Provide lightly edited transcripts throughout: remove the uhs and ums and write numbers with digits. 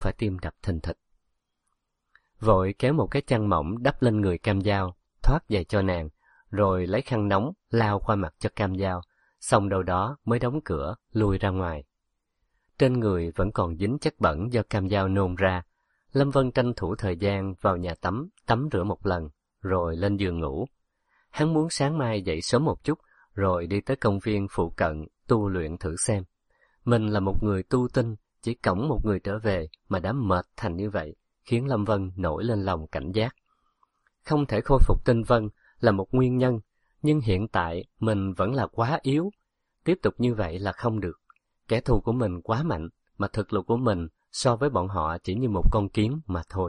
phải tim đập thình thịch. Vội kéo một cái chăn mỏng đắp lên người Cam Dao, thoát giày cho nàng, rồi lấy khăn nóng lao qua mặt cho Cam Dao, xong đâu đó mới đóng cửa, lui ra ngoài. Trên người vẫn còn dính chất bẩn do Cam Dao nôn ra. Lâm Vân tranh thủ thời gian vào nhà tắm rửa một lần, rồi lên giường ngủ. Hắn muốn sáng mai dậy sớm một chút, rồi đi tới công viên phụ cận tu luyện thử xem. Mình là một người tu tinh, chỉ cõng một người trở về mà đã mệt thành như vậy, khiến Lâm Vân nổi lên lòng cảnh giác. Không thể khôi phục tinh vân là một nguyên nhân, nhưng hiện tại mình vẫn là quá yếu. Tiếp tục như vậy là không được. Kẻ thù của mình quá mạnh, mà thực lực của mình so với bọn họ chỉ như một con kiến mà thôi.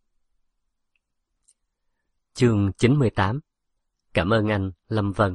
Chương 98. Cảm ơn anh, Lâm Vân.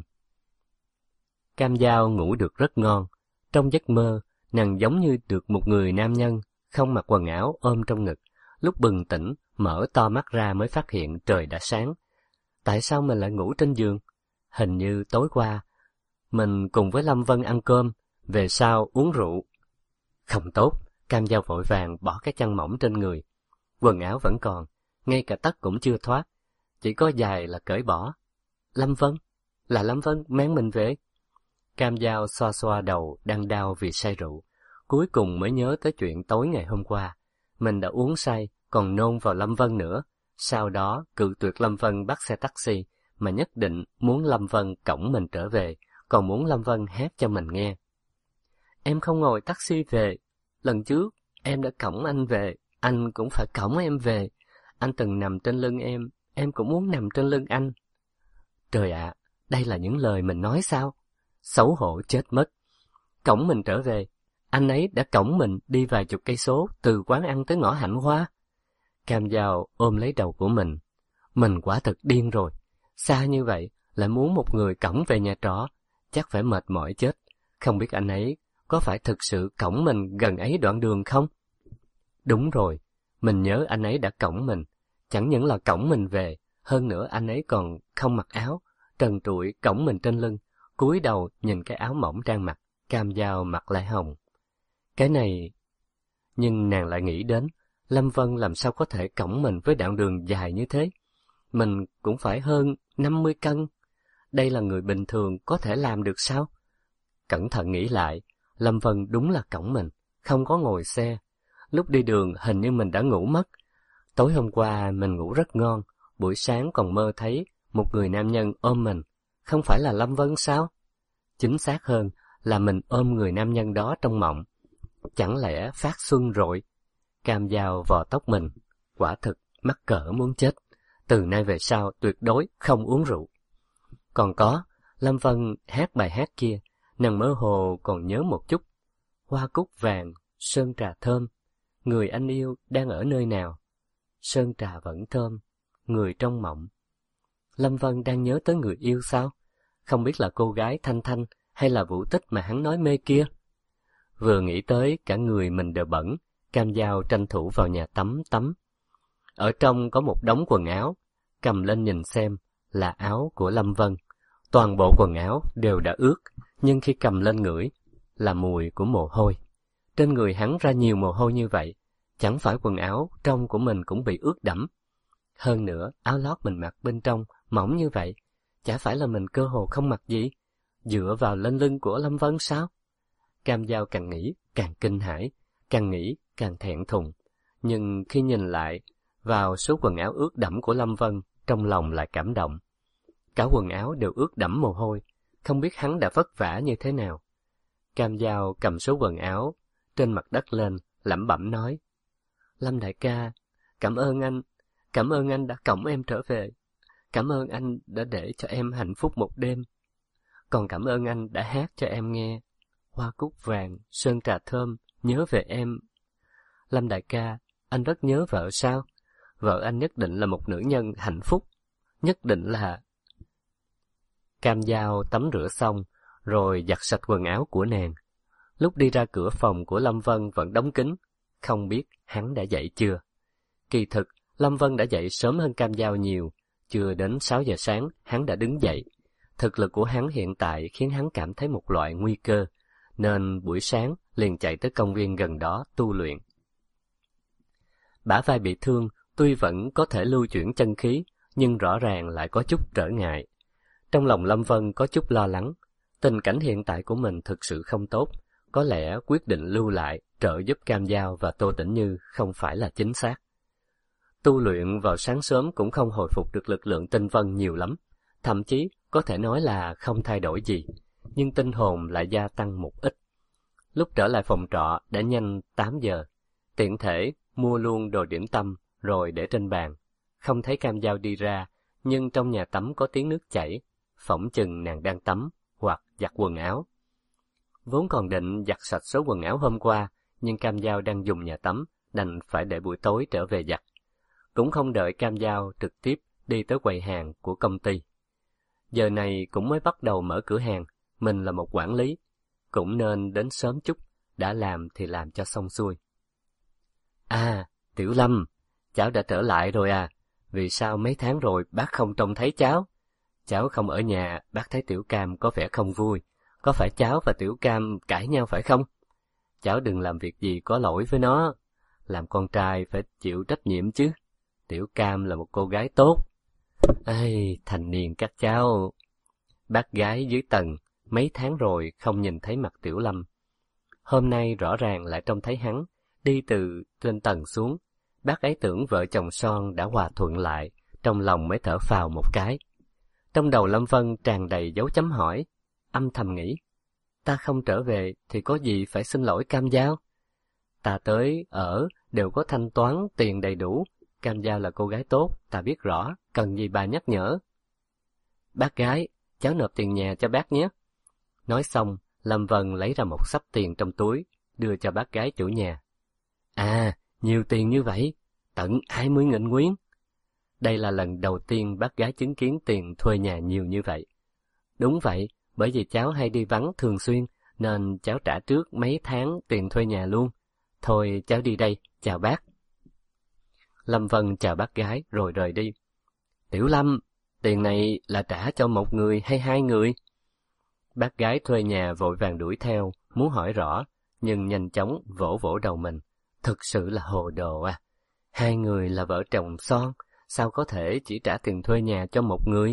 Cam Dao ngủ được rất ngon. Trong giấc mơ, nàng giống như được một người nam nhân, không mặc quần áo ôm trong ngực. Lúc bừng tỉnh, mở to mắt ra mới phát hiện trời đã sáng. Tại sao mình lại ngủ trên giường? Hình như tối qua, mình cùng với Lâm Vân ăn cơm, về sau uống rượu. Không tốt, Cam Dao vội vàng bỏ cái chăn mỏng trên người. Quần áo vẫn còn, ngay cả tất cũng chưa thoát, chỉ có giày là cởi bỏ. Lâm Vân? Là Lâm Vân mang mình về. Cam Dao xoa xoa đầu đang đau vì say rượu, cuối cùng mới nhớ tới chuyện tối ngày hôm qua. Mình đã uống say, còn nôn vào Lâm Vân nữa. Sau đó cự tuyệt Lâm Vân bắt xe taxi, mà nhất định muốn Lâm Vân cõng mình trở về, còn muốn Lâm Vân hát cho mình nghe. Em không ngồi taxi về. Lần trước, em đã cõng anh về, anh cũng phải cõng em về. Anh từng nằm trên lưng em cũng muốn nằm trên lưng anh. Trời ạ, đây là những lời mình nói sao? Xấu hổ chết mất. Cõng mình trở về, anh ấy đã cõng mình đi vài chục cây số từ quán ăn tới ngõ Hạnh Hoa. Cam Dao ôm lấy đầu của mình. Mình quả thật điên rồi. Xa như vậy, lại muốn một người cõng về nhà trọ, chắc phải mệt mỏi chết. Không biết anh ấy có phải thực sự cõng mình gần ấy đoạn đường không? Đúng rồi, mình nhớ anh ấy đã cõng mình. Chẳng những là cõng mình về, hơn nữa anh ấy còn không mặc áo, trần trụi cõng mình trên lưng, cúi đầu nhìn cái áo mỏng đang mặc. Cam Dao mặt lại hồng. Cái này... Nhưng nàng lại nghĩ đến, Lâm Vân làm sao có thể cõng mình với đoạn đường dài như thế? Mình cũng phải hơn 50 cân. Đây là người bình thường có thể làm được sao? Cẩn thận nghĩ lại, Lâm Vân đúng là cõng mình, không có ngồi xe. Lúc đi đường hình như mình đã ngủ mất. Tối hôm qua mình ngủ rất ngon, buổi sáng còn mơ thấy một người nam nhân ôm mình. Không phải là Lâm Vân sao? Chính xác hơn là mình ôm người nam nhân đó trong mộng. Chẳng lẽ phát xuân rồi? Cam Dao vò tóc mình. Quả thực mắc cỡ muốn chết. Từ nay về sau tuyệt đối không uống rượu. Còn có, Lâm Vân hát bài hát kia, nàng mơ hồ còn nhớ một chút. Hoa cúc vàng, sơn trà thơm, người anh yêu đang ở nơi nào? Sơn trà vẫn thơm, người trong mộng. Lâm Vân đang nhớ tới người yêu sao? Không biết là cô gái Thanh Thanh hay là Vũ Tích mà hắn nói mê kia? Vừa nghĩ tới cả người mình đều bẩn, Cam Dao tranh thủ vào nhà tắm. Ở trong có một đống quần áo, cầm lên nhìn xem, là áo của Lâm Vân. Toàn bộ quần áo đều đã ướt, nhưng khi cầm lên ngửi, là mùi của mồ hôi. Trên người hắn ra nhiều mồ hôi như vậy, chẳng phải quần áo trong của mình cũng bị ướt đẫm. Hơn nữa, áo lót mình mặc bên trong mỏng như vậy, chả phải là mình cơ hồ không mặc gì, dựa vào lên lưng của Lâm Vân sao? Cam Dao càng nghĩ càng kinh hãi, càng nghĩ càng thẹn thùng. Nhưng khi nhìn lại vào số quần áo ướt đẫm của Lâm Vân, trong lòng lại cảm động. Cả quần áo đều ướt đẫm mồ hôi, không biết hắn đã vất vả như thế nào. Cam Dao cầm số quần áo trên mặt đất lên, lẩm bẩm nói: Lâm đại ca, cảm ơn anh đã cõng em trở về. Cảm ơn anh đã để cho em hạnh phúc một đêm. Còn cảm ơn anh đã hát cho em nghe Hoa cúc vàng, sơn trà thơm, nhớ về em. Lâm đại ca, anh rất nhớ vợ sao? Vợ anh nhất định là một nữ nhân hạnh phúc, nhất định là... Cam Dao tắm rửa xong, rồi giặt sạch quần áo của nàng. Lúc đi ra cửa phòng của Lâm Vân vẫn đóng kín, không biết hắn đã dậy chưa. Kỳ thực, Lâm Vân đã dậy sớm hơn Cam Dao nhiều, chưa đến 6 giờ sáng hắn đã đứng dậy. Thực lực của hắn hiện tại khiến hắn cảm thấy một loại nguy cơ, nên buổi sáng liền chạy tới công viên gần đó tu luyện. Bả vai bị thương, tuy vẫn có thể lưu chuyển chân khí, nhưng rõ ràng lại có chút trở ngại. Trong lòng Lâm Vân có chút lo lắng, tình cảnh hiện tại của mình thực sự không tốt, có lẽ quyết định lưu lại trợ giúp Cam Dao và Tô Tĩnh Như không phải là chính xác. Tu luyện vào sáng sớm cũng không hồi phục được lực lượng tinh vân nhiều lắm, thậm chí có thể nói là không thay đổi gì, nhưng tinh hồn lại gia tăng một ít. Lúc trở lại phòng trọ đã nhanh 8 giờ, tiện thể mua luôn đồ điểm tâm rồi để trên bàn. Không thấy Cam Dao đi ra, nhưng trong nhà tắm có tiếng nước chảy, phỏng chừng nàng đang tắm hoặc giặt quần áo. Vốn còn định giặt sạch số quần áo hôm qua, nhưng Cam Dao đang dùng nhà tắm, đành phải để buổi tối trở về giặt. Cũng không đợi Cam Dao trực tiếp đi tới quầy hàng của công ty. Giờ này cũng mới bắt đầu mở cửa hàng, mình là một quản lý, cũng nên đến sớm chút, đã làm thì làm cho xong xuôi. À, Tiểu Lâm, cháu đã trở lại rồi à? Vì sao mấy tháng rồi bác không trông thấy cháu? Cháu không ở nhà, bác thấy Tiểu Cam có vẻ không vui. Có phải cháu và Tiểu Cam cãi nhau phải không? Cháu đừng làm việc gì có lỗi với nó. Làm con trai phải chịu trách nhiệm chứ. Tiểu Cam là một cô gái tốt. Ây, thành niên các cháu. Bác gái dưới tầng, mấy tháng rồi không nhìn thấy mặt Tiểu Lâm. Hôm nay rõ ràng lại trông thấy hắn, đi từ trên tầng xuống. Bác ấy tưởng vợ chồng son đã hòa thuận lại, trong lòng mới thở phào một cái. Trong đầu Lâm Vân tràn đầy dấu chấm hỏi, âm thầm nghĩ, ta không trở về thì có gì phải xin lỗi Cam Dao? Ta tới ở đều có thanh toán tiền đầy đủ, Cam Dao là cô gái tốt, ta biết rõ, cần gì bà nhắc nhở. Bác gái, cháu nộp tiền nhà cho bác nhé. Nói xong, Lâm Vân lấy ra một xấp tiền trong túi, đưa cho bác gái chủ nhà. À, nhiều tiền như vậy, tận 20.000 Nguyên. Đây là lần đầu tiên bác gái chứng kiến tiền thuê nhà nhiều như vậy. Đúng vậy, bởi vì cháu hay đi vắng thường xuyên, nên cháu trả trước mấy tháng tiền thuê nhà luôn. Thôi cháu đi đây, chào bác. Lâm Vân chào bác gái rồi rời đi. Tiểu Lâm, tiền này là trả cho một người hay hai người? Bác gái thuê nhà vội vàng đuổi theo, muốn hỏi rõ, nhưng nhanh chóng vỗ vỗ đầu mình. Thực sự là hồ đồ à. Hai người là vợ chồng son, sao có thể chỉ trả tiền thuê nhà cho một người?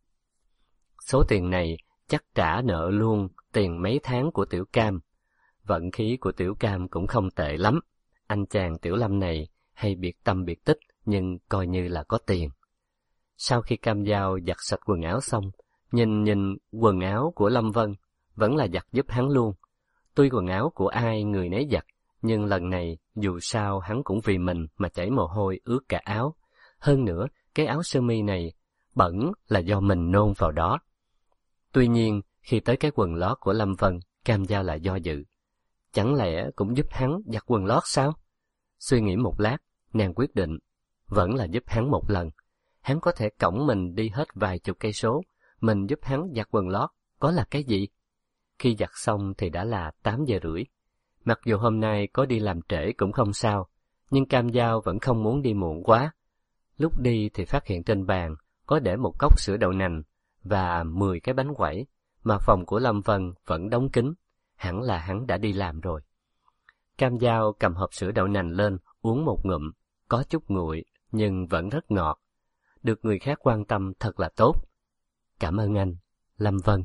Số tiền này chắc trả nợ luôn tiền mấy tháng của Tiểu Cam. Vận khí của Tiểu Cam cũng không tệ lắm. Anh chàng Tiểu Lâm này hay biệt tâm biệt tích, nhưng coi như là có tiền. Sau khi Cam Dao giặt sạch quần áo xong, nhìn quần áo của Lâm Vân, vẫn là giặt giúp hắn luôn. Tuy quần áo của ai người nấy giặt, nhưng lần này dù sao hắn cũng vì mình mà chảy mồ hôi ướt cả áo. Hơn nữa, cái áo sơ mi này bẩn là do mình nôn vào đó. Tuy nhiên, khi tới cái quần lót của Lâm Vân, Cam Dao lại do dự. Chẳng lẽ cũng giúp hắn giặt quần lót sao? Suy nghĩ một lát, nàng quyết định, vẫn là giúp hắn một lần. Hắn có thể cõng mình đi hết vài chục cây số, mình giúp hắn giặt quần lót, có là cái gì? Khi giặt xong thì đã là 8 giờ rưỡi. Mặc dù hôm nay có đi làm trễ cũng không sao, nhưng Cam Dao vẫn không muốn đi muộn quá. Lúc đi thì phát hiện trên bàn có để một cốc sữa đậu nành và 10 cái bánh quẩy, mà phòng của Lâm Vân vẫn đóng kín, hẳn là hắn đã đi làm rồi. Cam Dao cầm hộp sữa đậu nành lên, uống một ngụm, có chút nguội nhưng vẫn rất ngọt. Được người khác quan tâm thật là tốt. Cảm ơn anh, Lâm Vân.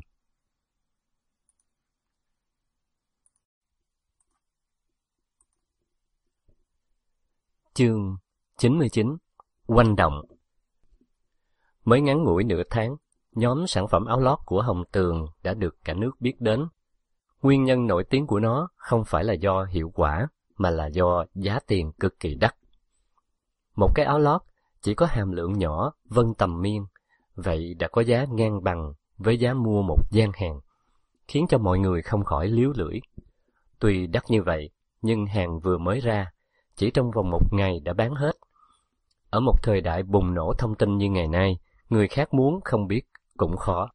Chương 99. Quanh động. Mới ngắn ngủi nửa tháng, nhóm sản phẩm áo lót của Hồng Tường đã được cả nước biết đến. Nguyên nhân nổi tiếng của nó không phải là do hiệu quả, mà là do giá tiền cực kỳ đắt. Một cái áo lót chỉ có hàm lượng nhỏ, vân tầm miên, vậy đã có giá ngang bằng với giá mua một gian hàng, khiến cho mọi người không khỏi líu lưỡi. Tuy đắt như vậy, nhưng hàng vừa mới ra, chỉ trong vòng một ngày đã bán hết. Ở một thời đại bùng nổ thông tin như ngày nay, người khác muốn không biết cũng khó.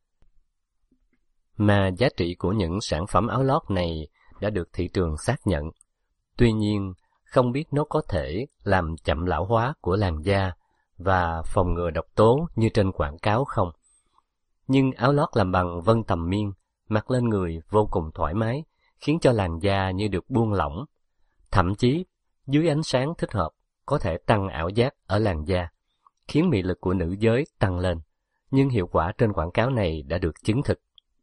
Mà giá trị của những sản phẩm áo lót này đã được thị trường xác nhận. Tuy nhiên, không biết nó có thể làm chậm lão hóa của làn da và phòng ngừa độc tố như trên quảng cáo không. Nhưng áo lót làm bằng vân tầm miên, mặc lên người vô cùng thoải mái, khiến cho làn da như được buông lỏng. Thậm chí, dưới ánh sáng thích hợp, có thể tăng ảo giác ở làn da, khiến mị lực của nữ giới tăng lên, nhưng hiệu quả trên quảng cáo này đã được chứng thực.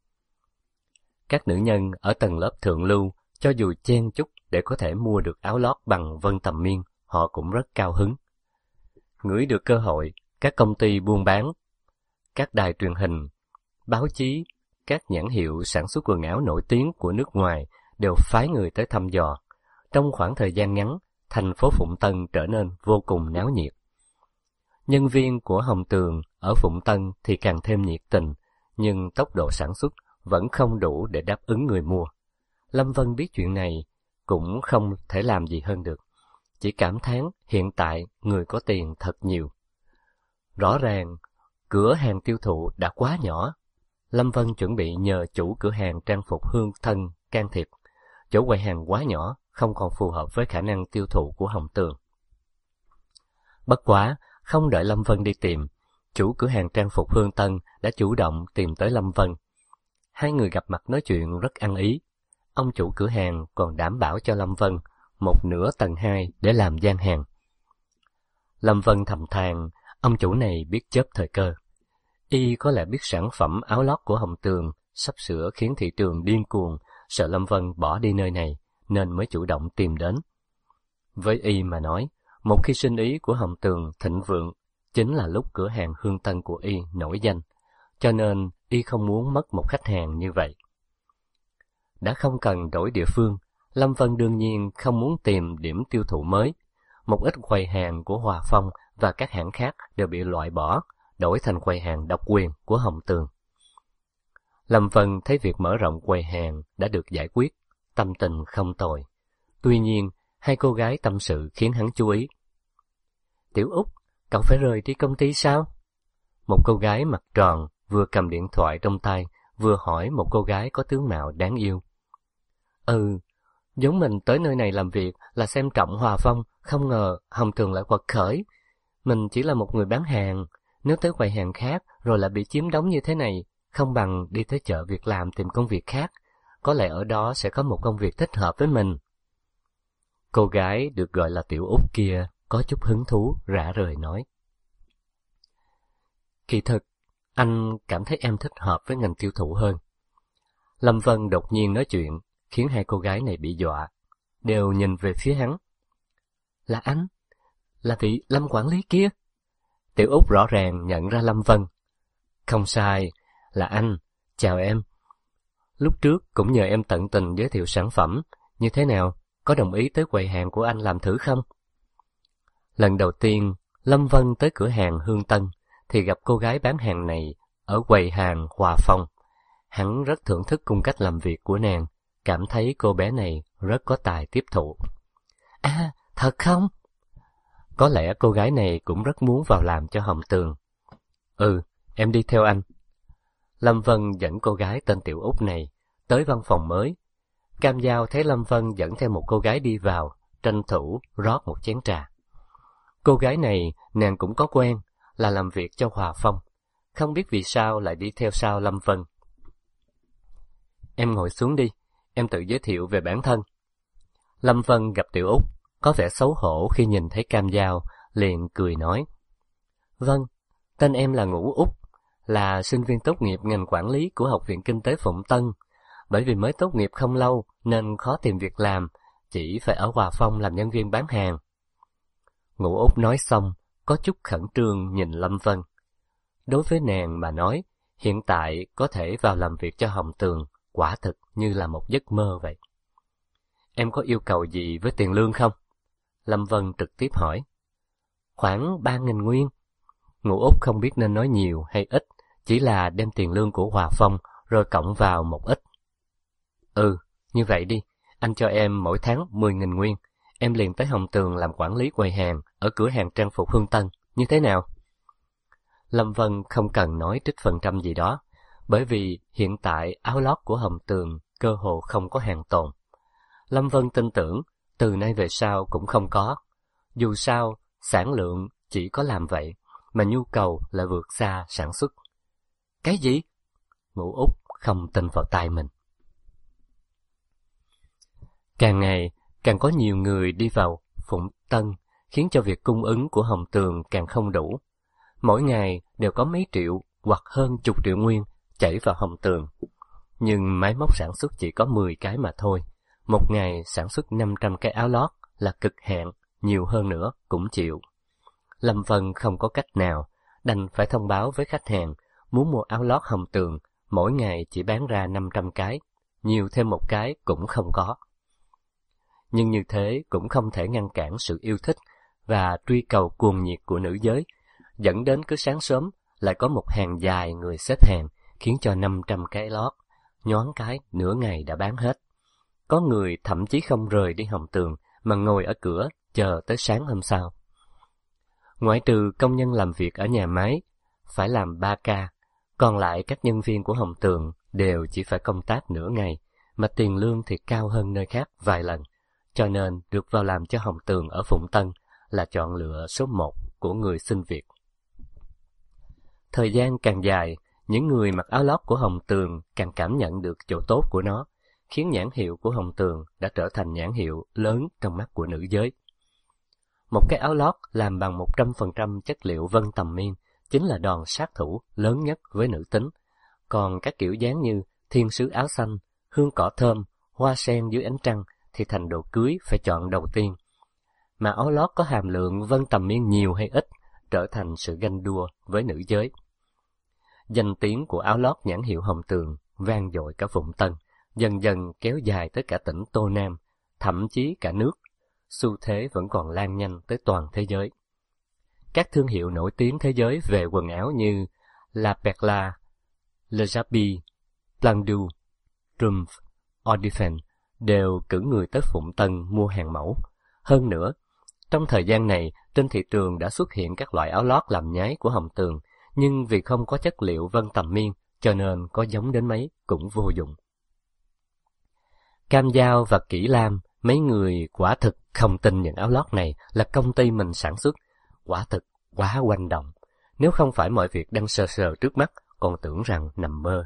Các nữ nhân ở tầng lớp thượng lưu, cho dù chen chúc để có thể mua được áo lót bằng vân tầm miên, họ cũng rất cao hứng. Ngửi được cơ hội, các công ty buôn bán, các đài truyền hình, báo chí, các nhãn hiệu sản xuất quần áo nổi tiếng của nước ngoài đều phái người tới thăm dò. Trong khoảng thời gian ngắn, thành phố Phụng Tân trở nên vô cùng náo nhiệt. Nhân viên của Hồng Tường ở Phụng Tân thì càng thêm nhiệt tình, nhưng tốc độ sản xuất vẫn không đủ để đáp ứng người mua. Lâm Vân biết chuyện này cũng không thể làm gì hơn được, chỉ cảm thán hiện tại người có tiền thật nhiều. Rõ ràng, cửa hàng tiêu thụ đã quá nhỏ. Lâm Vân chuẩn bị nhờ chủ cửa hàng trang phục Hương Thân can thiệp. Chỗ quầy hàng quá nhỏ, không còn phù hợp với khả năng tiêu thụ của Hồng Tường. Bất quá, không đợi Lâm Vân đi tìm, chủ cửa hàng trang phục Hương Tân đã chủ động tìm tới Lâm Vân. Hai người gặp mặt nói chuyện rất ăn ý. Ông chủ cửa hàng còn đảm bảo cho Lâm Vân một nửa tầng 2 để làm gian hàng. Lâm Vân thầm than, ông chủ này biết chớp thời cơ. Y có lẽ biết sản phẩm áo lót của Hồng Tường sắp sửa khiến thị trường điên cuồng, sợ Lâm Vân bỏ đi nơi này, nên mới chủ động tìm đến. Với Y mà nói, một khi sinh ý của Hồng Tường thịnh vượng, chính là lúc cửa hàng Hương Tân của Y nổi danh, cho nên Y không muốn mất một khách hàng như vậy. Đã không cần đổi địa phương, Lâm Vân đương nhiên không muốn tìm điểm tiêu thụ mới. Một ít quầy hàng của Hòa Phong và các hãng khác đều bị loại bỏ, đổi thành quầy hàng độc quyền của Hồng Tường. Lâm Vân thấy việc mở rộng quầy hàng đã được giải quyết, tâm tình không tồi. Tuy nhiên, hai cô gái tâm sự khiến hắn chú ý. Tiểu Út, cậu phải rời đi công ty sao? Một cô gái mặt tròn vừa cầm điện thoại trong tay, vừa hỏi một cô gái có tướng mạo đáng yêu. Giống mình tới nơi này làm việc là xem trọng Hòa Phong, không ngờ Hồng Tường lại quật khởi. Mình chỉ là một người bán hàng, nếu tới quầy hàng khác rồi lại bị chiếm đóng như thế này, không bằng đi tới chợ việc làm tìm công việc khác. Có lẽ ở đó sẽ có một công việc thích hợp với mình. Cô gái được gọi là Tiểu Út kia có chút hứng thú rã rời nói. Kỳ thực, anh cảm thấy em thích hợp với ngành tiêu thụ hơn. Lâm Vân đột nhiên nói chuyện, khiến hai cô gái này bị dọa, đều nhìn về phía hắn. Là anh? Là vị Lâm quản lý kia? Tiểu Út rõ ràng nhận ra Lâm Vân. Không sai, là anh, chào em. Lúc trước cũng nhờ em tận tình giới thiệu sản phẩm, như thế nào, có đồng ý tới quầy hàng của anh làm thử không? Lần đầu tiên, Lâm Vân tới cửa hàng Hương Tân, thì gặp cô gái bán hàng này ở quầy hàng Hòa Phong. Hắn rất thưởng thức cung cách làm việc của nàng, cảm thấy cô bé này rất có tài tiếp thụ. À, thật không? Có lẽ cô gái này cũng rất muốn vào làm cho Hồng Tường. Em đi theo anh. Lâm Vân dẫn cô gái tên Tiểu Út này tới văn phòng mới. Cam Giao thấy Lâm Vân dẫn theo một cô gái đi vào, tranh thủ rót một chén trà. Cô gái này nàng cũng có quen, là làm việc cho Hòa Phong, không biết vì sao lại đi theo sau Lâm Vân. Em ngồi xuống đi, em tự giới thiệu về bản thân. Lâm Vân gặp Tiểu Út, có vẻ xấu hổ khi nhìn thấy Cam Giao, liền cười nói. Vâng, tên em là Ngũ Út, là sinh viên tốt nghiệp ngành quản lý của Học viện Kinh tế Phụng Tân. Bởi vì mới tốt nghiệp không lâu nên khó tìm việc làm, chỉ phải ở Hòa Phong làm nhân viên bán hàng. Ngũ Út nói xong, có chút khẩn trương nhìn Lâm Vân. Đối với nàng mà nói, hiện tại có thể vào làm việc cho Hồng Tường, quả thực như là một giấc mơ vậy. Em có yêu cầu gì với tiền lương không? Lâm Vân trực tiếp hỏi. Khoảng 3.000 nguyên. Ngũ Út không biết nên nói nhiều hay ít, chỉ là đem tiền lương của Hòa Phong rồi cộng vào một ít. Như vậy đi, anh cho em mỗi tháng 10.000 nguyên, em liền tới Hồng Tường làm quản lý quầy hàng ở cửa hàng trang phục Hương Tân, như thế nào? Lâm Vân không cần nói trích phần trăm gì đó, bởi vì hiện tại áo lót của Hồng Tường cơ hồ không có hàng tồn. Lâm Vân tin tưởng, từ nay về sau cũng không có. Dù sao, sản lượng chỉ có làm vậy, mà nhu cầu lại vượt xa sản xuất. Cái gì? Ngũ Út không tin vào tai mình. Càng ngày, càng có nhiều người đi vào Phụng Tân, khiến cho việc cung ứng của Hồng Tường càng không đủ. Mỗi ngày đều có mấy triệu hoặc hơn chục triệu nguyên chảy vào Hồng Tường. Nhưng máy móc sản xuất chỉ có 10 cái mà thôi. Một ngày sản xuất 500 cái áo lót là cực hạn, nhiều hơn nữa cũng chịu. Lâm Vân không có cách nào, đành phải thông báo với khách hàng muốn mua áo lót Hồng Tường, mỗi ngày chỉ bán ra 500 cái, nhiều thêm một cái cũng không có. Nhưng như thế cũng không thể ngăn cản sự yêu thích và truy cầu cuồng nhiệt của nữ giới, dẫn đến cứ sáng sớm lại có một hàng dài người xếp hàng, khiến cho 500 cái lót, nhoáng cái nửa ngày đã bán hết. Có người thậm chí không rời đi Hồng Tường mà ngồi ở cửa chờ tới sáng hôm sau. Ngoại trừ công nhân làm việc ở nhà máy phải làm 3 ca, còn lại các nhân viên của Hồng Tường đều chỉ phải công tác nửa ngày, mà tiền lương thì cao hơn nơi khác vài lần, cho nên được vào làm cho Hồng Tường ở Phụng Tân là chọn lựa số 1 của người xin việc. Thời gian càng dài, những người mặc áo lót của Hồng Tường càng cảm nhận được chỗ tốt của nó, khiến nhãn hiệu của Hồng Tường đã trở thành nhãn hiệu lớn trong mắt của nữ giới. Một cái áo lót làm bằng 100% chất liệu vân tầm miên chính là đòn sát thủ lớn nhất với nữ tính. Còn các kiểu dáng như thiên sứ áo xanh, hương cỏ thơm, hoa sen dưới ánh trăng thì thành đồ cưới phải chọn đầu tiên. Mà áo lót có hàm lượng vân tầm miên nhiều hay ít trở thành sự ganh đua với nữ giới. Danh tiếng của áo lót nhãn hiệu Hồng Tường vang dội cả Phụng Tân, dần dần kéo dài tới cả tỉnh Tô Nam, thậm chí cả nước. Xu thế vẫn còn lan nhanh tới toàn thế giới. Các thương hiệu nổi tiếng thế giới về quần áo như La Perla, Le Jabi, Plandu, Trumpf, Ordifen đều cử người tới Phụng Tân mua hàng mẫu. Hơn nữa, trong thời gian này, trên thị trường đã xuất hiện các loại áo lót làm nhái của Hồng Tường, nhưng vì không có chất liệu vân tầm miên, cho nên có giống đến mấy cũng vô dụng. Cam Giao và Kỷ Lam, mấy người quả thực không tin những áo lót này là công ty mình sản xuất, quả thực quá quanh động. Nếu không phải mọi việc đang sờ sờ trước mắt, còn tưởng rằng nằm mơ.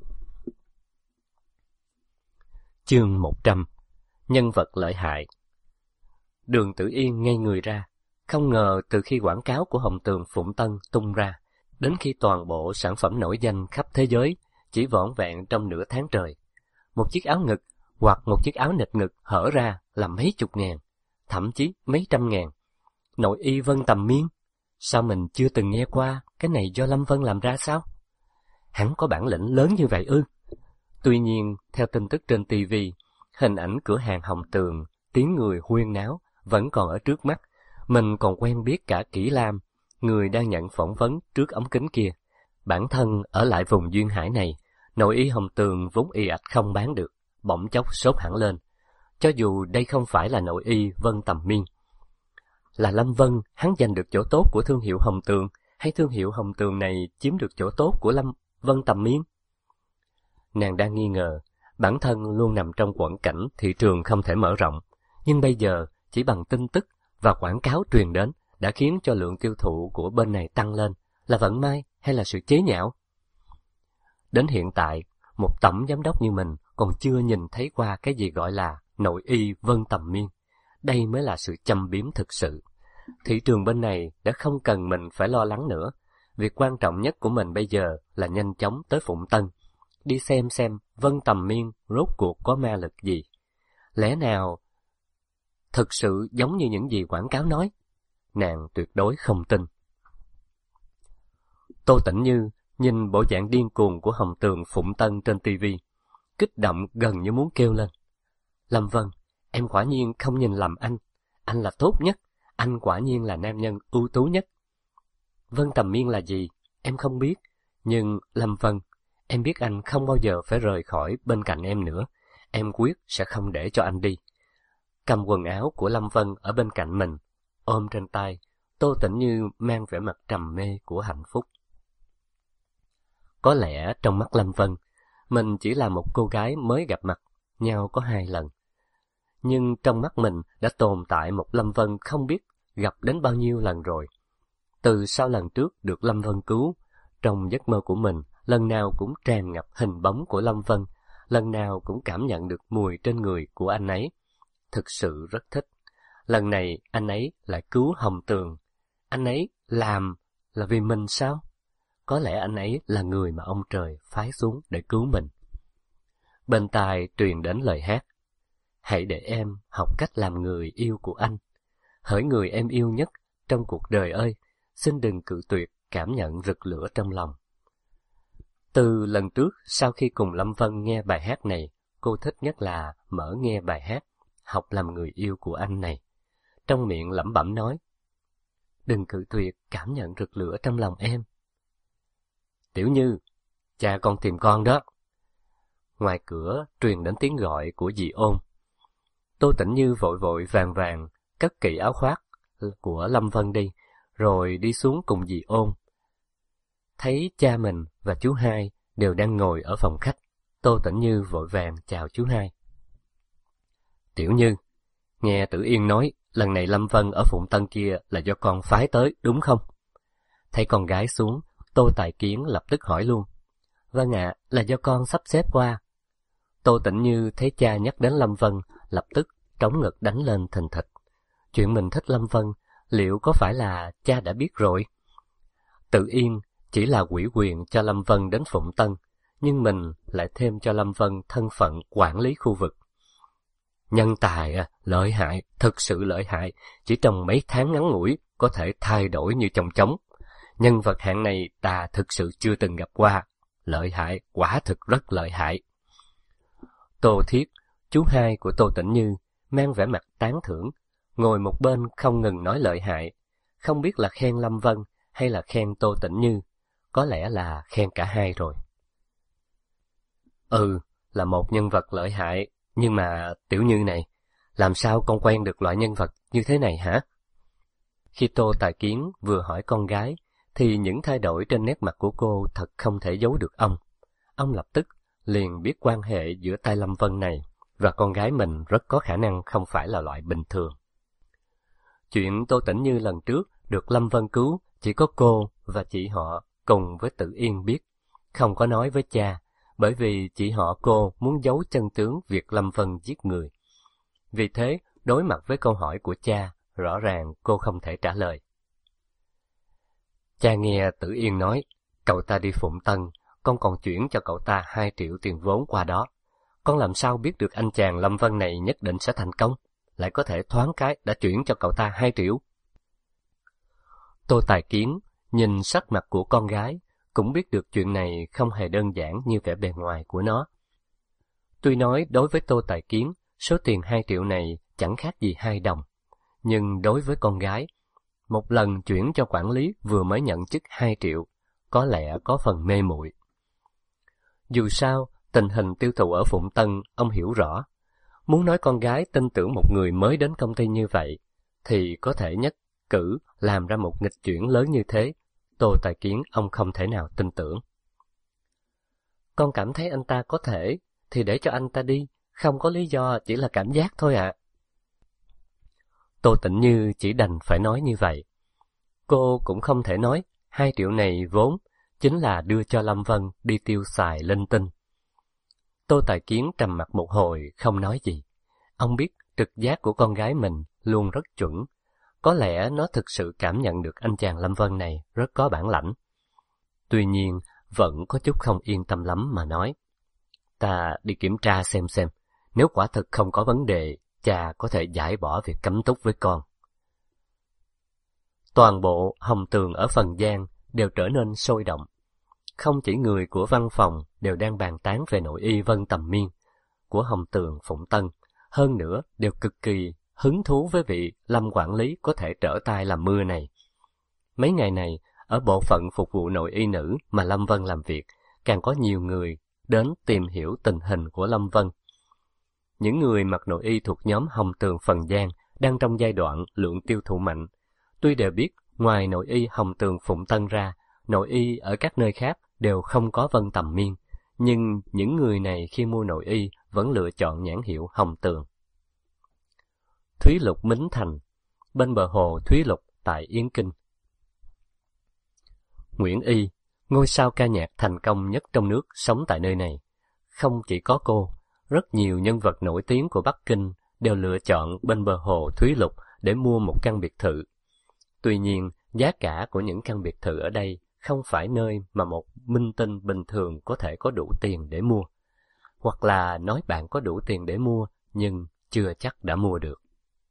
Chương 100. Nhân vật lợi hại. Đường Tử Yên ngây người ra, không ngờ từ khi quảng cáo của Hồng Tường Phụng Tân tung ra, đến khi toàn bộ sản phẩm nổi danh khắp thế giới chỉ vỏn vẹn trong nửa tháng trời. Một chiếc áo ngực hoặc một chiếc áo nịt ngực hở ra là mấy chục ngàn, thậm chí mấy trăm ngàn. Nội y vân tầm miên, sao mình chưa từng nghe qua, cái này do Lâm Vân làm ra sao? Hắn có bản lĩnh lớn như vậy ư? Tuy nhiên, theo tin tức trên TV, hình ảnh cửa hàng Hồng Tường, tiếng người huyên náo vẫn còn ở trước mắt. Mình còn quen biết cả Kỷ Lam, người đang nhận phỏng vấn trước ống kính kia. Bản thân ở lại vùng duyên hải này, nội y Hồng Tường vốn ì ạch không bán được, bỗng chốc sốt hẳn lên. Cho dù đây không phải là nội y vân tầm miên. Là Lâm Vân, hắn giành được chỗ tốt của thương hiệu Hồng Tường, hay thương hiệu Hồng Tường này chiếm được chỗ tốt của Vân Tầm Miên? Nàng đang nghi ngờ, bản thân luôn nằm trong quẫn cảnh thị trường không thể mở rộng, nhưng bây giờ chỉ bằng tin tức và quảng cáo truyền đến đã khiến cho lượng tiêu thụ của bên này tăng lên, là vận may hay là sự chế nhạo? Đến hiện tại, một tổng giám đốc như mình còn chưa nhìn thấy qua cái gì gọi là nội y Vân Tầm Miên. Đây mới là sự châm biếm thực sự. Thị trường bên này đã không cần mình phải lo lắng nữa. Việc quan trọng nhất của mình bây giờ là nhanh chóng tới Phụng Tân, đi xem Vân Tầm Miên rốt cuộc có ma lực gì. Lẽ nào thực sự giống như những gì quảng cáo nói? Nàng tuyệt đối không tin. Tô Tĩnh Như nhìn bộ dạng điên cuồng của Hồng Tường Phụng Tân trên TV, kích động gần như muốn kêu lên. Lâm Vân, em quả nhiên không nhìn lầm anh là tốt nhất, anh quả nhiên là nam nhân ưu tú nhất. Vân Tầm Miên là gì, em không biết, nhưng Lâm Vân, em biết anh không bao giờ phải rời khỏi bên cạnh em nữa, em quyết sẽ không để cho anh đi. Cầm quần áo của Lâm Vân ở bên cạnh mình, ôm trên tay, Tô Tĩnh Như mang vẻ mặt trầm mê của hạnh phúc. Có lẽ trong mắt Lâm Vân, mình chỉ là một cô gái mới gặp mặt nhau có 2 lần. Nhưng trong mắt mình đã tồn tại một Lâm Vân không biết gặp đến bao nhiêu lần rồi. Từ sau lần trước được Lâm Vân cứu, trong giấc mơ của mình, lần nào cũng tràn ngập hình bóng của Lâm Vân, lần nào cũng cảm nhận được mùi trên người của anh ấy. Thực sự rất thích. lần này anh ấy lại cứu Hồng Tường. Anh ấy làm là vì mình sao? Có lẽ anh ấy là người mà ông trời phái xuống để cứu mình. Bên tai truyền đến lời hát. Hãy để em học cách làm người yêu của anh. Hỡi người em yêu nhất trong cuộc đời ơi, xin đừng cự tuyệt cảm nhận rực lửa trong lòng. Từ lần trước, sau khi cùng Lâm Vân nghe bài hát này, cô thích nhất là mở nghe bài hát Học làm người yêu của anh này. Trong miệng lẩm bẩm nói, đừng cự tuyệt cảm nhận rực lửa trong lòng em. Tiểu Như, cha con tìm con đó. Ngoài cửa truyền đến tiếng gọi của dì Ôn. Tô Tĩnh Như vội vội vàng vàng cất kỹ áo khoác của Lâm Vân đi, rồi đi xuống cùng dì Ôn. Thấy cha mình và chú Hai đều đang ngồi ở phòng khách, Tô Tĩnh Như vội vàng chào chú Hai. Tiểu Như, nghe Tử Yên nói lần này Lâm Vân ở Phụng Tân kia là do con phái tới, đúng không? Thấy con gái xuống, Tô Tài Kiến lập tức hỏi luôn. Vâng ạ, là do con sắp xếp qua. Tô Tĩnh Như thấy cha nhắc đến Lâm Vân, lập tức trống ngực đánh lên thình thịch. Chuyện mình thích Lâm Vân, liệu có phải là cha đã biết rồi? Tự Yên chỉ là ủy quyền cho Lâm Vân đến Phụng Tân, nhưng mình lại thêm cho Lâm Vân thân phận quản lý khu vực. Nhân tài lợi hại, thực sự lợi hại, chỉ trong mấy tháng ngắn ngủi có thể thay đổi như chong chóng. Nhân vật hạng này ta thực sự chưa từng gặp qua, lợi hại, quả thực rất lợi hại. Tô Thiết, chú Hai của Tô Tĩnh Như, mang vẻ mặt tán thưởng, ngồi một bên không ngừng nói lợi hại, không biết là khen Lâm Vân hay là khen Tô Tĩnh Như, có lẽ là khen cả hai rồi. Là một nhân vật lợi hại, nhưng mà Tiểu Như này, làm sao con quen được loại nhân vật như thế này hả? Khi Tô Tài Kiến vừa hỏi con gái, thì những thay đổi trên nét mặt của cô thật không thể giấu được ông. Ông lập tức liền biết quan hệ giữa tay Lâm Vân này và con gái mình rất có khả năng không phải là loại bình thường. Chuyện Tô Tĩnh Như lần trước được Lâm Vân cứu chỉ có cô và chị họ cùng với Tự Yên biết, không có nói với cha, bởi vì chị họ cô muốn giấu chân tướng việc Lâm Vân giết người. Vì thế, đối mặt với câu hỏi của cha, rõ ràng cô không thể trả lời. Cha nghe Tử Yên nói, cậu ta đi Phụng Tân, con còn chuyển cho cậu ta 2 triệu tiền vốn qua đó. Con làm sao biết được anh chàng Lâm Vân này nhất định sẽ thành công, lại có thể thoáng cái đã chuyển cho cậu ta 2 triệu. Tô Tài Kiến nhìn sắc mặt của con gái, cũng biết được chuyện này không hề đơn giản như vẻ bề ngoài của nó. Tuy nói đối với Tô Tài Kiến, số tiền 2 triệu này chẳng khác gì 2 đồng, nhưng đối với con gái, một lần chuyển cho quản lý vừa mới nhận chức 2 triệu, có lẽ có phần mê muội. Dù sao, tình hình tiêu thụ ở Phụng Tân ông hiểu rõ. Muốn nói con gái tin tưởng một người mới đến công ty như vậy, thì có thể nhất cử làm ra một nghịch chuyển lớn như thế, Tô Tài Kiến ông không thể nào tin tưởng. Con cảm thấy anh ta có thể, thì để cho anh ta đi, không có lý do, chỉ là cảm giác thôi ạ. Tô Tĩnh Như chỉ đành phải nói như vậy. Cô cũng không thể nói 2 triệu này vốn chính là đưa cho Lâm Vân đi tiêu xài linh tinh. Tô Tài Kiến trầm mặc một hồi không nói gì. Ông biết trực giác của con gái mình luôn rất chuẩn. Có lẽ nó thực sự cảm nhận được anh chàng Lâm Vân này rất có bản lãnh. Tuy nhiên, vẫn có chút không yên tâm lắm mà nói. Ta đi kiểm tra xem, nếu quả thực không có vấn đề, cha có thể giải bỏ việc cấm túc với con. Toàn bộ Hồng Tường ở Phần Giang đều trở nên sôi động. Không chỉ người của văn phòng đều đang bàn tán về nội y Vân Tầm Miên của Hồng Tường Phụng Tân, hơn nữa đều cực kỳ hứng thú với vị Lâm quản lý có thể trở tay làm mưa này. Mấy ngày này, ở bộ phận phục vụ nội y nữ mà Lâm Vân làm việc, càng có nhiều người đến tìm hiểu tình hình của Lâm Vân. Những người mặc nội y thuộc nhóm Hồng Tường Phần Giang đang trong giai đoạn lượng tiêu thụ mạnh. Tuy đều biết ngoài nội y Hồng Tường Phụng Tân ra, nội y ở các nơi khác đều không có Vân Tầm Miên, nhưng những người này khi mua nội y vẫn lựa chọn nhãn hiệu Hồng Tường. Thúy Lục Mính Thành, bên bờ hồ Thúy Lục tại Yến Kinh. Nguyễn Y, ngôi sao ca nhạc thành công nhất trong nước sống tại nơi này. Không chỉ có cô, rất nhiều nhân vật nổi tiếng của Bắc Kinh đều lựa chọn bên bờ hồ Thúy Lục để mua một căn biệt thự. Tuy nhiên, giá cả của những căn biệt thự ở đây không phải nơi mà một minh tinh bình thường có thể có đủ tiền để mua. Hoặc là nói bạn có đủ tiền để mua, nhưng chưa chắc đã mua được.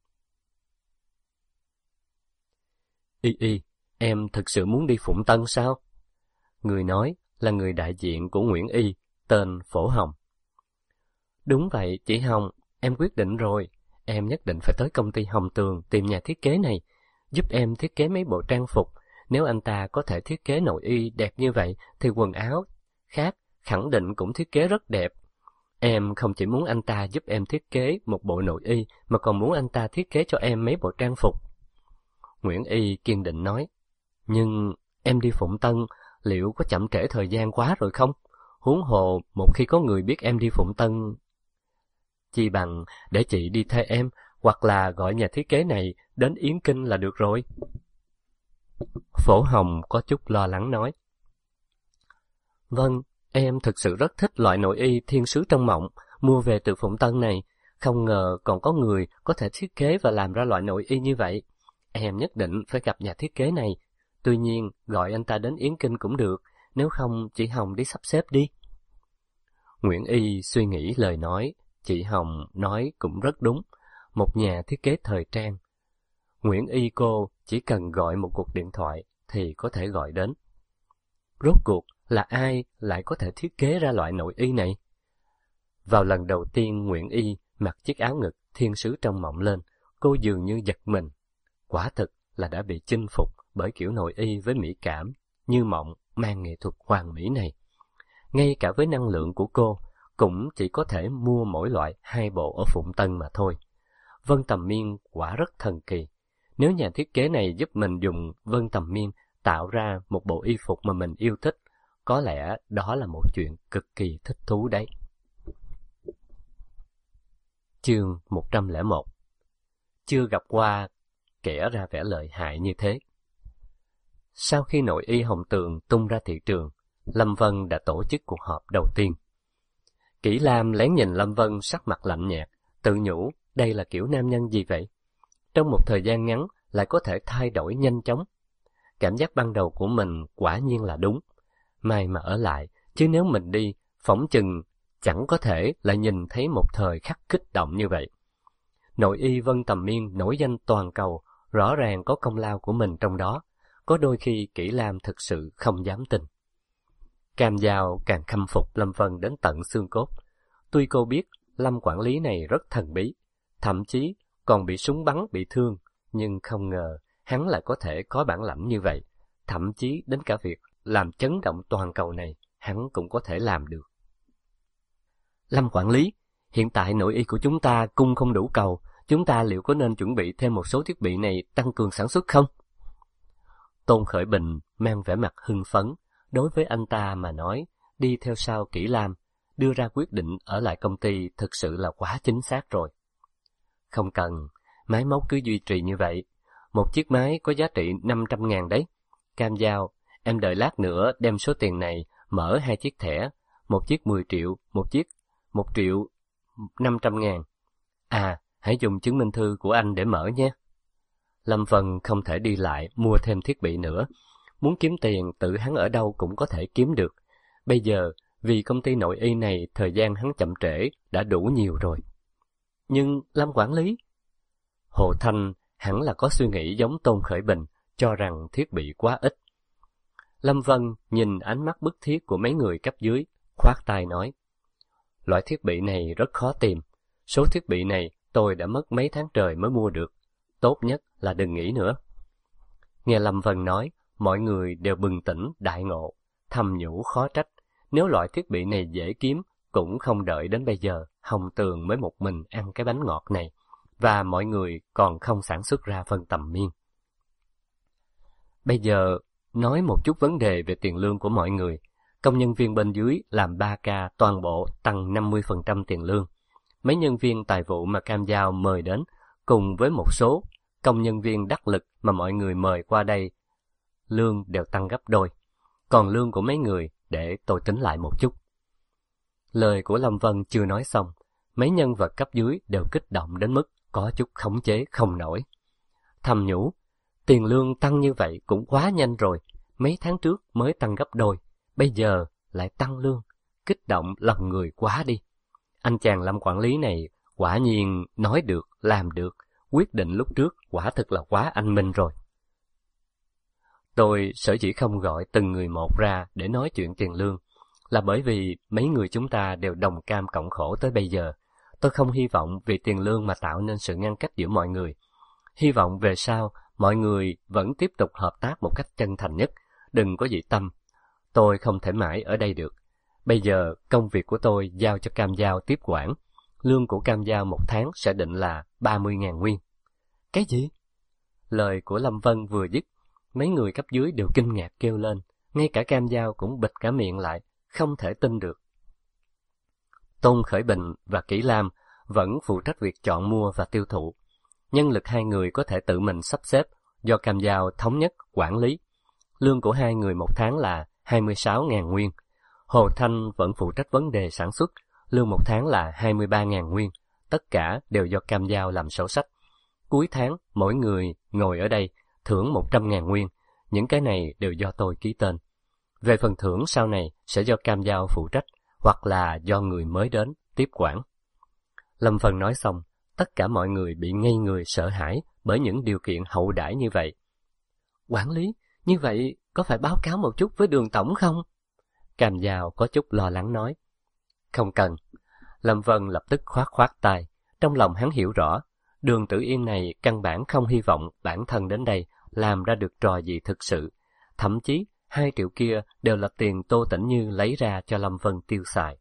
Y, em thực sự muốn đi Phụng Tân sao? Người nói là người đại diện của Nguyễn Y, tên Phổ Hồng. Đúng vậy, chị Hồng, em quyết định rồi. Em nhất định phải tới công ty Hồng Tường tìm nhà thiết kế này, giúp em thiết kế mấy bộ trang phục. Nếu anh ta có thể thiết kế nội y đẹp như vậy, thì quần áo khác khẳng định cũng thiết kế rất đẹp. Em không chỉ muốn anh ta giúp em thiết kế một bộ nội y, mà còn muốn anh ta thiết kế cho em mấy bộ trang phục. Nguyễn Y kiên định nói, nhưng em đi Phụng Tân, liệu có chậm trễ thời gian quá rồi không? Huống hồ, một khi có người biết em đi Phụng Tân, chi bằng để chị đi thay em, hoặc là gọi nhà thiết kế này đến Yến Kinh là được rồi. Phổ Hồng có chút lo lắng nói, vâng, em thực sự rất thích loại nội y thiên sứ trong mộng, mua về từ Phụng Tân này. Không ngờ còn có người có thể thiết kế và làm ra loại nội y như vậy. Em nhất định phải gặp nhà thiết kế này. Tuy nhiên, gọi anh ta đến Yến Kinh cũng được, nếu không chị Hồng đi sắp xếp đi. Nguyễn Y suy nghĩ lời nói, chị Hồng nói cũng rất đúng, một nhà thiết kế thời trang. Nguyễn Y cô chỉ cần gọi một cuộc điện thoại thì có thể gọi đến. Rốt cuộc là ai lại có thể thiết kế ra loại nội y này? Vào lần đầu tiên Nguyễn Y mặc chiếc áo ngực thiên sứ trong mộng lên, cô dường như giật mình. Quả thực là đã bị chinh phục bởi kiểu nội y với mỹ cảm, như mộng mang nghệ thuật hoàn mỹ này. Ngay cả với năng lượng của cô, cũng chỉ có thể mua mỗi loại 2 bộ ở Phụng Tân mà thôi. Vân Tầm Miên quả rất thần kỳ. Nếu nhà thiết kế này giúp mình dùng Vân Tầm Miên tạo ra một bộ y phục mà mình yêu thích, có lẽ đó là một chuyện cực kỳ thích thú đấy. Chương 101. Chưa gặp qua kẻ ra vẻ lợi hại như thế. Sau khi nội y Hồng Tường tung ra thị trường, Lâm Vân đã tổ chức cuộc họp đầu tiên. Kỷ Lam lén nhìn Lâm Vân sắc mặt lạnh nhạt, tự nhủ đây là kiểu nam nhân gì vậy? Trong một thời gian ngắn lại có thể thay đổi nhanh chóng. Cảm giác ban đầu của mình quả nhiên là đúng. May mà ở lại, chứ nếu mình đi, phỏng chừng chẳng có thể lại nhìn thấy một thời khắc kích động như vậy. Nội y Vân Tầm Miên nổi danh toàn cầu, rõ ràng có công lao của mình trong đó. Có đôi khi Kỷ Lam thực sự không dám tin. Cam Giao càng khâm phục Lâm Vân đến tận xương cốt. Tuy cô biết Lâm quản lý này rất thần bí, thậm chí còn bị súng bắn bị thương, nhưng không ngờ hắn lại có thể có bản lãnh như vậy. Thậm chí đến cả việc làm chấn động toàn cầu này, hắn cũng có thể làm được. Lâm quản lý, hiện tại nội y của chúng ta cung không đủ cầu, chúng ta liệu có nên chuẩn bị thêm một số thiết bị này tăng cường sản xuất không? Tôn Khởi Bình mang vẻ mặt hưng phấn. Đối với anh ta mà nói, đi theo sau Kỷ Lam, đưa ra quyết định ở lại công ty thực sự là quá chính xác rồi. Không cần, máy móc cứ duy trì như vậy. Một chiếc máy có giá trị 500.000 đấy. Cam Giao, em đợi lát nữa đem số tiền này mở 2 chiếc thẻ, một chiếc 10 triệu, một chiếc 1.500.000. À, hãy dùng chứng minh thư của anh để mở nhé. Lâm Vân không thể đi lại mua thêm thiết bị nữa. Muốn kiếm tiền tự hắn ở đâu cũng có thể kiếm được. Bây giờ, vì công ty nội y này thời gian hắn chậm trễ đã đủ nhiều rồi. Nhưng Lâm quản lý, Hồ Thanh hẳn là có suy nghĩ giống Tôn Khởi Bình, cho rằng thiết bị quá ít. Lâm Vân nhìn ánh mắt bức thiết của mấy người cấp dưới, khoát tay nói, loại thiết bị này rất khó tìm. Số thiết bị này tôi đã mất mấy tháng trời mới mua được. Tốt nhất là đừng nghĩ nữa. Nghe Lâm Vân nói, mọi người đều bừng tỉnh đại ngộ, thầm nhủ khó trách. Nếu loại thiết bị này dễ kiếm, cũng không đợi đến bây giờ Hồng Tường mới một mình ăn cái bánh ngọt này, và mọi người còn không sản xuất ra Vân Tầm Miên. Bây giờ, nói một chút vấn đề về tiền lương của mọi người. Công nhân viên bên dưới làm 3K toàn bộ tăng 50% tiền lương. Mấy nhân viên tài vụ mà Cam Giao mời đến, cùng với một số công nhân viên đắc lực mà mọi người mời qua đây, lương đều tăng gấp đôi. Còn lương của mấy người để tôi tính lại một chút. Lời của Lâm Vân chưa nói xong, mấy nhân vật cấp dưới đều kích động đến mức có chút khống chế không nổi. thầm nhủ, tiền lương tăng như vậy cũng quá nhanh rồi, mấy tháng trước mới tăng gấp đôi, bây giờ lại tăng lương, kích động lòng người quá đi. Anh chàng Lâm quản lý này quả nhiên nói được, làm được, quyết định lúc trước quả thực là quá anh minh rồi. Tôi sở dĩ không gọi từng người một ra để nói chuyện tiền lương, là bởi vì mấy người chúng ta đều đồng cam cộng khổ tới bây giờ. Tôi không hy vọng vì tiền lương mà tạo nên sự ngăn cách giữa mọi người. Hy vọng về sau, mọi người vẫn tiếp tục hợp tác một cách chân thành nhất, đừng có dị tâm. Tôi không thể mãi ở đây được. Bây giờ, công việc của tôi giao cho Cam Giao tiếp quản. Lương của Cam Giao một tháng sẽ định là 30.000 nguyên. Cái gì? Lời của Lâm Vân vừa dứt, mấy người cấp dưới đều kinh ngạc kêu lên. Ngay cả Cam Giao cũng bịt cả miệng lại, không thể tin được. Tôn Khởi Bình và Kỷ Lam vẫn phụ trách việc chọn mua và tiêu thụ. Nhân lực hai người có thể tự mình sắp xếp, do Cam Giao thống nhất quản lý. Lương của hai người một tháng là 26.000 nguyên. Hồ Thanh vẫn phụ trách vấn đề sản xuất, lương một tháng là 23.000 nguyên. Tất cả đều do Cam Giao làm sổ sách. Cuối tháng, mỗi người ngồi ở đây thưởng 100.000 nguyên. Những cái này đều do tôi ký tên. Về phần thưởng sau này sẽ do Cam Giao phụ trách, hoặc là do người mới đến tiếp quản. Lâm Vân nói xong, tất cả mọi người bị ngây người sợ hãi bởi những điều kiện hậu đãi như vậy. Quản lý, như vậy có phải báo cáo một chút với Đường tổng không? Cam Giao có chút lo lắng nói. Không cần. Lâm Vân lập tức khoát tay. Trong lòng hắn hiểu rõ, Đường Tử Yên này căn bản không hy vọng bản thân đến đây làm ra được trò gì thực sự. Thậm chí 2 triệu kia đều là tiền Tô Tĩnh Như lấy ra cho Lâm Vân tiêu xài.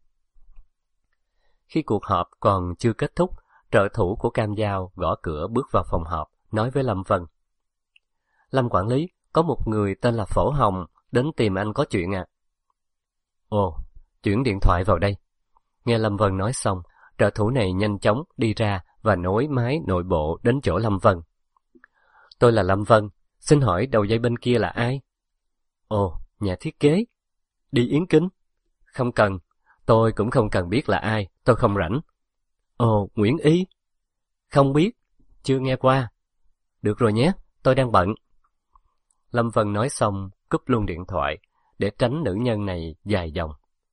Khi cuộc họp còn chưa kết thúc, trợ thủ của Cam Giao gõ cửa bước vào phòng họp, nói với Lâm Vân. Lâm quản lý, có một người tên là Phổ Hồng đến tìm anh có chuyện à? Ồ, chuyển điện thoại vào đây. Nghe Lâm Vân nói xong, trợ thủ này nhanh chóng đi ra và nối máy nội bộ đến chỗ Lâm Vân. Tôi là Lâm Vân, xin hỏi đầu dây bên kia là ai? Ồ, nhà thiết kế. Đi Yến Kinh? Không cần, tôi cũng không cần biết là ai, tôi không rảnh. Ồ, Nguyễn Y? Không biết, chưa nghe qua. Được rồi nhé, tôi đang bận. Lâm Vân nói xong, cúp luôn điện thoại, để tránh nữ nhân này dài dòng.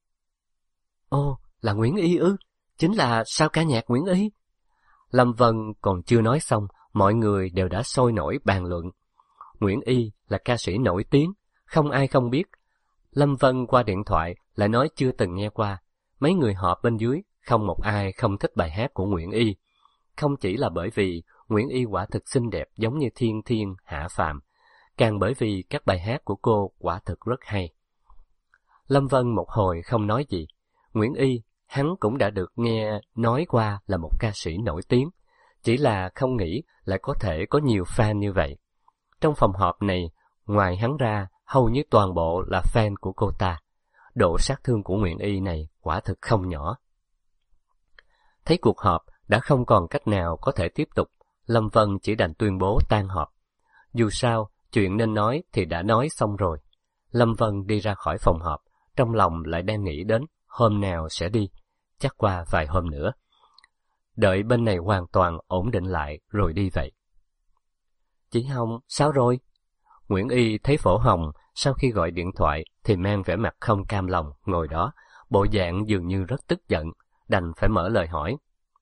Ồ, là Nguyễn Y ư? Chính là sao ca nhạc Nguyễn Y? Lâm Vân còn chưa nói xong, mọi người đều đã sôi nổi bàn luận. Nguyễn Y là ca sĩ nổi tiếng, không ai không biết. Lâm Vân qua điện thoại lại nói chưa từng nghe qua. Mấy người họp bên dưới, không một ai không thích bài hát của Nguyễn Y. Không chỉ là bởi vì Nguyễn Y quả thực xinh đẹp giống như thiên thiên hạ phàm, càng bởi vì các bài hát của cô quả thực rất hay. Lâm Vân một hồi không nói gì. Nguyễn Y, hắn cũng đã được nghe nói qua là một ca sĩ nổi tiếng, chỉ là không nghĩ lại có thể có nhiều fan như vậy. Trong phòng họp này, ngoài hắn ra, hầu như toàn bộ là fan của cô ta. Độ sát thương của Nguyễn Y này quả thực không nhỏ. Thấy cuộc họp đã không còn cách nào có thể tiếp tục, Lâm Vân chỉ đành tuyên bố tan họp. Dù sao, chuyện nên nói thì đã nói xong rồi. Lâm Vân đi ra khỏi phòng họp, trong lòng lại đang nghĩ đến hôm nào sẽ đi, chắc qua vài hôm nữa. Đợi bên này hoàn toàn ổn định lại rồi đi vậy. Chị Hồng, sao rồi? Nguyễn Y thấy Phổ Hồng sau khi gọi điện thoại thì mang vẻ mặt không cam lòng ngồi đó, bộ dạng dường như rất tức giận, đành phải mở lời hỏi.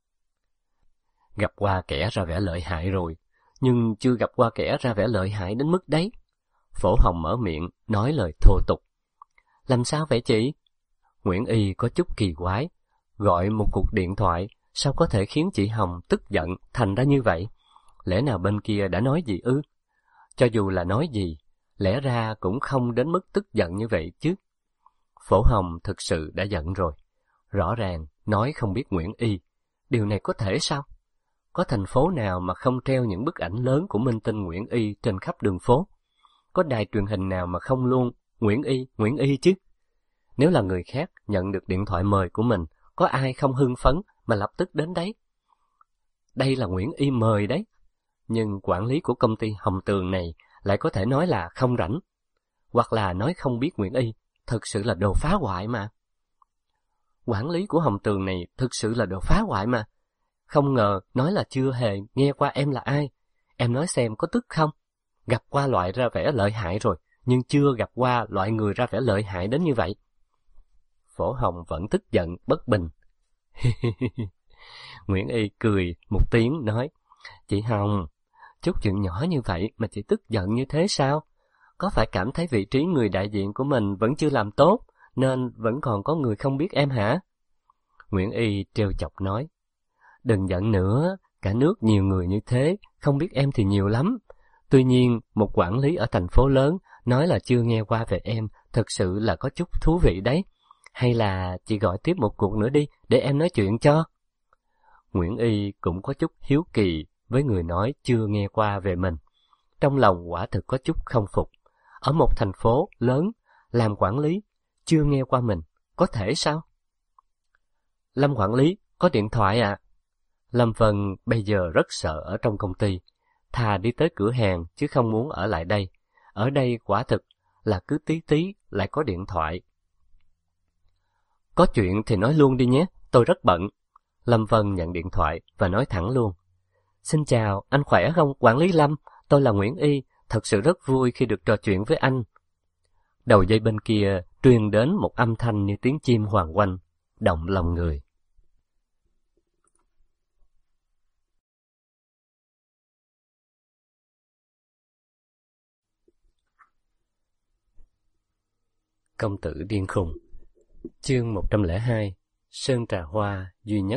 Gặp qua kẻ ra vẻ lợi hại rồi, nhưng chưa gặp qua kẻ ra vẻ lợi hại đến mức đấy. Phổ Hồng mở miệng, nói lời thô tục. Làm sao vậy chị? Nguyễn Y có chút kỳ quái, gọi một cuộc điện thoại, sao có thể khiến chị Hồng tức giận thành ra như vậy? Lẽ nào bên kia đã nói gì ư? Cho dù là nói gì, lẽ ra cũng không đến mức tức giận như vậy chứ. Phổ Hồng thực sự đã giận rồi. Rõ ràng nói không biết Nguyễn Y. Điều này có thể sao? Có thành phố nào mà không treo những bức ảnh lớn của minh tinh Nguyễn Y trên khắp đường phố? Có đài truyền hình nào mà không luôn Nguyễn Y chứ? Nếu là người khác nhận được điện thoại mời của mình, có ai không hưng phấn mà lập tức đến đấy? Đây là Nguyễn Y mời đấy. Nhưng quản lý của công ty Hồng Tường này lại có thể nói là không rảnh, hoặc là nói không biết Nguyễn Y, thực sự là đồ phá hoại mà. Quản lý của Hồng Tường này thực sự là đồ phá hoại mà. Không ngờ nói là chưa hề nghe qua em là ai. Em nói xem có tức không? Gặp qua loại ra vẻ lợi hại rồi, nhưng chưa gặp qua loại người ra vẻ lợi hại đến như vậy. Phổ Hồng vẫn tức giận, bất bình. Nguyễn Y cười một tiếng nói, chị Hồng, chút chuyện nhỏ như vậy mà chị tức giận như thế sao? Có phải cảm thấy vị trí người đại diện của mình vẫn chưa làm tốt, nên vẫn còn có người không biết em hả? Nguyễn Y trêu chọc nói, đừng giận nữa, cả nước nhiều người như thế, không biết em thì nhiều lắm. Tuy nhiên, một quản lý ở thành phố lớn nói là chưa nghe qua về em, thật sự là có chút thú vị đấy. Hay là chị gọi tiếp một cuộc nữa đi, để em nói chuyện cho. Nguyễn Y cũng có chút hiếu kỳ với người nói chưa nghe qua về mình. Trong lòng quả thực có chút không phục. Ở một thành phố lớn, làm quản lý, chưa nghe qua mình, có thể sao? Lâm quản lý, có điện thoại ạ. Lâm Vân bây giờ rất sợ ở trong công ty, thà đi tới cửa hàng chứ không muốn ở lại đây. Ở đây quả thực là cứ tí tí lại có điện thoại. Có chuyện thì nói luôn đi nhé, tôi rất bận. Lâm Vân nhận điện thoại và nói thẳng luôn. Xin chào, anh khỏe không, quản lý Lâm? Tôi là Nguyễn Y, thật sự rất vui khi được trò chuyện với anh. Đầu dây bên kia truyền đến một âm thanh như tiếng chim hoàng oanh, động lòng người. Công tử điên khùng. Chương 102. Sơn trà hoa duy nhất.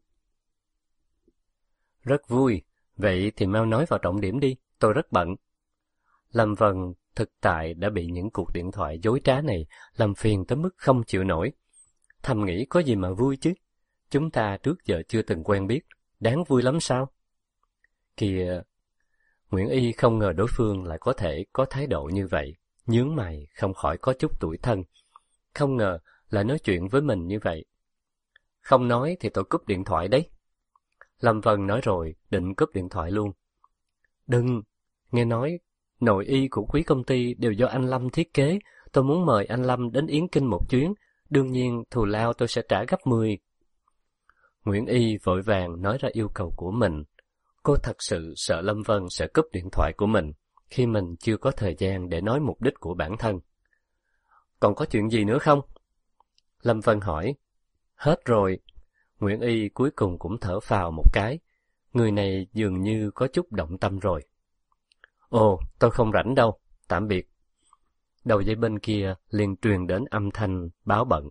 Rất vui, vậy thì mau nói vào trọng điểm đi, tôi rất bận. Lâm Vân thực tại đã bị những cuộc điện thoại dối trá này làm phiền tới mức không chịu nổi. Thầm nghĩ có gì mà vui chứ, chúng ta trước giờ chưa từng quen biết, đáng vui lắm sao? Kìa, Nguyễn Y không ngờ đối phương lại có thể có thái độ như vậy, nhướng mày không khỏi có chút tủi thân. Không ngờ lại nói chuyện với mình như vậy. Không nói thì tôi cúp điện thoại đấy. Lâm Vân nói rồi, định cúp điện thoại luôn. Đừng, nghe nói, nội y của quý công ty đều do anh Lâm thiết kế. Tôi muốn mời anh Lâm đến Yến Kinh một chuyến. Đương nhiên, thù lao tôi sẽ trả gấp 10. Nguyễn Y vội vàng nói ra yêu cầu của mình. Cô thật sự sợ Lâm Vân sẽ cúp điện thoại của mình, khi mình chưa có thời gian để nói mục đích của bản thân. Còn có chuyện gì nữa không? Lâm Vân hỏi. Hết rồi. Nguyễn Y cuối cùng cũng thở phào một cái. Người này dường như có chút động tâm rồi. Ồ, tôi không rảnh đâu. Tạm biệt. Đầu dây bên kia liền truyền đến âm thanh báo bận.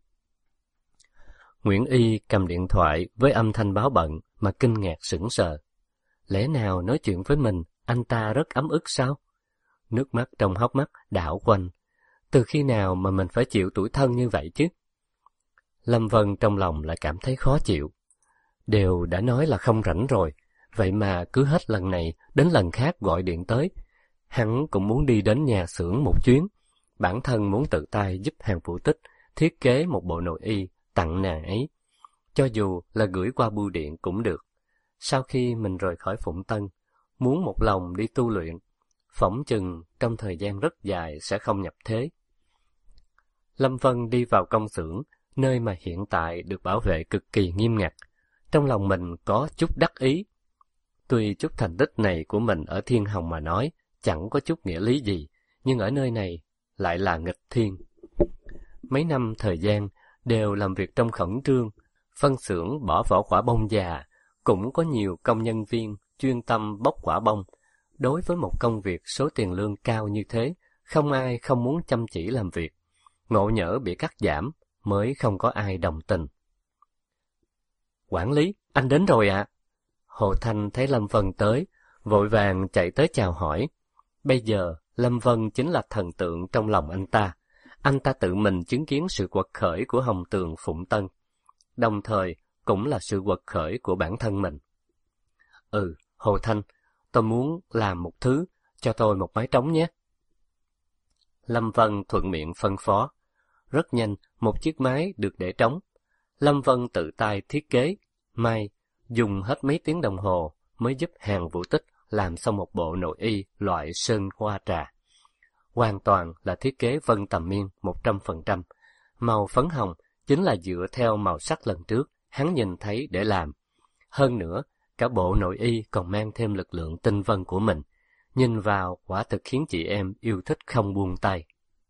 Nguyễn Y cầm điện thoại với âm thanh báo bận mà kinh ngạc sững sờ. Lẽ nào nói chuyện với mình, anh ta rất ấm ức sao? Nước mắt trong hốc mắt đảo quanh. Từ khi nào mà mình phải chịu tủi thân như vậy chứ? Lâm Vân trong lòng lại cảm thấy khó chịu. Đều đã nói là không rảnh rồi, vậy mà cứ hết lần này đến lần khác gọi điện tới. Hắn cũng muốn đi đến nhà xưởng một chuyến. Bản thân muốn tự tay giúp hàng Vũ Tích thiết kế một bộ nội y tặng nàng ấy. Cho dù là gửi qua bưu điện cũng được. Sau khi mình rời khỏi Phụng Tân, muốn một lòng đi tu luyện, phỏng chừng trong thời gian rất dài sẽ không nhập thế. Lâm Vân đi vào công xưởng, nơi mà hiện tại được bảo vệ cực kỳ nghiêm ngặt. Trong lòng mình có chút đắc ý. Tuy chút thành tích này của mình ở Thiên Hồng mà nói, chẳng có chút nghĩa lý gì, nhưng ở nơi này lại là nghịch thiên. Mấy năm thời gian đều làm việc trong khẩn trương, phân xưởng bỏ vỏ quả bông già, cũng có nhiều công nhân viên chuyên tâm bóc quả bông. Đối với một công việc số tiền lương cao như thế, không ai không muốn chăm chỉ làm việc. Ngộ nhỡ bị cắt giảm, mới không có ai đồng tình. Quản lý, anh đến rồi ạ. Hồ Thanh thấy Lâm Vân tới, vội vàng chạy tới chào hỏi. Bây giờ, Lâm Vân chính là thần tượng trong lòng anh ta. Anh ta tự mình chứng kiến sự quật khởi của Hồng Tường Phụng Tân, đồng thời cũng là sự quật khởi của bản thân mình. Hồ Thanh, tôi muốn làm một thứ, cho tôi một máy trống nhé. Lâm Vân thuận miệng phân phó. Rất nhanh, một chiếc máy được để trống. Lâm Vân tự tay thiết kế, may, dùng hết mấy tiếng đồng hồ mới giúp hàng Vũ Tích làm xong một bộ nội y loại sơn hoa trà. Hoàn toàn là thiết kế Vân Tầm Miên 100%. Màu phấn hồng chính là dựa theo màu sắc lần trước hắn nhìn thấy để làm. Hơn nữa, cả bộ nội y còn mang thêm lực lượng tinh vân của mình. Nhìn vào quả thực khiến chị em yêu thích không buông tay.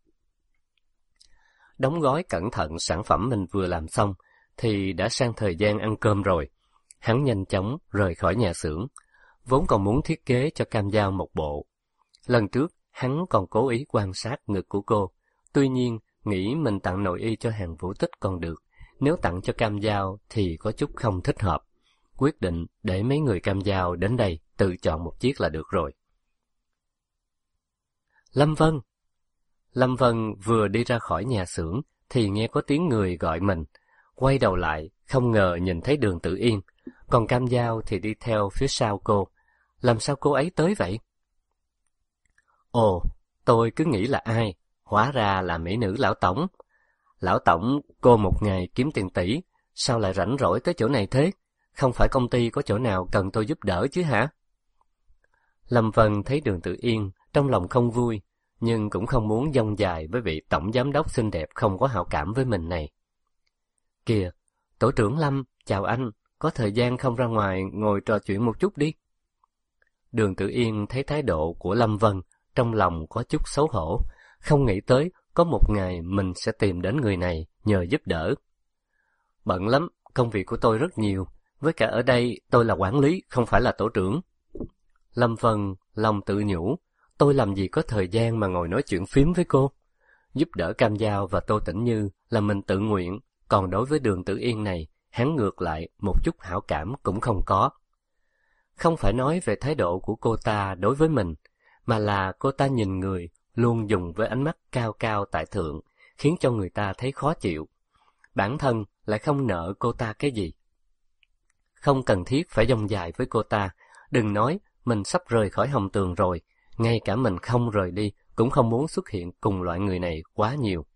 Đóng gói cẩn thận sản phẩm mình vừa làm xong, thì đã sang thời gian ăn cơm rồi. Hắn nhanh chóng rời khỏi nhà xưởng, vốn còn muốn thiết kế cho Cam Dao một bộ. Lần trước, hắn còn cố ý quan sát ngực của cô, tuy nhiên nghĩ mình tặng nội y cho hàng Vũ Tích còn được, nếu tặng cho Cam Dao thì có chút không thích hợp. Quyết định để mấy người Cam Dao đến đây tự chọn một chiếc là được rồi. Lâm Vân! Lâm Vân vừa đi ra khỏi nhà xưởng thì nghe có tiếng người gọi mình. Quay đầu lại, không ngờ nhìn thấy Đường Tử Yên, còn Cam Dao thì đi theo phía sau cô. Làm sao cô ấy tới vậy? Ồ, tôi cứ nghĩ là ai, hóa ra là mỹ nữ lão tổng. Lão tổng, cô một ngày kiếm tiền tỷ, sao lại rảnh rỗi tới chỗ này thế? Không phải công ty có chỗ nào cần tôi giúp đỡ chứ hả? Lâm Vân thấy Đường Tử Yên, trong lòng không vui, nhưng cũng không muốn dông dài với vị tổng giám đốc xinh đẹp không có hảo cảm với mình này. Kìa, tổ trưởng Lâm, chào anh, có thời gian không ra ngoài ngồi trò chuyện một chút đi. Đường Tử Yên thấy thái độ của Lâm Vân, trong lòng có chút xấu hổ, không nghĩ tới có một ngày mình sẽ tìm đến người này nhờ giúp đỡ. Bận lắm, công việc của tôi rất nhiều, với cả ở đây tôi là quản lý, không phải là tổ trưởng. Lâm Vân lòng tự nhủ, tôi làm gì có thời gian mà ngồi nói chuyện phím với cô. Giúp đỡ Cam Dao và Tô Tĩnh Như là mình tự nguyện, còn đối với Đường Tử Yên này, hắn ngược lại một chút hảo cảm cũng không có. Không phải nói về thái độ của cô ta đối với mình, mà là cô ta nhìn người luôn dùng với ánh mắt cao cao tại thượng, khiến cho người ta thấy khó chịu. Bản thân lại không nợ cô ta cái gì. Không cần thiết phải dông dài với cô ta, đừng nói mình sắp rời khỏi Hồng Tường rồi, ngay cả mình không rời đi cũng không muốn xuất hiện cùng loại người này quá nhiều.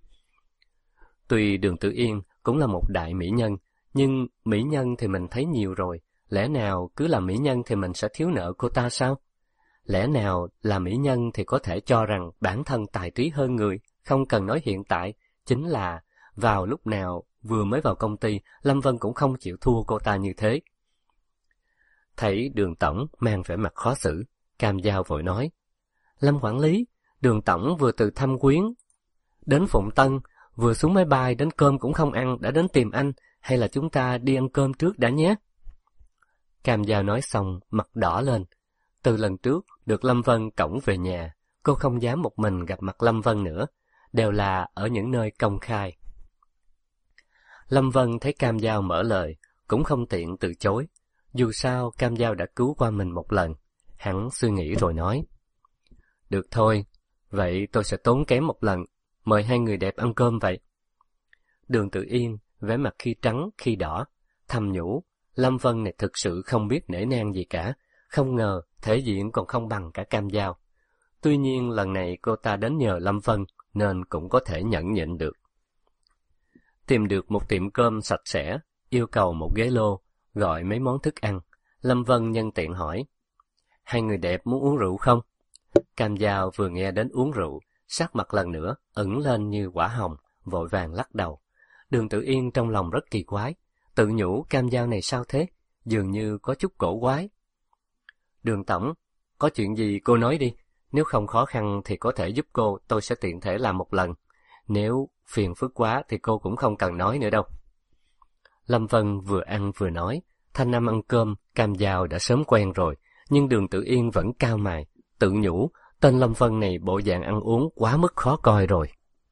Tuy Đường Tử Yên cũng là một đại mỹ nhân, nhưng mỹ nhân thì mình thấy nhiều rồi, lẽ nào cứ là mỹ nhân thì mình sẽ thiếu nợ cô ta sao? Lẽ nào là mỹ nhân thì có thể cho rằng bản thân tài trí hơn người, không cần nói hiện tại, chính là vào lúc nào vừa mới vào công ty, Lâm Vân cũng không chịu thua cô ta như thế. Thấy Đường tổng mang vẻ mặt khó xử, Cam Dao vội nói, Lâm quản lý, Đường tổng vừa từ thăm Quyến đến Phụng Tân, vừa xuống máy bay đến cơm cũng không ăn đã đến tìm anh, hay là chúng ta đi ăn cơm trước đã nhé. Cam Dao nói xong mặt đỏ lên. Từ lần trước được Lâm Vân cõng về nhà, cô không dám một mình gặp mặt Lâm Vân nữa, đều là ở những nơi công khai. Lâm Vân thấy Cam Dao mở lời, cũng không tiện từ chối. Dù sao Cam Dao đã cứu qua mình một lần. Hắn suy nghĩ rồi nói, được thôi, vậy tôi sẽ tốn kém một lần, mời hai người đẹp ăn cơm vậy. Đường Tử Yên vẻ mặt khi trắng khi đỏ, thầm nhủ, Lâm Vân này thực sự không biết nể nang gì cả, không ngờ thể diện còn không bằng cả Cam Dao. Tuy nhiên lần này cô ta đến nhờ Lâm Vân nên cũng có thể nhẫn nhịn được. Tìm được một tiệm cơm sạch sẽ, yêu cầu một ghế lô, gọi mấy món thức ăn. Lâm Vân nhân tiện hỏi, hai người đẹp muốn uống rượu không? Cam Dao vừa nghe đến uống rượu, sắc mặt lần nữa ửng lên như quả hồng, vội vàng lắc đầu. Đường Tử Yên trong lòng rất kỳ quái, tự nhủ Cam Dao này sao thế, dường như có chút cổ quái. Đường tổng, có chuyện gì cô nói đi, nếu không khó khăn thì có thể giúp cô, tôi sẽ tiện thể làm một lần. Nếu phiền phức quá thì cô cũng không cần nói nữa đâu. Lâm Vân vừa ăn vừa nói, thanh năm ăn cơm, Cam Dao đã sớm quen rồi, nhưng Đường Tử Yên vẫn cau mày, tự nhủ, tên Lâm Vân này bộ dạng ăn uống quá mức khó coi rồi.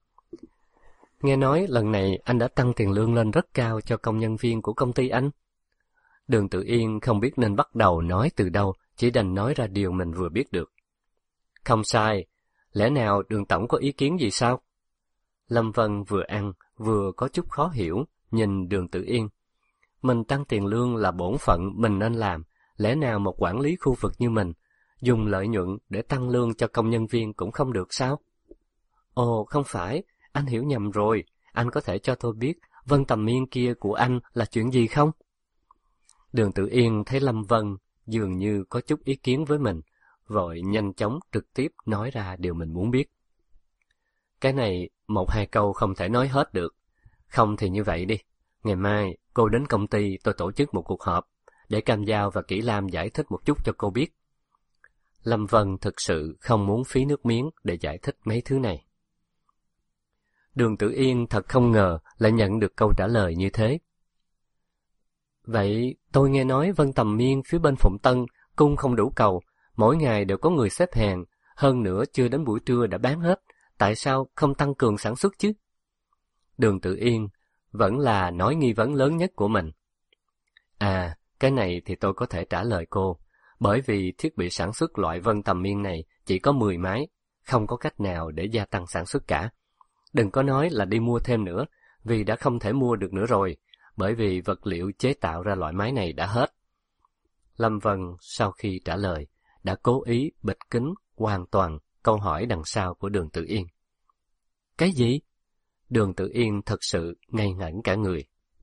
Nghe nói lần này anh đã tăng tiền lương lên rất cao cho công nhân viên của công ty anh. Đường Tử Yên không biết nên bắt đầu nói từ đâu, chỉ đành nói ra điều mình vừa biết được. Không sai, lẽ nào Đường tổng có ý kiến gì sao? Lâm Vân vừa ăn, vừa có chút khó hiểu, nhìn Đường Tử Yên. Mình tăng tiền lương là bổn phận mình nên làm, lẽ nào một quản lý khu vực như mình, dùng lợi nhuận để tăng lương cho công nhân viên cũng không được sao? Ồ, không phải, anh hiểu nhầm rồi, anh có thể cho tôi biết Vân Tầm Miên kia của anh là chuyện gì không? Đường Tử Yên thấy Lâm Vân dường như có chút ý kiến với mình, vội nhanh chóng trực tiếp nói ra điều mình muốn biết. Cái này một hai câu không thể nói hết được, không thì như vậy đi. Ngày mai cô đến công ty tôi tổ chức một cuộc họp, để Cam Dao và Kỷ Lam giải thích một chút cho cô biết. Lâm Vân thực sự không muốn phí nước miếng để giải thích mấy thứ này. Đường Tử Yên thật không ngờ lại nhận được câu trả lời như thế. Vậy tôi nghe nói Vân Tầm Miên phía bên Phụng Tân cung không đủ cầu, mỗi ngày đều có người xếp hàng, hơn nữa chưa đến buổi trưa đã bán hết, tại sao không tăng cường sản xuất chứ? Đường Tử Yên vẫn là nói nghi vấn lớn nhất của mình. À, cái này thì tôi có thể trả lời cô, bởi vì thiết bị sản xuất loại Vân Tầm Miên này chỉ có 10 máy, không có cách nào để gia tăng sản xuất cả. Đừng có nói là đi mua thêm nữa, vì đã không thể mua được nữa rồi, bởi vì vật liệu chế tạo ra loại máy này đã hết. Lâm Vân sau khi trả lời, đã cố ý bịt kín hoàn toàn câu hỏi đằng sau của Đường Tử Yên. Cái gì? Đường Tử Yên thật sự ngây ngẩn cả người.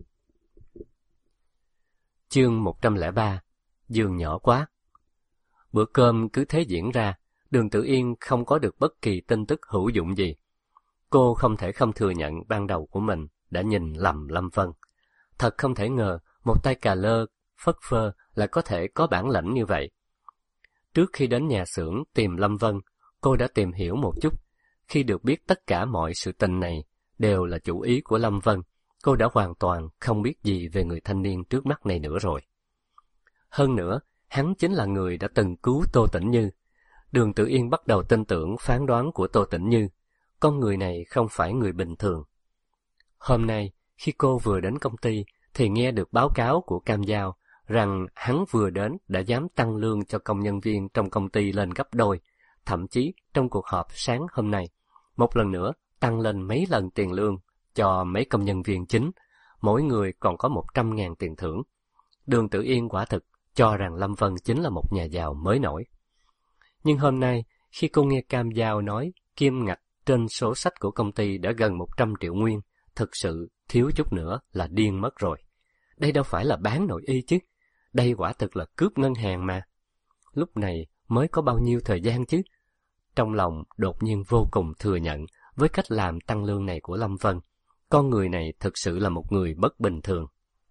Chương 103, giường nhỏ quá. Bữa cơm cứ thế diễn ra, Đường Tử Yên không có được bất kỳ tin tức hữu dụng gì. Cô không thể không thừa nhận ban đầu của mình đã nhìn lầm Lâm Vân. Thật không thể ngờ một tay cà lơ, phất phơ lại có thể có bản lĩnh như vậy. Trước khi đến nhà xưởng tìm Lâm Vân, cô đã tìm hiểu một chút. Khi được biết tất cả mọi sự tình này đều là chủ ý của Lâm Vân, cô đã hoàn toàn không biết gì về người thanh niên trước mắt này nữa rồi. Hơn nữa, hắn chính là người đã từng cứu Tô Tĩnh Như. Đường Tử Yên bắt đầu tin tưởng phán đoán của Tô Tĩnh Như. Con người này không phải người bình thường. Hôm nay, khi cô vừa đến công ty, thì nghe được báo cáo của Cam Dao rằng hắn vừa đến đã dám tăng lương cho công nhân viên trong công ty lên gấp đôi, thậm chí trong cuộc họp sáng hôm nay, một lần nữa tăng lên mấy lần tiền lương cho mấy công nhân viên chính, mỗi người còn có 100.000 tiền thưởng. Đường Tử Yên quả thực cho rằng Lâm Vân chính là một nhà giàu mới nổi. Nhưng hôm nay, khi cô nghe Cam Dao nói kim ngạch trên sổ sách của công ty đã gần 100 triệu nguyên, thực sự thiếu chút nữa là điên mất rồi. Đây đâu phải là bán nội y chứ, đây quả thực là cướp ngân hàng mà. Lúc này mới có bao nhiêu thời gian chứ? Trong lòng đột nhiên vô cùng thừa nhận với cách làm tăng lương này của Lâm Vân, con người này thực sự là một người bất bình thường.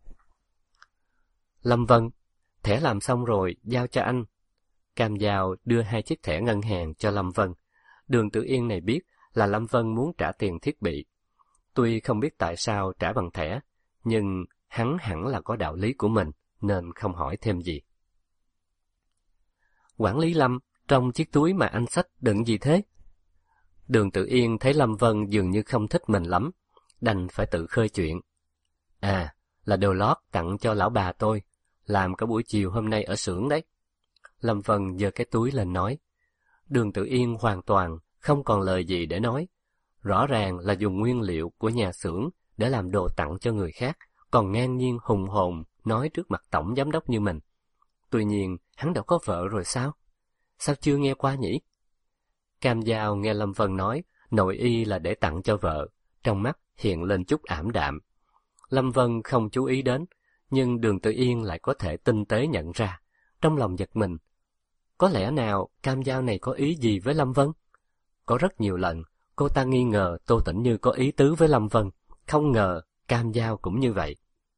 Lâm Vân, thẻ làm xong rồi, giao cho anh. Cam Dao đưa 2 chiếc thẻ ngân hàng cho Lâm Vân. Đường Tử Yên này biết là Lâm Vân muốn trả tiền thiết bị. Tuy không biết tại sao trả bằng thẻ, nhưng hắn hẳn là có đạo lý của mình, nên không hỏi thêm gì. Quản lý Lâm, trong chiếc túi mà anh xách đựng gì thế? Đường Tử Yên thấy Lâm Vân dường như không thích mình lắm, đành phải tự khơi chuyện. À, là đồ lót tặng cho lão bà tôi, làm cả buổi chiều hôm nay ở xưởng đấy. Lâm Vân giơ cái túi lên nói. Đường Tử Yên hoàn toàn không còn lời gì để nói. Rõ ràng là dùng nguyên liệu của nhà xưởng để làm đồ tặng cho người khác, còn ngang nhiên hùng hồn nói trước mặt tổng giám đốc như mình. Tuy nhiên, hắn đã có vợ rồi sao? Sao chưa nghe qua nhỉ? Cam Dao nghe Lâm Vân nói nội y là để tặng cho vợ, trong mắt hiện lên chút ảm đạm. Lâm Vân không chú ý đến, nhưng Đường Tử Yên lại có thể tinh tế nhận ra. Trong lòng giật mình, có lẽ nào Cam Dao này có ý gì với Lâm Vân? Có rất nhiều lần, cô ta nghi ngờ Tô Tĩnh Như có ý tứ với Lâm Vân, không ngờ Cam Dao cũng như vậy.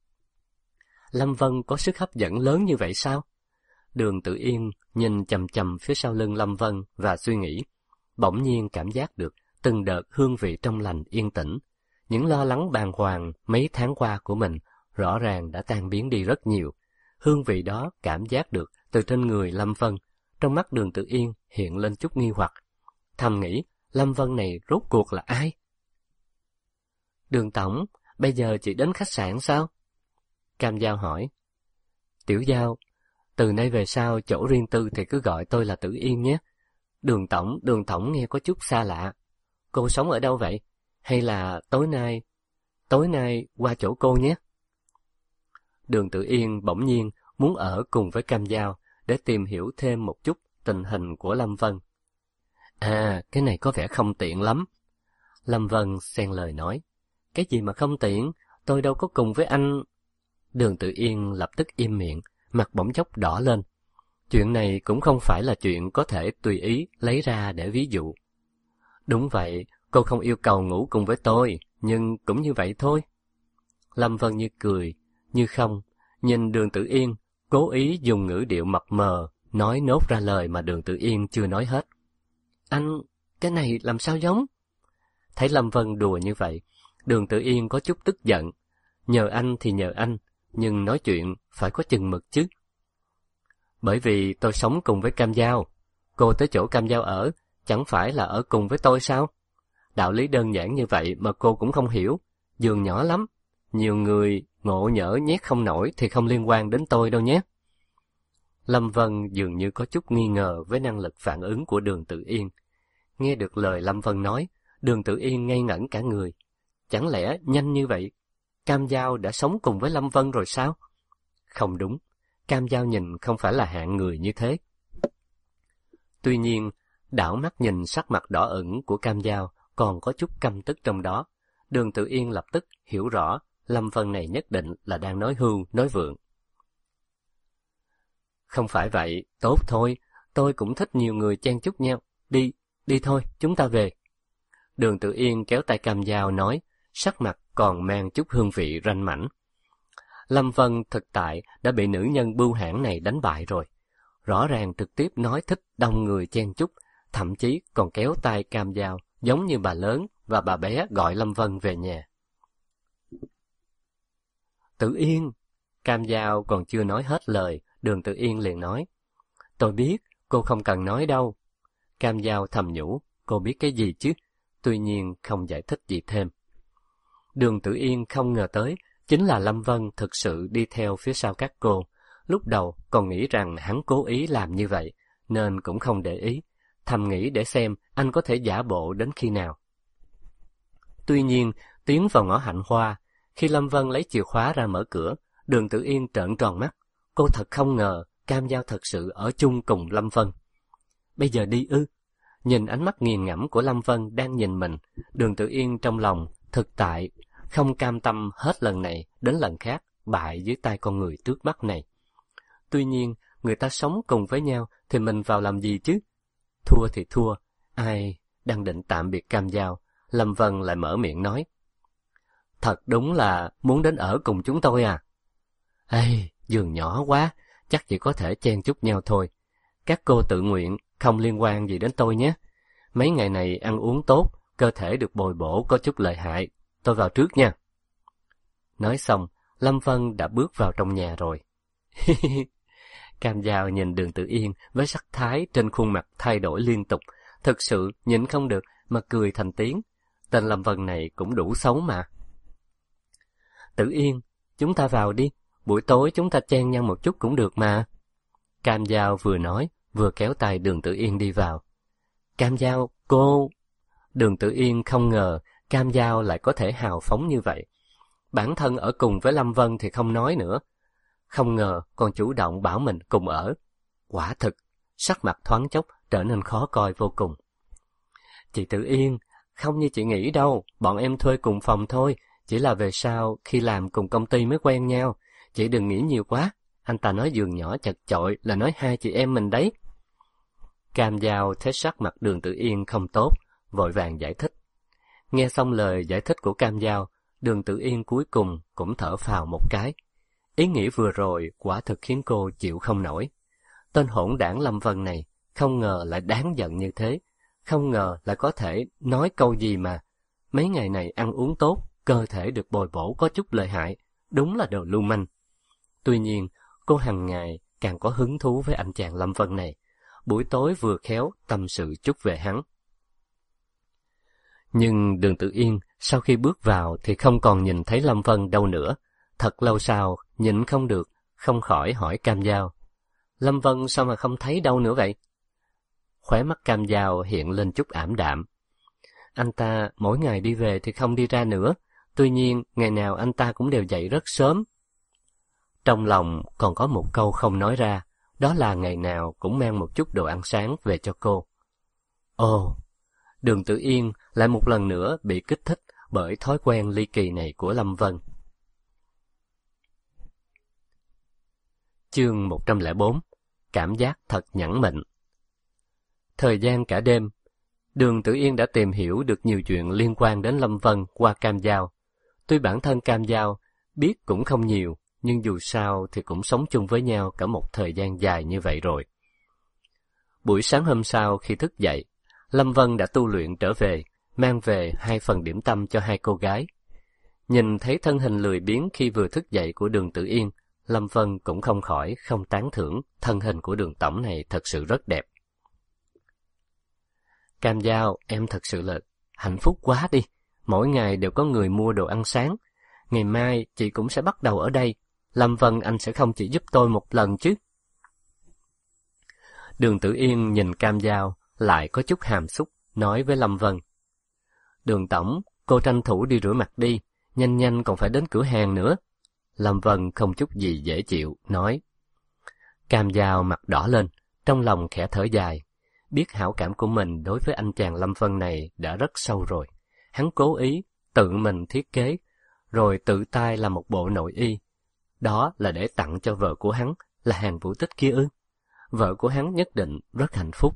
Lâm Vân có sức hấp dẫn lớn như vậy sao? Đường Tử Yên nhìn chằm chằm phía sau lưng Lâm Vân và suy nghĩ, bỗng nhiên cảm giác được từng đợt hương vị trong lành yên tĩnh. Những lo lắng bàng hoàng mấy tháng qua của mình rõ ràng đã tan biến đi rất nhiều. Hương vị đó cảm giác được từ trên người Lâm Vân. Trong mắt Đường Tử Yên hiện lên chút nghi hoặc. Thầm nghĩ, Lâm Vân này rốt cuộc là ai? Đường tổng, bây giờ chị đến khách sạn sao? Cam Dao hỏi. Tiểu Dao, từ nay về sau chỗ riêng tư thì cứ gọi tôi là Tử Yên nhé. Đường tổng nghe có chút xa lạ. Cô sống ở đâu vậy? Hay là tối nay qua chỗ cô nhé? Đường Tử Yên bỗng nhiên muốn ở cùng với Cam Dao để tìm hiểu thêm một chút tình hình của Lâm Vân. À, cái này có vẻ không tiện lắm. Lâm Vân xen lời nói. Cái gì mà không tiện, tôi đâu có cùng với anh. Đường Tử Yên lập tức im miệng, mặt bỗng chốc đỏ lên. Chuyện này cũng không phải là chuyện có thể tùy ý lấy ra để ví dụ. Đúng vậy, cô không yêu cầu ngủ cùng với tôi, nhưng cũng như vậy thôi. Lâm Vân như cười, như không, nhìn Đường Tử Yên, cố ý dùng ngữ điệu mập mờ, nói nốt ra lời mà Đường Tử Yên chưa nói hết. Anh, cái này làm sao giống? Thấy Lâm Vân đùa như vậy, Đường Tử Yên có chút tức giận. Nhờ anh thì nhờ anh, nhưng nói chuyện phải có chừng mực chứ. Bởi vì tôi sống cùng với Cam Giao, cô tới chỗ Cam Giao ở, chẳng phải là ở cùng với tôi sao? Đạo lý đơn giản như vậy mà cô cũng không hiểu, giường nhỏ lắm. Nhiều người ngộ nhỡ nhét không nổi thì không liên quan đến tôi đâu nhé. Lâm Vân dường như có chút nghi ngờ với năng lực phản ứng của Đường Tử Yên. Nghe được lời Lâm Vân nói, Đường Tử Yên ngây ngẩn cả người. Chẳng lẽ nhanh như vậy, Cam Giao đã sống cùng với Lâm Vân rồi sao? Không đúng, Cam Giao nhìn không phải là hạng người như thế. Tuy nhiên, đảo mắt nhìn sắc mặt đỏ ửng của Cam Giao còn có chút căm tức trong đó. Đường Tử Yên lập tức hiểu rõ Lâm Vân này nhất định là đang nói hưu, nói vượng. Không phải vậy, tốt thôi, tôi cũng thích nhiều người chen chúc nhau. Đi thôi, chúng ta về. Đường Tử Yên kéo tay Cam Giao nói, sắc mặt còn mang chút hương vị ranh mãnh. Lâm Vân thực tại đã bị nữ nhân bưu hãn này đánh bại rồi. Rõ ràng trực tiếp nói thích đông người chen chúc, thậm chí còn kéo tay Cam Giao giống như bà lớn và bà bé gọi Lâm Vân về nhà. Tử Yên, Cam Giao còn chưa nói hết lời, Đường Tử Yên liền nói, tôi biết, cô không cần nói đâu. Cam Giao thầm nhủ, cô biết cái gì chứ, tuy nhiên không giải thích gì thêm. Đường Tử Yên không ngờ tới, chính là Lâm Vân thực sự đi theo phía sau các cô. Lúc đầu còn nghĩ rằng hắn cố ý làm như vậy, nên cũng không để ý, thầm nghĩ để xem anh có thể giả bộ đến khi nào. Tuy nhiên, tiến vào ngõ Hạnh Hoa, khi Lâm Vân lấy chìa khóa ra mở cửa, Đường Tử Yên trợn tròn mắt. Cô thật không ngờ Cam Giao thật sự ở chung cùng Lâm Vân. Bây giờ đi ư? Nhìn ánh mắt nghiền ngẫm của Lâm Vân đang nhìn mình, Đường Tử Yên trong lòng thực tại không cam tâm hết lần này đến lần khác bại dưới tay con người trước mắt này. Tuy nhiên, người ta sống cùng với nhau thì mình vào làm gì chứ? Thua thì thua, ai đang định tạm biệt Cam Giao, Lâm Vân lại mở miệng nói. Thật đúng là muốn đến ở cùng chúng tôi à? Ê, giường nhỏ quá, chắc chỉ có thể chen chúc nhau thôi. Các cô tự nguyện, không liên quan gì đến tôi nhé. Mấy ngày này ăn uống tốt, cơ thể được bồi bổ có chút lợi hại. Tôi vào trước nha. Nói xong, Lâm Vân đã bước vào trong nhà rồi. Cam Giao nhìn Đường Tử Yên với sắc thái trên khuôn mặt thay đổi liên tục, thực sự nhịn không được mà cười thành tiếng. Tên Lâm Vân này cũng đủ xấu mà. Tử Yên, chúng ta vào đi, buổi tối chúng ta chen nhau một chút cũng được mà. Cam Giao vừa nói, vừa kéo tay Đường Tử Yên đi vào. Cam Giao, cô... Đường Tử Yên không ngờ Cam Giao lại có thể hào phóng như vậy. Bản thân ở cùng với Lâm Vân thì không nói nữa. Không ngờ còn chủ động bảo mình cùng ở. Quả thực, sắc mặt thoáng chốc trở nên khó coi vô cùng. Chị Tử Yên, không như chị nghĩ đâu, bọn em thuê cùng phòng thôi, chỉ là về sau khi làm cùng công ty mới quen nhau. Chị đừng nghĩ nhiều quá, anh ta nói giường nhỏ chật chội là nói hai chị em mình đấy. Cam Giao thấy sắc mặt Đường Tử Yên không tốt, vội vàng giải thích. Nghe xong lời giải thích của Cam Giao, Đường Tử Yên cuối cùng cũng thở phào một cái. Ý nghĩ vừa rồi quả thực khiến cô chịu không nổi. Tên hỗn đảng Lâm Vân này không ngờ lại đáng giận như thế, không ngờ lại có thể nói câu gì mà mấy ngày này ăn uống tốt, cơ thể được bồi bổ có chút lợi hại, đúng là đồ lưu manh. Tuy nhiên, cô hằng ngày càng có hứng thú với anh chàng Lâm Vân này, buổi tối vừa khéo tâm sự chút về hắn. Nhưng Đường Tử Yên sau khi bước vào thì không còn nhìn thấy Lâm Vân đâu nữa. Thật lâu sau, nhịn không được, không khỏi hỏi Cam Giao. Lâm Vân sao mà không thấy đâu nữa vậy? Khóe mắt Cam Giao hiện lên chút ảm đạm. Anh ta mỗi ngày đi về thì không đi ra nữa, tuy nhiên ngày nào anh ta cũng đều dậy rất sớm. Trong lòng còn có một câu không nói ra, đó là ngày nào cũng mang một chút đồ ăn sáng về cho cô. Ồ, Đường Tử Yên lại một lần nữa bị kích thích bởi thói quen ly kỳ này của Lâm Vân. Chương 104. Cảm giác thật nhẫn mệnh. Thời gian cả đêm, Đường Tử Yên đã tìm hiểu được nhiều chuyện liên quan đến Lâm Vân qua Cam Giao. Tuy bản thân Cam Giao biết cũng không nhiều, nhưng dù sao thì cũng sống chung với nhau cả một thời gian dài như vậy rồi. Buổi sáng hôm sau khi thức dậy, Lâm Vân đã tu luyện trở về, mang về 2 phần điểm tâm cho 2 cô gái. Nhìn thấy thân hình lười biếng khi vừa thức dậy của Đường Tử Yên, Lâm Vân cũng không khỏi không tán thưởng thân hình của Đường tổng này thật sự rất đẹp. Cam Dao, em thật sự là hạnh phúc quá đi, mỗi ngày đều có người mua đồ ăn sáng. Ngày mai chị cũng sẽ bắt đầu ở đây, Lâm Vân anh sẽ không chỉ giúp tôi một lần chứ. Đường Tử Yên nhìn Cam Dao, lại có chút hàm xúc, nói với Lâm Vân. Đường tổng, cô tranh thủ đi rửa mặt đi, nhanh nhanh còn phải đến cửa hàng nữa. Lâm Vân không chút gì dễ chịu, nói. Cam Dao mặt đỏ lên, trong lòng khẽ thở dài. Biết hảo cảm của mình đối với anh chàng Lâm Vân này đã rất sâu rồi. Hắn cố ý, tự mình thiết kế, rồi tự tay làm một bộ nội y. Đó là để tặng cho vợ của hắn, là Hàn Vũ Tích kia ư. Vợ của hắn nhất định rất hạnh phúc.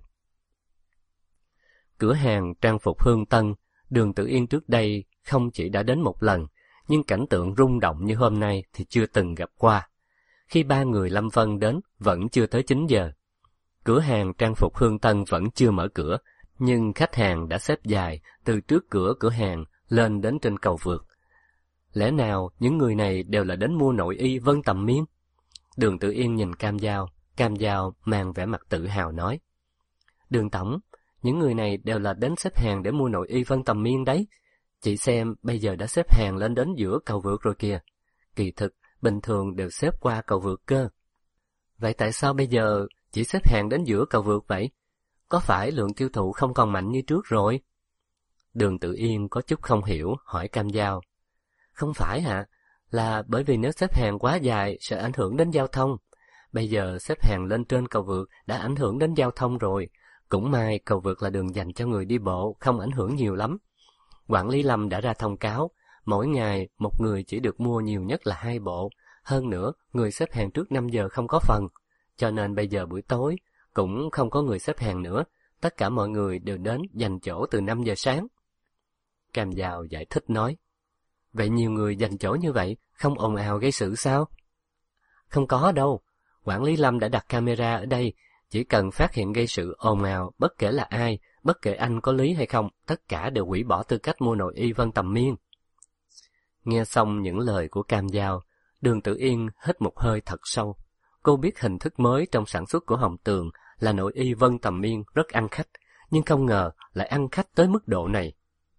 Cửa hàng trang phục Hương Tân, Đường Tử Yên trước đây không chỉ đã đến một lần, nhưng cảnh tượng rung động như hôm nay thì chưa từng gặp qua. Khi 3 người Lâm Vân đến, vẫn chưa tới 9 giờ. Cửa hàng trang phục Hương Tân vẫn chưa mở cửa, nhưng khách hàng đã xếp dài từ trước cửa cửa hàng lên đến trên cầu vượt. Lẽ nào những người này đều là đến mua nội y Vân Tầm Miên? Đường Tử Yên nhìn Cam Dao mang vẻ mặt tự hào nói. Đường tổng, những người này đều là đến xếp hàng để mua nội y Vân Tầm Miên đấy. Chị xem bây giờ đã xếp hàng lên đến giữa cầu vượt rồi kìa. Kỳ thực, bình thường đều xếp qua cầu vượt cơ. Vậy tại sao bây giờ chỉ xếp hàng đến giữa cầu vượt vậy? Có phải lượng tiêu thụ không còn mạnh như trước rồi? Đường Tử Yên có chút không hiểu, hỏi Cam Dao. Không phải hả? Là bởi vì nếu xếp hàng quá dài sẽ ảnh hưởng đến giao thông. Bây giờ xếp hàng lên trên cầu vượt đã ảnh hưởng đến giao thông rồi. Cũng may cầu vượt là đường dành cho người đi bộ, không ảnh hưởng nhiều lắm. Quản lý Lâm đã ra thông cáo, mỗi ngày một người chỉ được mua nhiều nhất là 2 bộ. Hơn nữa, người xếp hàng trước 5 giờ không có phần. Cho nên bây giờ buổi tối cũng không có người xếp hàng nữa. Tất cả mọi người đều đến dành chỗ từ 5 giờ sáng. Cam Dao giải thích nói. Vậy nhiều người dành chỗ như vậy, không ồn ào gây sự sao? Không có đâu. Quản lý Lâm đã đặt camera ở đây. Chỉ cần phát hiện gây sự ồn ào, bất kể là ai, bất kể anh có lý hay không, tất cả đều hủy bỏ tư cách mua nội y Vân Tầm Miên. Nghe xong những lời của Cam Dao, Đường Tử Yên hít một hơi thật sâu. Cô biết hình thức mới trong sản xuất của Hồng Tường là nội y Vân Tầm Miên rất ăn khách, nhưng không ngờ lại ăn khách tới mức độ này.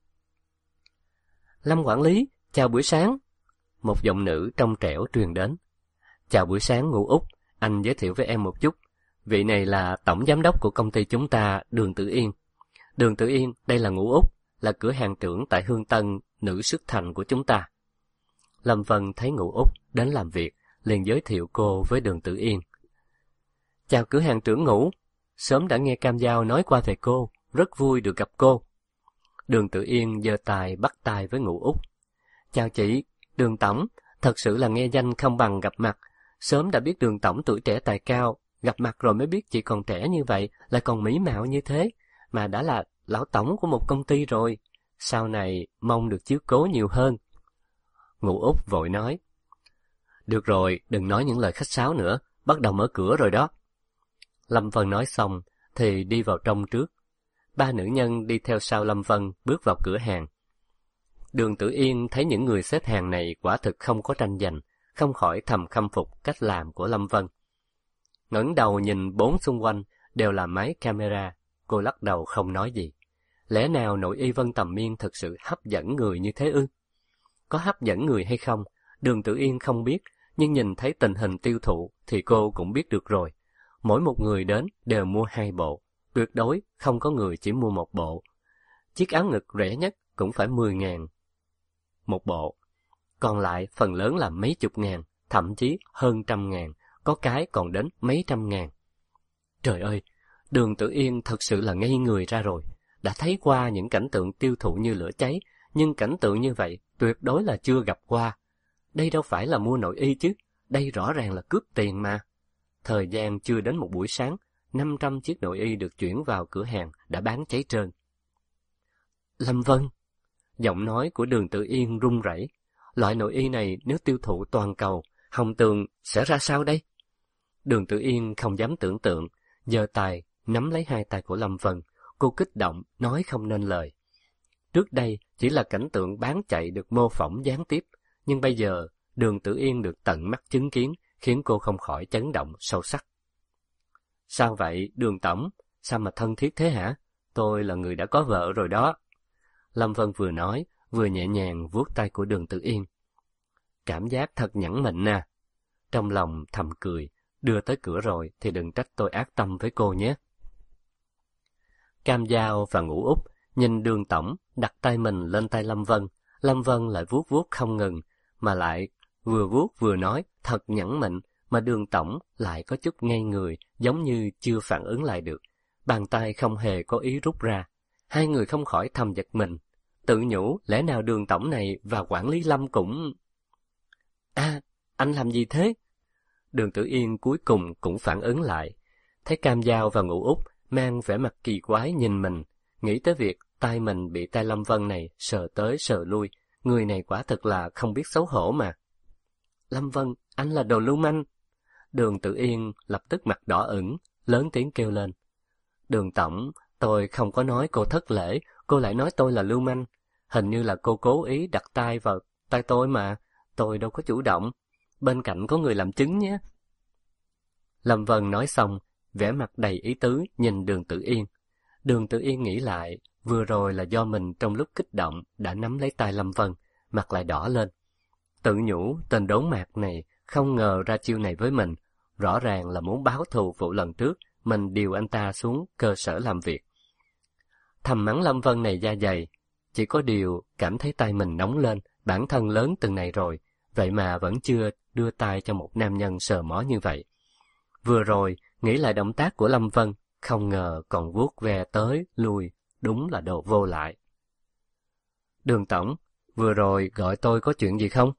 Lâm quản lý, chào buổi sáng. Một giọng nữ trong trẻo truyền đến. Chào buổi sáng Ngũ Út, anh giới thiệu với em một chút. Vị này là tổng giám đốc của công ty chúng ta, Đường Tử Yên. Đường Tử Yên, đây là Ngũ Út, là cửa hàng trưởng tại Hương Tân, nữ sức thành của chúng ta. Lâm Vân thấy Ngũ Út đến làm việc, liền giới thiệu cô với Đường Tử Yên. Chào cửa hàng trưởng Ngũ, sớm đã nghe Cam Dao nói qua về cô, rất vui được gặp cô. Đường Tử Yên giơ tay bắt tay với Ngũ Út. Chào chị, Đường tổng, thật sự là nghe danh không bằng gặp mặt. Sớm đã biết Đường tổng tuổi trẻ tài cao, gặp mặt rồi mới biết chị còn trẻ như vậy, lại còn mỹ mạo như thế, mà đã là lão tổng của một công ty rồi. Sau này mong được chiếu cố nhiều hơn. Ngũ Út vội nói. Được rồi, đừng nói những lời khách sáo nữa, bắt đầu mở cửa rồi đó. Lâm Vân nói xong thì đi vào trong trước. 3 nữ nhân đi theo sau Lâm Vân bước vào cửa hàng. Đường Tử Yên thấy những người xếp hàng này quả thực không có tranh giành, không khỏi thầm khâm phục cách làm của Lâm Vân. Ngẩng đầu nhìn 4 xung quanh đều là máy camera, cô lắc đầu không nói gì. Lẽ nào nội y Vân Tầm Miên thực sự hấp dẫn người như thế ư? Có hấp dẫn người hay không, Đường Tử Yên không biết, nhưng nhìn thấy tình hình tiêu thụ thì cô cũng biết được rồi. Mỗi một người đến đều mua 2 bộ, tuyệt đối không có người chỉ mua 1 bộ. Chiếc áo ngực rẻ nhất cũng phải 10.000 một bộ, còn lại phần lớn là mấy chục ngàn, thậm chí hơn 100.000, có cái còn đến mấy trăm ngàn. Trời ơi, Đường Tử Yên thật sự là ngây người ra rồi. Đã thấy qua những cảnh tượng tiêu thụ như lửa cháy, nhưng cảnh tượng như vậy tuyệt đối là chưa gặp qua. Đây đâu phải là mua nội y chứ, đây rõ ràng là cướp tiền mà. Thời gian chưa đến một buổi sáng, 500 chiếc nội y được chuyển vào cửa hàng đã bán cháy trơn. Lâm Vân, giọng nói của Đường Tử Yên run rẩy. Loại nội y này nếu tiêu thụ toàn cầu, Hồng Tường sẽ ra sao đây? Đường Tử Yên không dám tưởng tượng, giơ tay nắm lấy hai tay của Lâm Vân, cô kích động nói không nên lời. Trước đây chỉ là cảnh tượng bán chạy được mô phỏng gián tiếp, nhưng bây giờ Đường Tử Yên được tận mắt chứng kiến, khiến cô không khỏi chấn động sâu sắc. Sao vậy, Đường tổng? Sao mà thân thiết thế hả? Tôi là người đã có vợ rồi đó. Lâm Vân vừa nói, vừa nhẹ nhàng vuốt tay của Đường Tử Yên. Cảm giác thật nhẫn mịn nè. Trong lòng thầm cười, đưa tới cửa rồi thì đừng trách tôi ác tâm với cô nhé. Cam Dao và Ngũ Úc nhìn Đường tổng đặt tay mình lên tay Lâm Vân. Lâm Vân lại vuốt vuốt không ngừng, mà lại vừa vuốt vừa nói thật nhẫn mịn, mà Đường tổng lại có chút ngây người, giống như chưa phản ứng lại được. Bàn tay không hề có ý rút ra. Hai người không khỏi thầm giật mình, tự nhủ lẽ nào Đường tổng này và quản lý Lâm cũng... Anh làm gì thế? Đường Tử Yên cuối cùng cũng phản ứng lại. Thấy Cam Dao và Ngũ Úc mang vẻ mặt kỳ quái nhìn mình, nghĩ tới việc tay mình bị tay Lâm Vân này sờ tới sờ lui, người này quả thực là không biết xấu hổ mà. Lâm Vân, anh là đồ lưu manh. Đường Tử Yên lập tức mặt đỏ ửng, lớn tiếng kêu lên. Đường tổng, tôi không có nói cô thất lễ, cô lại nói tôi là lưu manh. Hình như là cô cố ý đặt tay vào tay tôi mà, tôi đâu có chủ động. Bên cạnh có người làm chứng nhé. Lâm Vân nói xong, vẻ mặt đầy ý tứ nhìn Đường Tử Yên. Đường Tử Yên nghĩ lại, vừa rồi là do mình trong lúc kích động đã nắm lấy tay Lâm Vân, mặt lại đỏ lên. Tự nhủ, tên đốn mạc này không ngờ ra chiêu này với mình, rõ ràng là muốn báo thù vụ lần trước mình điều anh ta xuống cơ sở làm việc. Thầm mắng Lâm Vân này da dày, chỉ có điều cảm thấy tay mình nóng lên, bản thân lớn từng này rồi, vậy mà vẫn chưa đưa tay cho một nam nhân sờ mó như vậy. Vừa rồi, nghĩ lại động tác của Lâm Vân, không ngờ còn vuốt ve tới, lui, đúng là đồ vô lại. Đường tổng, vừa rồi gọi tôi có chuyện gì không?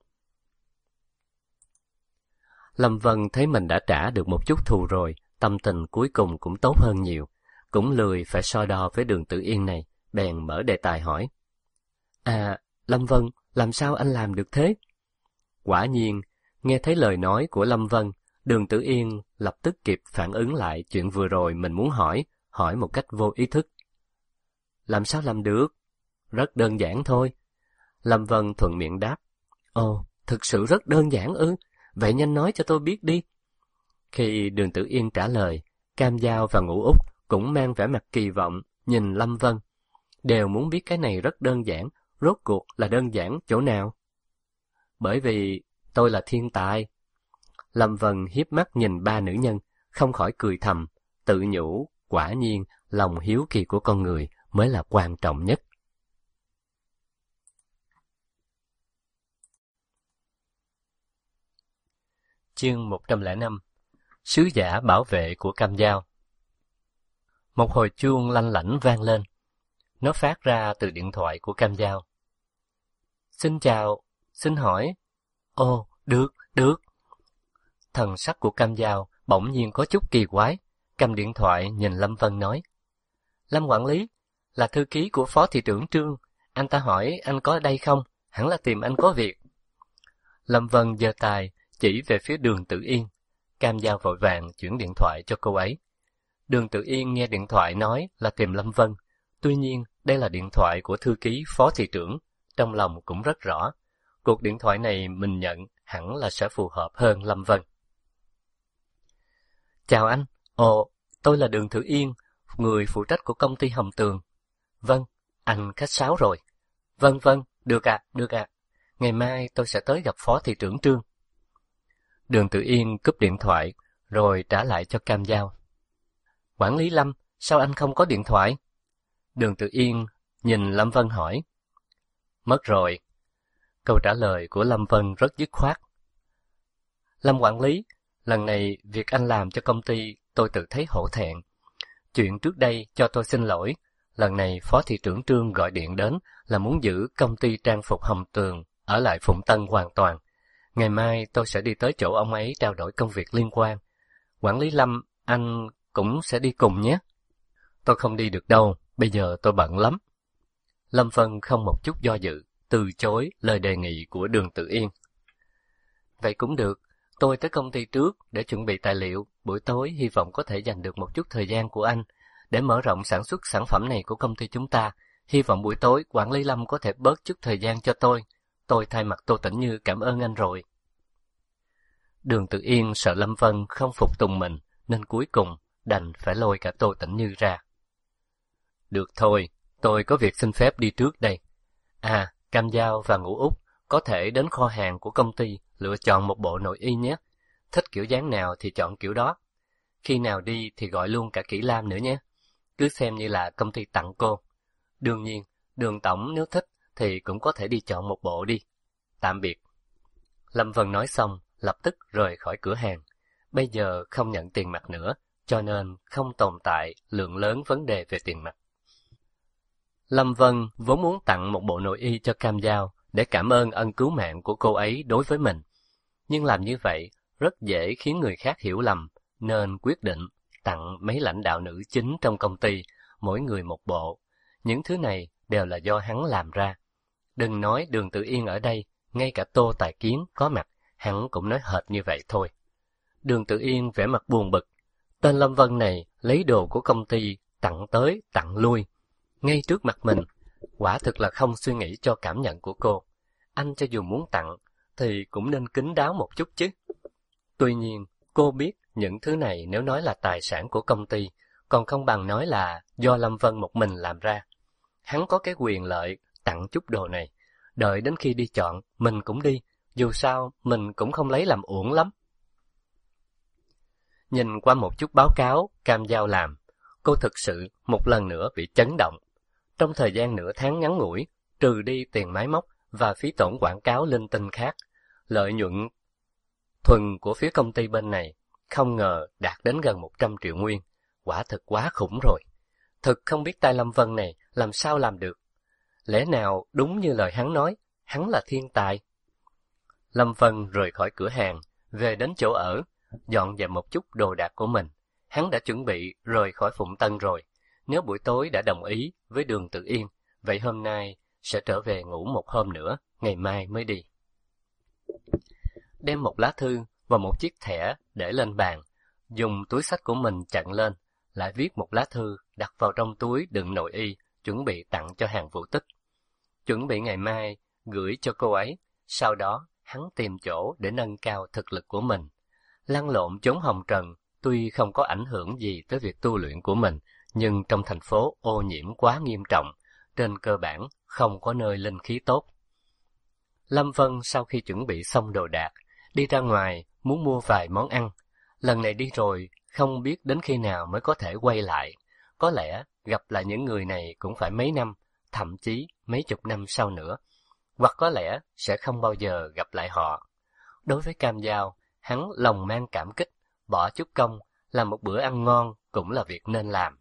Lâm Vân thấy mình đã trả được một chút thù rồi, tâm tình cuối cùng cũng tốt hơn nhiều, cũng lười phải so đo với Đường Tử Yên này, bèn mở đề tài hỏi. Lâm Vân, làm sao anh làm được thế? Quả nhiên, nghe thấy lời nói của Lâm Vân, Đường Tử Yên lập tức kịp phản ứng lại chuyện vừa rồi mình muốn hỏi một cách vô ý thức. Làm sao làm được? Rất đơn giản thôi. Lâm Vân thuận miệng đáp. Ồ, thực sự rất đơn giản ư? Vậy nhanh nói cho tôi biết đi. Khi Đường Tử Yên trả lời, Cam Dao và Ngũ Úc cũng mang vẻ mặt kỳ vọng nhìn Lâm Vân, đều muốn biết cái này rất đơn giản, rốt cuộc là đơn giản chỗ nào? Bởi vì tôi là thiên tài. Lâm Vân hiếp mắt nhìn ba nữ nhân, không khỏi cười thầm, tự nhủ, quả nhiên lòng hiếu kỳ của con người mới là quan trọng nhất. Chương 105. Sứ giả bảo vệ của Cam Dao. Một hồi chuông lanh lảnh vang lên. Nó phát ra từ điện thoại của Cam Dao. Xin chào, xin hỏi. Ồ, được. Thần sắc của Cam Dao bỗng nhiên có chút kỳ quái, cầm điện thoại nhìn Lâm Vân nói. Lâm quản lý, là thư ký của phó thị trưởng Trương, anh ta hỏi anh có ở đây không, hẳn là tìm anh có việc. Lâm Vân giơ tay chỉ về phía Đường Tử Yên. Cam Dao vội vàng chuyển điện thoại cho cô ấy. Đường Tử Yên nghe điện thoại nói là tìm Lâm Vân, tuy nhiên đây là điện thoại của thư ký phó thị trưởng, trong lòng cũng rất rõ. Cuộc điện thoại này mình nhận hẳn là sẽ phù hợp hơn Lâm Vân. Chào anh, tôi là Đường Tử Yên, người phụ trách của công ty Hồng Tường. Vâng, anh khách sáo rồi. Vâng, được ạ. Ngày mai tôi sẽ tới gặp phó thị trưởng Trương. Đường Tử Yên cúp điện thoại, rồi trả lại cho Cam Dao. Quản lý Lâm, sao anh không có điện thoại? Đường Tử Yên nhìn Lâm Vân hỏi. Mất rồi. Câu trả lời của Lâm Vân rất dứt khoát. Lâm quản lý, lần này việc anh làm cho công ty tôi tự thấy hổ thẹn. Chuyện trước đây cho tôi xin lỗi, lần này phó thị trưởng Trương gọi điện đến là muốn giữ công ty trang phục Hồng Tường ở lại Phụng Tân hoàn toàn. Ngày mai tôi sẽ đi tới chỗ ông ấy trao đổi công việc liên quan. Quản lý Lâm, anh cũng sẽ đi cùng nhé. Tôi không đi được đâu, bây giờ tôi bận lắm. Lâm Vân không một chút do dự, từ chối lời đề nghị của Đường Tử Yên. Vậy cũng được, Tôi tới công ty trước để chuẩn bị tài liệu, buổi tối hy vọng có thể dành được một chút thời gian của anh để mở rộng sản xuất sản phẩm này của công ty chúng ta. Hy vọng buổi tối quản lý Lâm có thể bớt chút thời gian cho tôi. Tôi thay mặt Tô Tĩnh Như cảm ơn anh rồi. Đường Tự Yên sợ Lâm Vân không phục tùng mình, nên cuối cùng đành phải lôi cả Tô Tĩnh Như ra. Được thôi, tôi có việc xin phép đi trước đây. À, Cam Dao và Ngũ Út có thể đến kho hàng của công ty lựa chọn một bộ nội y nhé. Thích kiểu dáng nào thì chọn kiểu đó. Khi nào đi thì gọi luôn cả Kỷ Lam nữa nhé. Cứ xem như là công ty tặng cô. Đương nhiên, Đường tổng nếu thích thì cũng có thể đi chọn một bộ đi. Tạm biệt. Lâm Vân nói xong, lập tức rời khỏi cửa hàng. Bây giờ không nhận tiền mặt nữa, cho nên không tồn tại lượng lớn vấn đề về tiền mặt. Lâm Vân vốn muốn tặng một bộ nội y cho Cam Dao để cảm ơn ân cứu mạng của cô ấy đối với mình. Nhưng làm như vậy rất dễ khiến người khác hiểu lầm, nên quyết định tặng mấy lãnh đạo nữ chính trong công ty, mỗi người một bộ. Những thứ này đều là do hắn làm ra. Đừng nói Đường Tự Yên ở đây, ngay cả Tô Tài Kiến có mặt, hắn cũng nói hệt như vậy thôi. Đường Tự Yên vẻ mặt buồn bực. Tên Lâm Vân này lấy đồ của công ty tặng tới tặng lui, ngay trước mặt mình, quả thực là không suy nghĩ cho cảm nhận của cô. Anh cho dù muốn tặng, thì cũng nên kín đáo một chút chứ. Tuy nhiên, cô biết những thứ này nếu nói là tài sản của công ty, còn không bằng nói là do Lâm Vân một mình làm ra. Hắn có cái quyền lợi tặng chút đồ này, đợi đến khi đi chọn, mình cũng đi, dù sao mình cũng không lấy làm uổng lắm. Nhìn qua một chút báo cáo Cam Dao làm, cô thực sự một lần nữa bị chấn động. Trong thời gian nửa tháng ngắn ngủi, trừ đi tiền máy móc và phí tổn quảng cáo linh tinh khác, lợi nhuận thuần của phía công ty bên này không ngờ đạt đến gần 100 triệu nguyên, quả thực quá khủng rồi. Thực không biết tay Lâm Vân này làm sao làm được. Lẽ nào đúng như lời hắn nói, hắn là thiên tài? Lâm Vân rời khỏi cửa hàng, về đến chỗ ở, dọn dẹp một chút đồ đạc của mình. Hắn đã chuẩn bị rời khỏi Phụng Tân rồi. Nếu buổi tối đã đồng ý với Đường Tự Yên, vậy hôm nay sẽ trở về ngủ một hôm nữa, ngày mai mới đi. Đem một lá thư và một chiếc thẻ để lên bàn, dùng túi xách của mình chặn lên, lại viết một lá thư đặt vào trong túi đựng nội y, chuẩn bị tặng cho Hàn Vũ Tích. Chuẩn bị ngày mai gửi cho cô ấy, sau đó hắn tìm chỗ để nâng cao thực lực của mình. Lăn lộn chốn hồng trần, tuy không có ảnh hưởng gì tới việc tu luyện của mình, nhưng trong thành phố ô nhiễm quá nghiêm trọng, trên cơ bản không có nơi linh khí tốt. Lâm Vân sau khi chuẩn bị xong đồ đạc, đi ra ngoài muốn mua vài món ăn. Lần này đi rồi, không biết đến khi nào mới có thể quay lại. Có lẽ gặp lại những người này cũng phải mấy năm, thậm chí mấy chục năm sau nữa. Hoặc có lẽ sẽ không bao giờ gặp lại họ. Đối với Cam Dao, hắn lòng mang cảm kích, bỏ chút công, làm một bữa ăn ngon cũng là việc nên làm.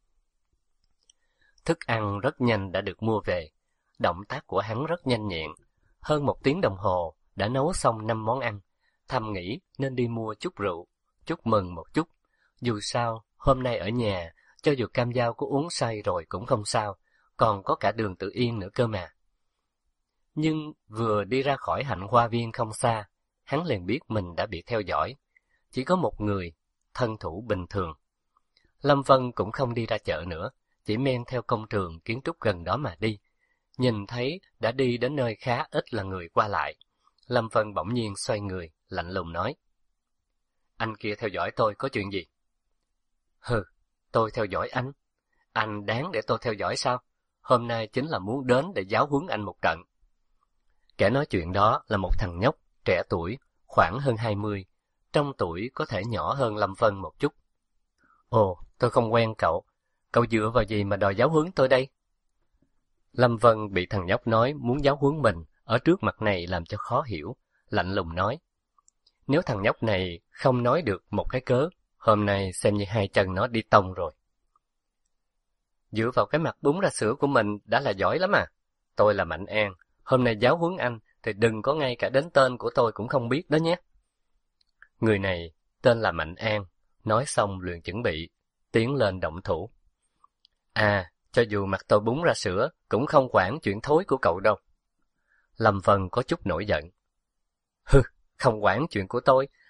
Thức ăn rất nhanh đã được mua về. Động tác của hắn rất nhanh nhẹn. Hơn 1 tiếng đồng hồ đã nấu xong 5 món ăn. Thầm nghĩ nên đi mua chút rượu, chúc mừng một chút. Dù sao, hôm nay ở nhà, cho dù Cam Dao có uống say rồi cũng không sao, còn có cả Đường Tự Yên nữa cơ mà. Nhưng vừa đi ra khỏi hạnh hoa viên không xa, hắn liền biết mình đã bị theo dõi. Chỉ có một người, thân thủ bình thường. Lâm Vân cũng không đi ra chợ nữa, chỉ men theo công trường kiến trúc gần đó mà đi. Nhìn thấy đã đi đến nơi khá ít là người qua lại. Lâm Vân bỗng nhiên xoay người, lạnh lùng nói. Anh kia theo dõi tôi có chuyện gì? Hừ, tôi theo dõi anh. Anh đáng để tôi theo dõi sao? Hôm nay chính là muốn đến để giáo huấn anh một trận. Kẻ nói chuyện đó là một thằng nhóc, trẻ tuổi, khoảng hơn 20. Trong tuổi có thể nhỏ hơn Lâm Vân một chút. Ồ, tôi không quen cậu. Cậu dựa vào gì mà đòi giáo huấn tôi đây? Lâm Vân bị thằng nhóc nói muốn giáo huấn mình ở trước mặt này làm cho khó hiểu, lạnh lùng nói. Nếu thằng nhóc này không nói được một cái cớ, hôm nay xem như hai chân nó đi tông rồi. Dựa vào cái mặt bún ra sữa của mình đã là giỏi lắm à. Tôi là Mạnh An, hôm nay giáo huấn anh thì đừng có ngay cả đến tên của tôi cũng không biết đó nhé. Người này tên là Mạnh An, nói xong liền chuẩn bị tiến lên động thủ. À, cho dù mặt tôi bún ra sữa cũng không quản chuyện thối của cậu đâu. Lâm Vân có chút nổi giận. Hừ, không quản chuyện của tôi,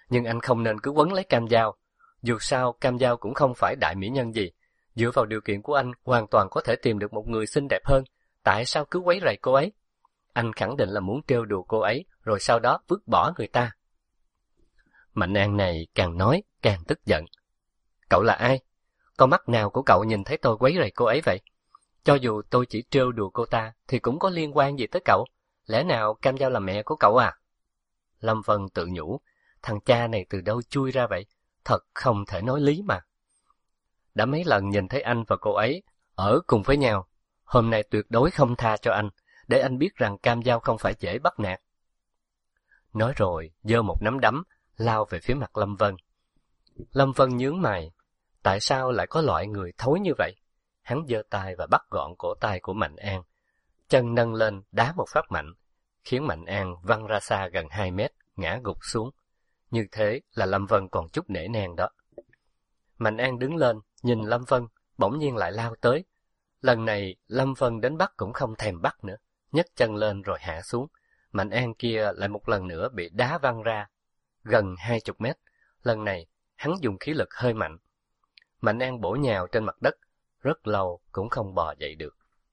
nhưng anh không nên cứ quấn lấy Cam Giao. Dù sao, Cam Giao cũng không phải đại mỹ nhân gì. Dựa vào điều kiện của anh, hoàn toàn có thể tìm được một người xinh đẹp hơn. Tại sao cứ quấy rầy cô ấy? Anh khẳng định là muốn trêu đùa cô ấy, rồi sau đó vứt bỏ người ta. Mạnh An này càng nói, càng tức giận. Cậu là ai? Con mắt nào của cậu nhìn thấy tôi quấy rầy cô ấy vậy? Cho dù tôi chỉ trêu đùa cô ta, thì cũng có liên quan gì tới cậu? Lẽ nào Cam Giao là mẹ của cậu à? Lâm Vân tự nhủ, thằng cha này từ đâu chui ra vậy? Thật không thể nói lý mà. Đã mấy lần nhìn thấy anh và cô ấy ở cùng với nhau, hôm nay tuyệt đối không tha cho anh, để anh biết rằng Cam Giao không phải dễ bắt nạt. Nói rồi, giơ một nắm đấm, lao về phía mặt Lâm Vân. Lâm Vân nhướng mày, tại sao lại có loại người thối như vậy? Hắn giơ tay và bắt gọn cổ tay của Mạnh An, chân nâng lên đá một phát mạnh, khiến Mạnh An văng ra xa gần 2 mét, ngã gục xuống. Như thế là Lâm Vân còn chút nể nang đó. Mạnh An đứng lên, nhìn Lâm Vân, bỗng nhiên lại lao tới. Lần này Lâm Vân đến bắt cũng không thèm bắt nữa, nhấc chân lên rồi hạ xuống. Mạnh An kia lại một lần nữa bị đá văng ra, gần 20 mét. Lần này hắn dùng khí lực hơi mạnh. Mạnh An bổ nhào trên mặt đất, rất lâu cũng không bò dậy được.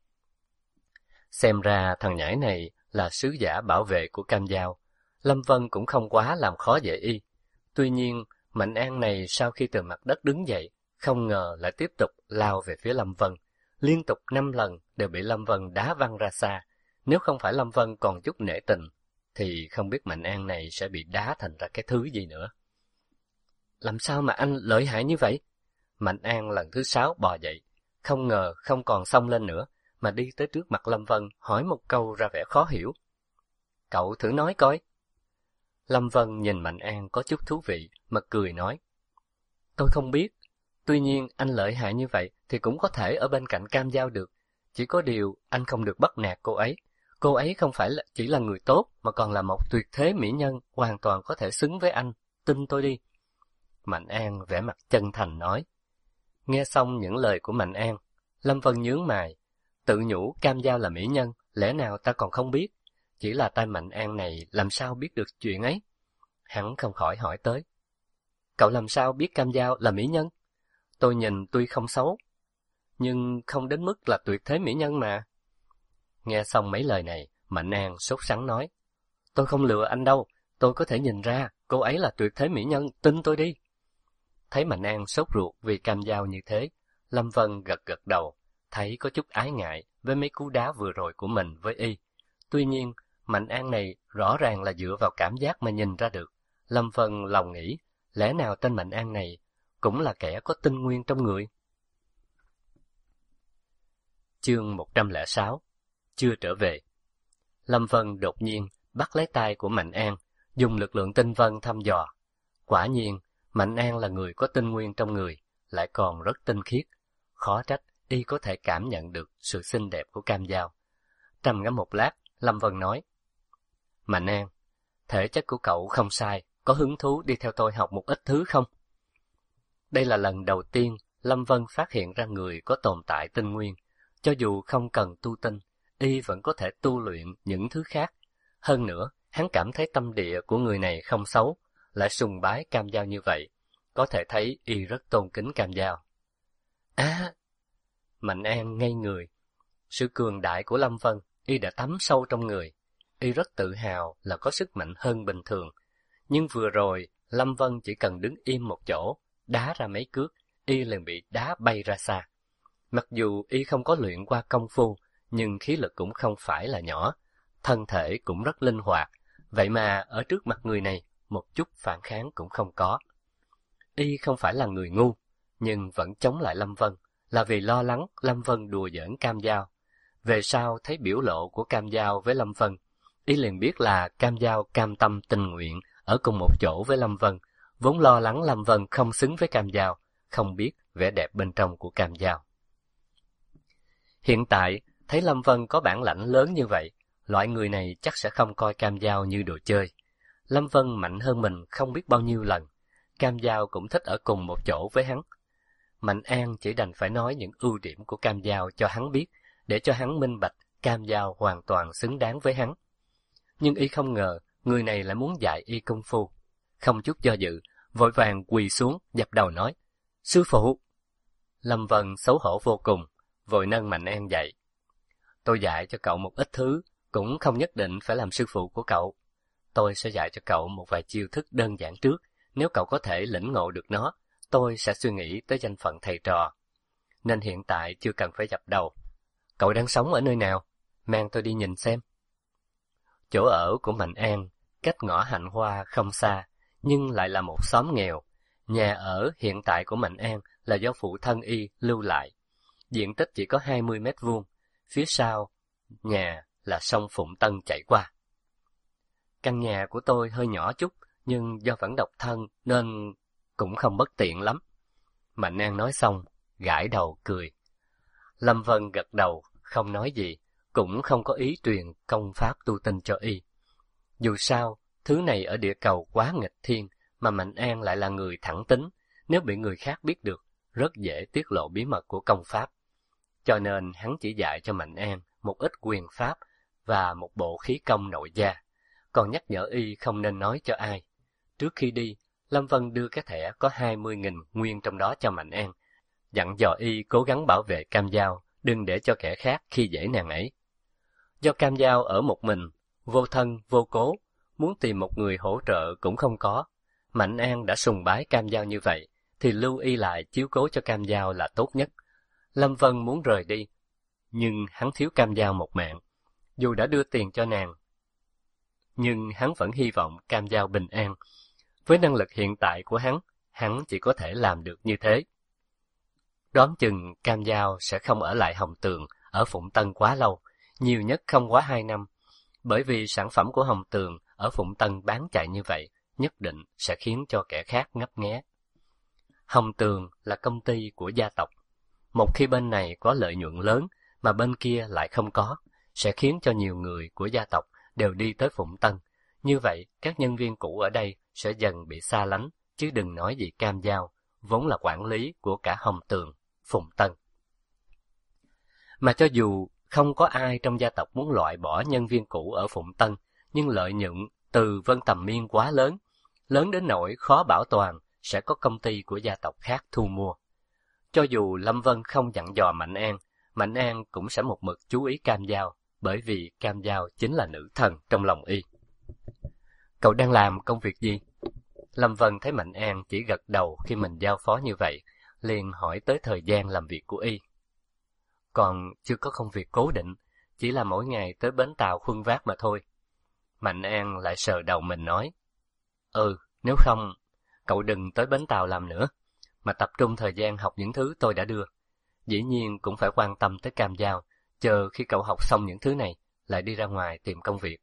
Xem ra thằng nhãi này là sứ giả bảo vệ của Cam Giao. Lâm Vân cũng không quá làm khó dễ y. Tuy nhiên, Mạnh An này sau khi từ mặt đất đứng dậy, không ngờ lại tiếp tục lao về phía Lâm Vân. Liên tục 5 lần đều bị Lâm Vân đá văng ra xa. Nếu không phải Lâm Vân còn chút nể tình, thì không biết Mạnh An này sẽ bị đá thành ra cái thứ gì nữa. Làm sao mà anh lợi hại như vậy? Mạnh An lần thứ 6 bò dậy, không ngờ không còn xông lên nữa, mà đi tới trước mặt Lâm Vân hỏi một câu ra vẻ khó hiểu. Cậu thử nói coi. Lâm Vân nhìn Mạnh An có chút thú vị, mà cười nói. Tôi không biết, tuy nhiên anh lợi hại như vậy thì cũng có thể ở bên cạnh Cam Giao được. Chỉ có điều anh không được bắt nạt cô ấy. Cô ấy không phải chỉ là người tốt, mà còn là một tuyệt thế mỹ nhân, hoàn toàn có thể xứng với anh, tin tôi đi. Mạnh An vẻ mặt chân thành nói. Nghe xong những lời của Mạnh An, Lâm Vân nhướng mày, tự nhủ Cam Giao là mỹ nhân, lẽ nào ta còn không biết? Chỉ là tay Mạnh An này làm sao biết được chuyện ấy? Hắn không khỏi hỏi tới. Cậu làm sao biết Cam Giao là mỹ nhân? Tôi nhìn tuy không xấu, nhưng không đến mức là tuyệt thế mỹ nhân mà. Nghe xong mấy lời này, Mạnh An sốt sắng nói. Tôi không lừa anh đâu, tôi có thể nhìn ra cô ấy là tuyệt thế mỹ nhân, tin tôi đi. Thấy Mạnh An sốt ruột vì Cam Giao như thế, Lâm Vân gật gật đầu, thấy có chút ái ngại với mấy cú đá vừa rồi của mình với y. Tuy nhiên, Mạnh An này rõ ràng là dựa vào cảm giác mà nhìn ra được. Lâm Vân lòng nghĩ, lẽ nào tên Mạnh An này cũng là kẻ có tinh nguyên trong người? Chương 106. Chưa trở về. Lâm Vân đột nhiên bắt lấy tay của Mạnh An, dùng lực lượng tinh vân thăm dò. Quả nhiên, Mạnh An là người có tinh nguyên trong người, lại còn rất tinh khiết. Khó trách y có thể cảm nhận được sự xinh đẹp của Cam Giao. Trầm ngâm một lát, Lâm Vân nói. Mạnh An, thể chất của cậu không sai, có hứng thú đi theo tôi học một ít thứ không? Đây là lần đầu tiên Lâm Vân phát hiện ra người có tồn tại tinh nguyên. Cho dù không cần tu tinh, y vẫn có thể tu luyện những thứ khác. Hơn nữa, hắn cảm thấy tâm địa của người này không xấu, lại sùng bái Cam Giao như vậy. Có thể thấy y rất tôn kính Cam Giao. Mạnh An ngây người. Sự cường đại của Lâm Vân, y đã thấm sâu trong người. Y rất tự hào là có sức mạnh hơn bình thường. Nhưng vừa rồi, Lâm Vân chỉ cần đứng im một chỗ, đá ra mấy cước, y liền bị đá bay ra xa. Mặc dù y không có luyện qua công phu, nhưng khí lực cũng không phải là nhỏ, thân thể cũng rất linh hoạt, vậy mà ở trước mặt người này, một chút phản kháng cũng không có. Y không phải là người ngu, nhưng vẫn chống lại Lâm Vân, là vì lo lắng Lâm Vân đùa giỡn Cam Giao. Về sau thấy biểu lộ của Cam Giao với Lâm Vân, y liền biết là Cam Giao cam tâm tình nguyện ở cùng một chỗ với Lâm Vân, vốn lo lắng Lâm Vân không xứng với Cam Giao, không biết vẻ đẹp bên trong của Cam Giao. Hiện tại, thấy Lâm Vân có bản lãnh lớn như vậy, loại người này chắc sẽ không coi Cam Giao như đồ chơi. Lâm Vân mạnh hơn mình không biết bao nhiêu lần, Cam Giao cũng thích ở cùng một chỗ với hắn. Mạnh An chỉ đành phải nói những ưu điểm của Cam Giao cho hắn biết, để cho hắn minh bạch Cam Giao hoàn toàn xứng đáng với hắn. Nhưng y không ngờ, người này lại muốn dạy y công phu. không chút do dự, vội vàng quỳ xuống, dập đầu nói, sư phụ. Lâm Vân xấu hổ vô cùng, vội nâng Mạnh An dậy. Tôi dạy cho cậu một ít thứ, cũng không nhất định phải làm sư phụ của cậu. Tôi sẽ dạy cho cậu một vài chiêu thức đơn giản trước, nếu cậu có thể lĩnh ngộ được nó, tôi sẽ suy nghĩ tới danh phận thầy trò. Nên hiện tại chưa cần phải dập đầu. Cậu đang sống ở nơi nào? Mang tôi đi nhìn xem. Chỗ ở của Mạnh An, cách ngõ Hạnh Hoa không xa, nhưng lại là một xóm nghèo. Nhà ở hiện tại của Mạnh An là do phụ thân y lưu lại. Diện tích chỉ có 20 mét vuông. Phía sau nhà là sông Phụng Tân chảy qua. Căn nhà của tôi hơi nhỏ chút, nhưng do vẫn độc thân nên cũng không bất tiện lắm. Mạnh An nói xong, gãi đầu cười. Lâm Vân gật đầu, không nói gì, cũng không có ý truyền công pháp tu tinh cho y. Dù sao, thứ này ở địa cầu quá nghịch thiên, mà Mạnh An lại là người thẳng tính, nếu bị người khác biết được, rất dễ tiết lộ bí mật của công pháp. Cho nên hắn chỉ dạy cho Mạnh An một ít quyền pháp và một bộ khí công nội gia, còn nhắc nhở y không nên nói cho ai. Trước khi đi, Lâm Vân đưa cái thẻ có 20.000 nguyên trong đó cho Mạnh An, dặn dò y cố gắng bảo vệ Cam Dao, đừng để cho kẻ khác khi dễ nàng ấy. Do Cam Dao ở một mình, vô thân vô cố, muốn tìm một người hỗ trợ cũng không có. Mạnh An đã sùng bái Cam Dao như vậy, thì lưu y lại chiếu cố cho Cam Dao là tốt nhất. Lâm Vân muốn rời đi, nhưng hắn thiếu Cam Dao một mạng. Dù đã đưa tiền cho nàng, nhưng hắn vẫn hy vọng Cam Dao bình an. Với năng lực hiện tại của hắn chỉ có thể làm được như thế. Đoán chừng Cam Dao sẽ không ở lại Hồng Tường ở Phụng Tân quá lâu, nhiều nhất không quá 2 năm, bởi vì sản phẩm của Hồng Tường ở Phụng Tân bán chạy như vậy, nhất định sẽ khiến cho kẻ khác ngấp nghé. Hồng Tường là công ty của gia tộc. Một khi bên này có lợi nhuận lớn mà bên kia lại không có, sẽ khiến cho nhiều người của gia tộc đều đi tới Phụng Tân. Như vậy, các nhân viên cũ ở đây sẽ dần bị xa lánh, chứ đừng nói gì Cam Dao, vốn là quản lý của cả Hồng Tường, Phụng Tân. Mà cho dù không có ai trong gia tộc muốn loại bỏ nhân viên cũ ở Phụng Tân, nhưng lợi nhuận từ Vân Tầm Miên quá lớn, lớn đến nỗi khó bảo toàn sẽ có công ty của gia tộc khác thu mua. Cho dù Lâm Vân không dặn dò Mạnh An cũng sẽ một mực chú ý Cam Dao, bởi vì Cam Dao chính là nữ thần trong lòng y. Cậu đang làm công việc gì? Lâm Vân thấy Mạnh An chỉ gật đầu khi mình giao phó như vậy, liền hỏi tới thời gian làm việc của y. Còn chưa có công việc cố định, chỉ là mỗi ngày tới bến tàu khuân vác mà thôi. Mạnh An lại sờ đầu mình nói, nếu không, cậu đừng tới bến tàu làm nữa, mà tập trung thời gian học những thứ tôi đã đưa. Dĩ nhiên cũng phải quan tâm tới Cam Dao, chờ khi cậu học xong những thứ này, lại đi ra ngoài tìm công việc.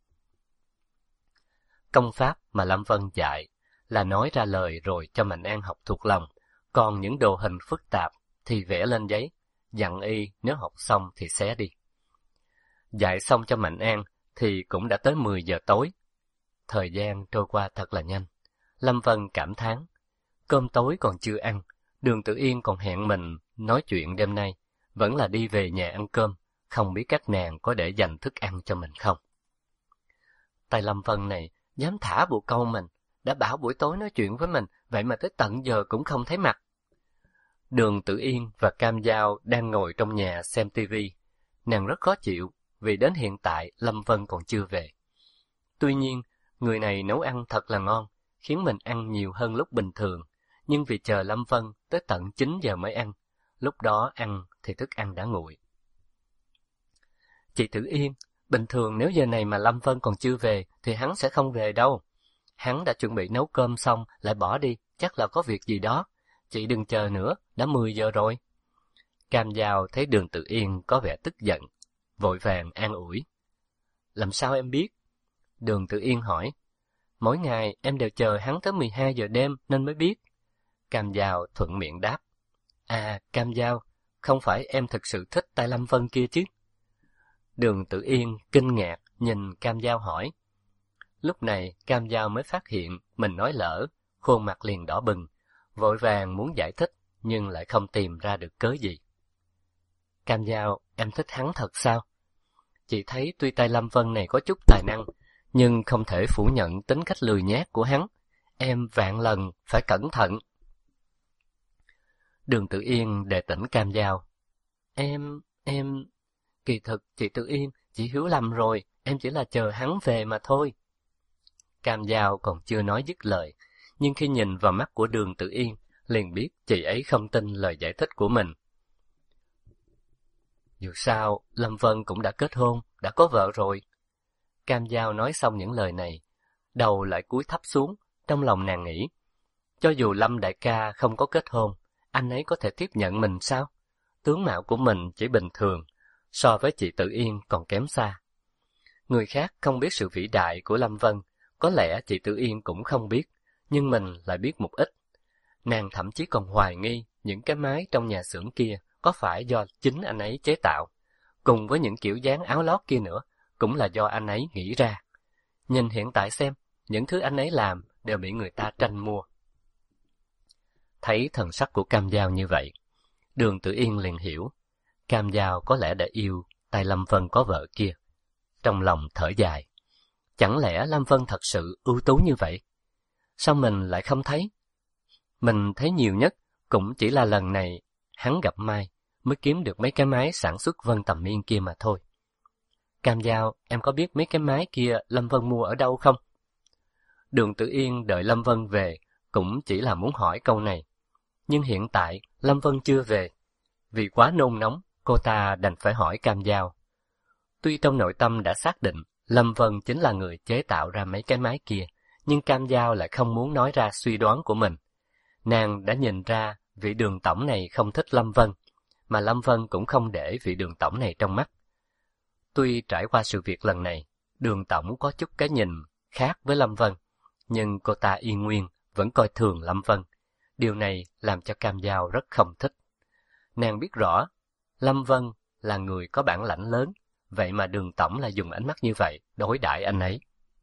Công pháp mà Lâm Vân dạy là nói ra lời rồi cho Mạnh An học thuộc lòng, còn những đồ hình phức tạp thì vẽ lên giấy, dặn y nếu học xong thì xé đi. Dạy xong cho Mạnh An thì cũng đã tới 10 giờ tối. Thời gian trôi qua thật là nhanh. Lâm Vân cảm thán, cơm tối còn chưa ăn, Đường Tử Yên còn hẹn mình nói chuyện đêm nay, vẫn là đi về nhà ăn cơm, không biết các nàng có để dành thức ăn cho mình không. Tay Lâm Vân này dám thả bồ câu mình, đã bảo buổi tối nói chuyện với mình, vậy mà tới tận giờ cũng không thấy mặt. Đường Tử Yên và Cam Dao đang ngồi trong nhà xem tivi. Nàng rất khó chịu vì đến hiện tại Lâm Vân còn chưa về. Tuy nhiên, người này nấu ăn thật là ngon, khiến mình ăn nhiều hơn lúc bình thường. Nhưng vì chờ Lâm Vân tới tận 9 giờ mới ăn, lúc đó ăn thì thức ăn đã nguội. Chị Tử Yên, bình thường nếu giờ này mà Lâm Vân còn chưa về thì hắn sẽ không về đâu. Hắn đã chuẩn bị nấu cơm xong lại bỏ đi, chắc là có việc gì đó. Chị đừng chờ nữa, đã 10 giờ rồi. Cam Dao thấy Đường Tử Yên có vẻ tức giận, vội vàng an ủi. Làm sao em biết? Đường Tử Yên hỏi. Mỗi ngày em đều chờ hắn tới 12 giờ đêm nên mới biết. Cam Dao thuận miệng đáp. À, Cam Dao, không phải em thực sự thích tay Lâm Vân kia chứ? Đường Tử Yên kinh ngạc nhìn Cam Dao hỏi. Lúc này Cam Dao mới phát hiện mình nói lỡ, khuôn mặt liền đỏ bừng, vội vàng muốn giải thích nhưng lại không tìm ra được cớ gì. Cam Dao, em thích hắn thật sao? Chị thấy tuy tay Lâm Vân này có chút tài năng, nhưng không thể phủ nhận tính cách lười nhác của hắn. em vạn lần phải cẩn thận. Đường Tử Yên đề tỉnh Cam Dao. Em, kỳ thực chị Tử Yên, chị hiểu lầm rồi, em chỉ là chờ hắn về mà thôi. Cam Dao còn chưa nói dứt lời, nhưng khi nhìn vào mắt của Đường Tử Yên, liền biết chị ấy không tin lời giải thích của mình. Dù sao, Lâm Vân cũng đã kết hôn, đã có vợ rồi. Cam Dao nói xong những lời này, đầu lại cúi thấp xuống, trong lòng nàng nghĩ. Cho dù Lâm đại ca không có kết hôn, anh ấy có thể tiếp nhận mình sao? Tướng mạo của mình chỉ bình thường, so với chị Tử Yên còn kém xa. Người khác không biết sự vĩ đại của Lâm Vân, có lẽ chị Tử Yên cũng không biết, nhưng mình lại biết một ít. Nàng thậm chí còn hoài nghi những cái mái trong nhà xưởng kia có phải do chính anh ấy chế tạo, cùng với những kiểu dáng áo lót kia nữa, cũng là do anh ấy nghĩ ra. Nhìn hiện tại xem, những thứ anh ấy làm đều bị người ta tranh mua. Thấy thần sắc của Cam Dao như vậy, Đường Tử Yên liền hiểu, Cam Dao có lẽ đã yêu tay Lâm Vân có vợ kia. Trong lòng thở dài, chẳng lẽ Lâm Vân thật sự ưu tú như vậy? Sao mình lại không thấy? Mình thấy nhiều nhất cũng chỉ là lần này hắn gặp Mai mới kiếm được mấy cái máy sản xuất Vân Tầm Miên kia mà thôi. Cam Dao, em có biết mấy cái máy kia Lâm Vân mua ở đâu không? Đường Tử Yên đợi Lâm Vân về cũng chỉ là muốn hỏi câu này. Nhưng hiện tại Lâm Vân chưa về. Vì quá nôn nóng, cô ta đành phải hỏi Cam Dao. Tuy trong nội tâm đã xác định Lâm Vân chính là người chế tạo ra mấy cái máy kia, nhưng Cam Dao lại không muốn nói ra suy đoán của mình. Nàng đã nhìn ra vị Đường tổng này không thích Lâm Vân, mà Lâm Vân cũng không để vị Đường tổng này trong mắt. Tuy trải qua sự việc lần này, Đường tổng có chút cái nhìn khác với Lâm Vân, nhưng cô ta y nguyên vẫn coi thường Lâm Vân. Điều này làm cho Cam Dao rất không thích. Nàng biết rõ, Lâm Vân là người có bản lãnh lớn, vậy mà Đường tổng lại dùng ánh mắt như vậy đối đãi anh ấy.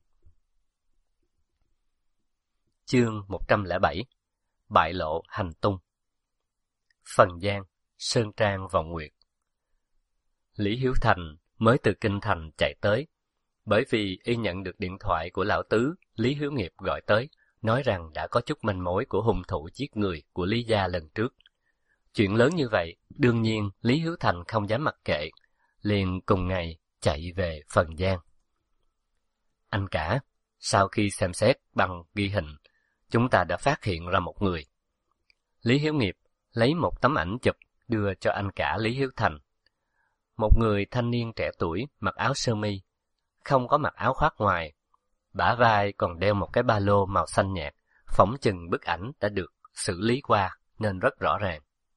Chương 107: Bại lộ hành tung. Phần Giang, Sơn Trang Vọng Nguyệt. Lý Hiếu Thành mới từ Kinh Thành chạy tới, bởi vì y nhận được điện thoại của lão tứ Lý Hiếu Nghiệp gọi tới, nói rằng đã có chút manh mối của hung thủ giết người của Lý gia lần trước. Chuyện lớn như vậy, đương nhiên Lý Hiếu Thành không dám mặc kệ, liền cùng ngày chạy về Phần Giang. Anh cả, sau khi xem xét bằng ghi hình, chúng ta đã phát hiện ra một người. Lý Hiếu Nghiệp lấy một tấm ảnh chụp đưa cho anh cả Lý Hiếu Thành. Một người thanh niên trẻ tuổi mặc áo sơ mi, không có mặc áo khoác ngoài, bả vai còn đeo một cái ba lô màu xanh nhạt, phỏng chừng bức ảnh đã được xử lý qua nên rất rõ ràng.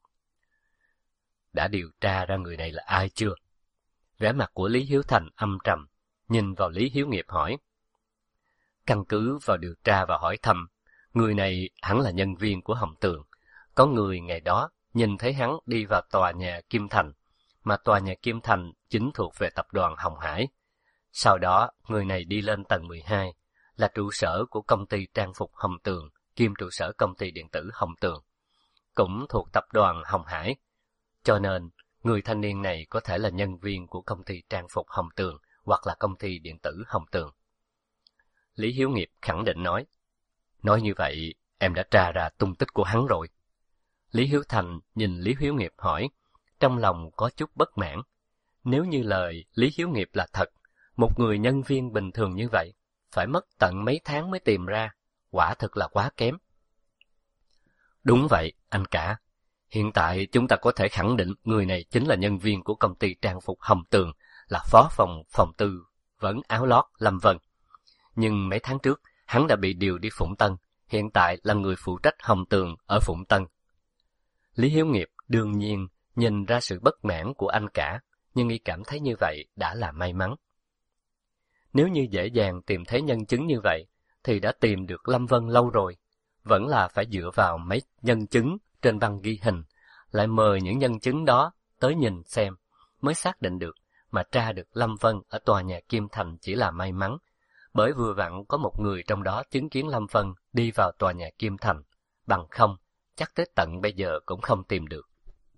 Đã điều tra ra người này là ai chưa? Vẻ mặt của Lý Hiếu Thành âm trầm, nhìn vào Lý Hiếu Nghiệp hỏi. Căn cứ vào điều tra và hỏi thăm, người này hẳn là nhân viên của Hồng Tường. Có người ngày đó nhìn thấy hắn đi vào tòa nhà Kim Thành, mà tòa nhà Kim Thành chính thuộc về tập đoàn Hồng Hải. Sau đó, người này đi lên tầng 12, là trụ sở của công ty trang phục Hồng Tường, kiêm trụ sở công ty điện tử Hồng Tường, cũng thuộc tập đoàn Hồng Hải. Cho nên, người thanh niên này có thể là nhân viên của công ty trang phục Hồng Tường hoặc là công ty điện tử Hồng Tường. Lý Hiếu Nghiệp khẳng định nói. Nói như vậy, em đã tra ra tung tích của hắn rồi. Lý Hiếu Thành nhìn Lý Hiếu Nghiệp hỏi, trong lòng có chút bất mãn. Nếu như lời Lý Hiếu Nghiệp là thật, một người nhân viên bình thường như vậy, phải mất tận mấy tháng mới tìm ra, quả thực là quá kém. Đúng vậy, anh cả. Hiện tại chúng ta có thể khẳng định người này chính là nhân viên của công ty trang phục Hồng Tường, là phó phòng tư vấn áo lót Lâm Vân. Nhưng mấy tháng trước, hắn đã bị điều đi Phụng Tân, hiện tại là người phụ trách Hồng Tường ở Phụng Tân. Lý Hiếu Nghiệp đương nhiên nhìn ra sự bất mãn của anh cả, nhưng y cảm thấy như vậy đã là may mắn. Nếu như dễ dàng tìm thấy nhân chứng như vậy, thì đã tìm được Lâm Vân lâu rồi. Vẫn là phải dựa vào mấy nhân chứng trên băng ghi hình, lại mời những nhân chứng đó tới nhìn xem, mới xác định được, mà tra được Lâm Vân ở tòa nhà Kim Thành chỉ là may mắn, bởi vừa vặn có một người trong đó chứng kiến Lâm Vân đi vào tòa nhà Kim Thành, bằng không, chắc tới tận bây giờ cũng không tìm được.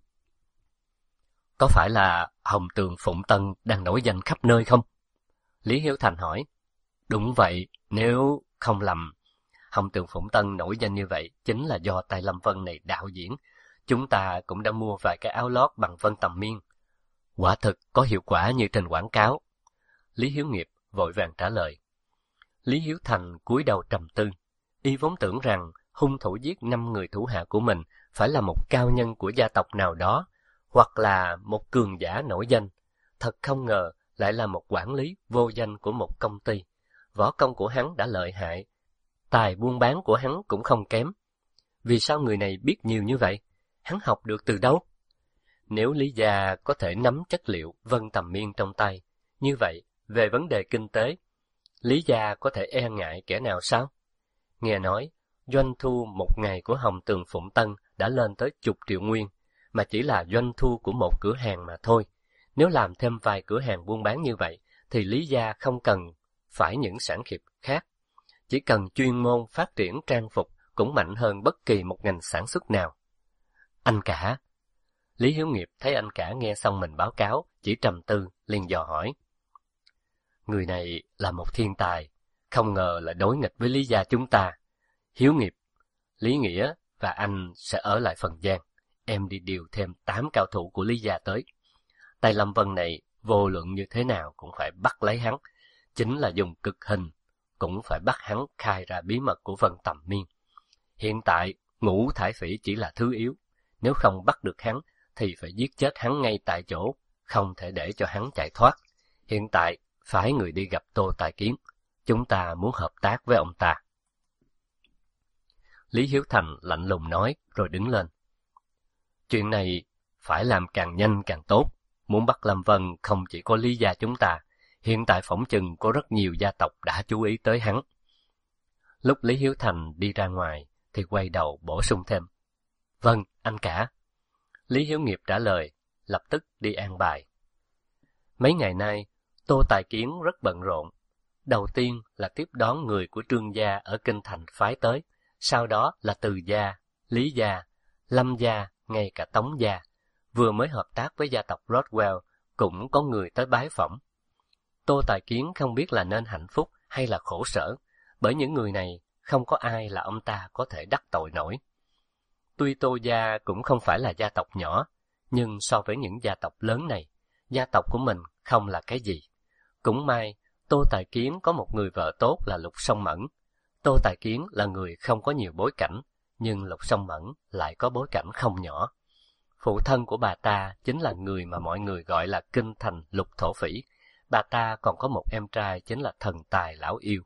Có phải là Hồng Tường Phụng Tân đang nổi danh khắp nơi không? Lý Hiếu Thành hỏi. Đúng vậy, nếu không lầm, Hồng Tường Phụng Tân nổi danh như vậy chính là do tay Lâm Vân này đạo diễn. Chúng ta cũng đã mua vài cái áo lót bằng vân tầm miên. Quả thực có hiệu quả như trên quảng cáo. Lý Hiếu Nghiệp vội vàng trả lời. Lý Hiếu Thành cúi đầu trầm tư. Y vốn tưởng rằng hung thủ giết 5 người thủ hạ của mình phải là một cao nhân của gia tộc nào đó, hoặc là một cường giả nổi danh. Thật không ngờ lại là một quản lý vô danh của một công ty. Võ công của hắn đã lợi hại, tài buôn bán của hắn cũng không kém. Vì sao người này biết nhiều như vậy? Hắn học được từ đâu? Nếu Lý gia có thể nắm chất liệu vân tầm miên trong tay, như vậy về vấn đề kinh tế, Lý gia có thể e ngại kẻ nào sao? Nghe nói, doanh thu một ngày của Hồng Tường Phụng Tân đã lên tới chục triệu nguyên, mà chỉ là doanh thu của một cửa hàng mà thôi. Nếu làm thêm vài cửa hàng buôn bán như vậy, thì Lý gia không cần phải những sản nghiệp khác. Chỉ cần chuyên môn phát triển trang phục cũng mạnh hơn bất kỳ một ngành sản xuất nào. Anh cả. Lý Hiếu Nghiệp thấy anh cả nghe xong mình báo cáo, chỉ trầm tư, liền dò hỏi. Người này là một thiên tài, không ngờ là đối nghịch với Lý gia chúng ta. Hiếu Nghiệp, Lý Nghĩa và anh sẽ ở lại Phần Giang. Em đi điều thêm 8 cao thủ của Lý gia tới. Tay Lâm Vân này vô luận như thế nào cũng phải bắt lấy hắn. Chính là dùng cực hình, cũng phải bắt hắn khai ra bí mật của Vân Tầm Miên. Hiện tại, Ngũ Thải Phỉ chỉ là thứ yếu. Nếu không bắt được hắn, thì phải giết chết hắn ngay tại chỗ, không thể để cho hắn chạy thoát. Hiện tại, phải người đi gặp Tô Tài Kiến. Chúng ta muốn hợp tác với ông ta. Lý Hiếu Thành lạnh lùng nói, rồi đứng lên. Chuyện này phải làm càng nhanh càng tốt. Muốn bắt Lâm Vân không chỉ có Lý gia chúng ta, hiện tại phỏng chừng có rất nhiều gia tộc đã chú ý tới hắn. Lúc Lý Hiếu Thành đi ra ngoài, thì quay đầu bổ sung thêm. Vâng, anh cả. Lý Hiếu Nghiệp trả lời, lập tức đi an bài. Mấy ngày nay, Tô Tài Kiến rất bận rộn. Đầu tiên là tiếp đón người của Trương gia ở Kinh Thành phái tới, sau đó là Từ gia, Lý gia, Lâm gia, ngay cả Tống gia. Vừa mới hợp tác với gia tộc Rothwell, cũng có người tới bái phỏng. Tô Tài Kiến không biết là nên hạnh phúc hay là khổ sở, bởi những người này không có ai là ông ta có thể đắc tội nổi. Tuy Tô gia cũng không phải là gia tộc nhỏ, nhưng so với những gia tộc lớn này, gia tộc của mình không là cái gì. Cũng may, Tô Tài Kiến có một người vợ tốt là Lục Song Mẫn. Tô Tài Kiến là người không có nhiều bối cảnh, nhưng Lục Song Mẫn lại có bối cảnh không nhỏ. Phụ thân của bà ta chính là người mà mọi người gọi là Kinh Thành Lục Thổ Phỉ. Bà ta còn có một em trai chính là Thần Tài Lão Yêu.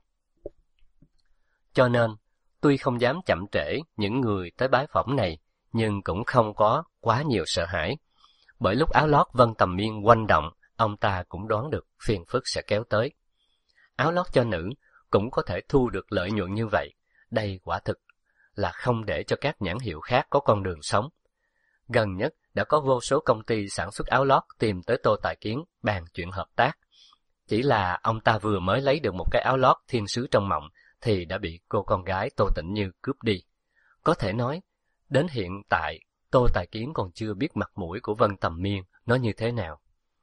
Cho nên, tuy không dám chậm trễ những người tới bái phỏng này, nhưng cũng không có quá nhiều sợ hãi. Bởi lúc áo lót Vân Tầm Miên quanh động, ông ta cũng đoán được phiền phức sẽ kéo tới. Áo lót cho nữ cũng có thể thu được lợi nhuận như vậy. Đây quả thực là không để cho các nhãn hiệu khác có con đường sống. Gần nhất đã có vô số công ty sản xuất áo lót tìm tới Tô Tài Kiến bàn chuyện hợp tác. Chỉ là ông ta vừa mới lấy được một cái áo lót thiên sứ trong mộng thì đã bị cô con gái Tô Tĩnh Như cướp đi. Có thể nói, đến hiện tại Tô Tài Kiến còn chưa biết mặt mũi của Vân Tầm Miên nó như thế nào.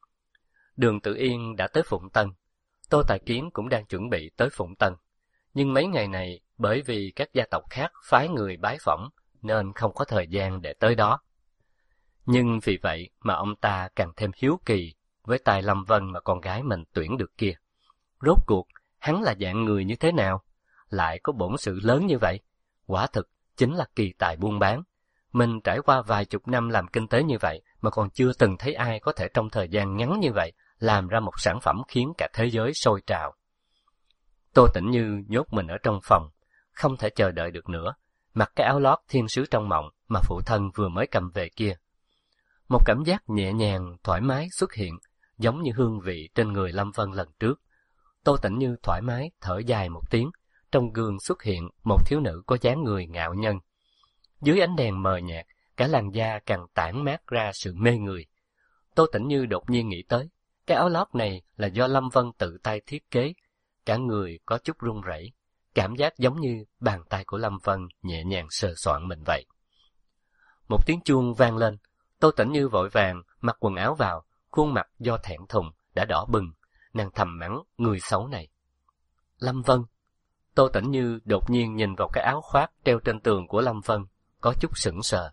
Đường Tử Yên đã tới Phụng Tân. Tô Tài Kiến cũng đang chuẩn bị tới Phụng Tân. Nhưng mấy ngày này bởi vì các gia tộc khác phái người bái phỏng nên không có thời gian để tới đó. Nhưng vì vậy mà ông ta càng thêm hiếu kỳ với tài Lâm Vân mà con gái mình tuyển được kia. Rốt cuộc, hắn là dạng người như thế nào? Lại có bổn sự lớn như vậy? Quả thực chính là kỳ tài buôn bán. Mình trải qua vài chục năm làm kinh tế như vậy mà còn chưa từng thấy ai có thể trong thời gian ngắn như vậy làm ra một sản phẩm khiến cả thế giới sôi trào. Tô Tĩnh Như nhốt mình ở trong phòng, không thể chờ đợi được nữa, mặc cái áo lót thiên sứ trong mộng mà phụ thân vừa mới cầm về kia. Một cảm giác nhẹ nhàng, thoải mái xuất hiện, giống như hương vị trên người Lâm Vân lần trước. Tô Tĩnh Như thoải mái thở dài một tiếng, trong gương xuất hiện một thiếu nữ có dáng người ngạo nhân. Dưới ánh đèn mờ nhạt, cả làn da càng tản mát ra sự mê người. Tô Tĩnh Như đột nhiên nghĩ tới, cái áo lót này là do Lâm Vân tự tay thiết kế, cả người có chút run rẩy, cảm giác giống như bàn tay của Lâm Vân nhẹ nhàng sờ soạn mình vậy. Một tiếng chuông vang lên, Tô Tĩnh Như vội vàng mặc quần áo vào, khuôn mặt do thẹn thùng đã đỏ bừng, nàng thầm mắng người xấu này. Lâm Vân. Tô Tĩnh Như đột nhiên nhìn vào cái áo khoác treo trên tường của Lâm Vân, có chút sững sờ.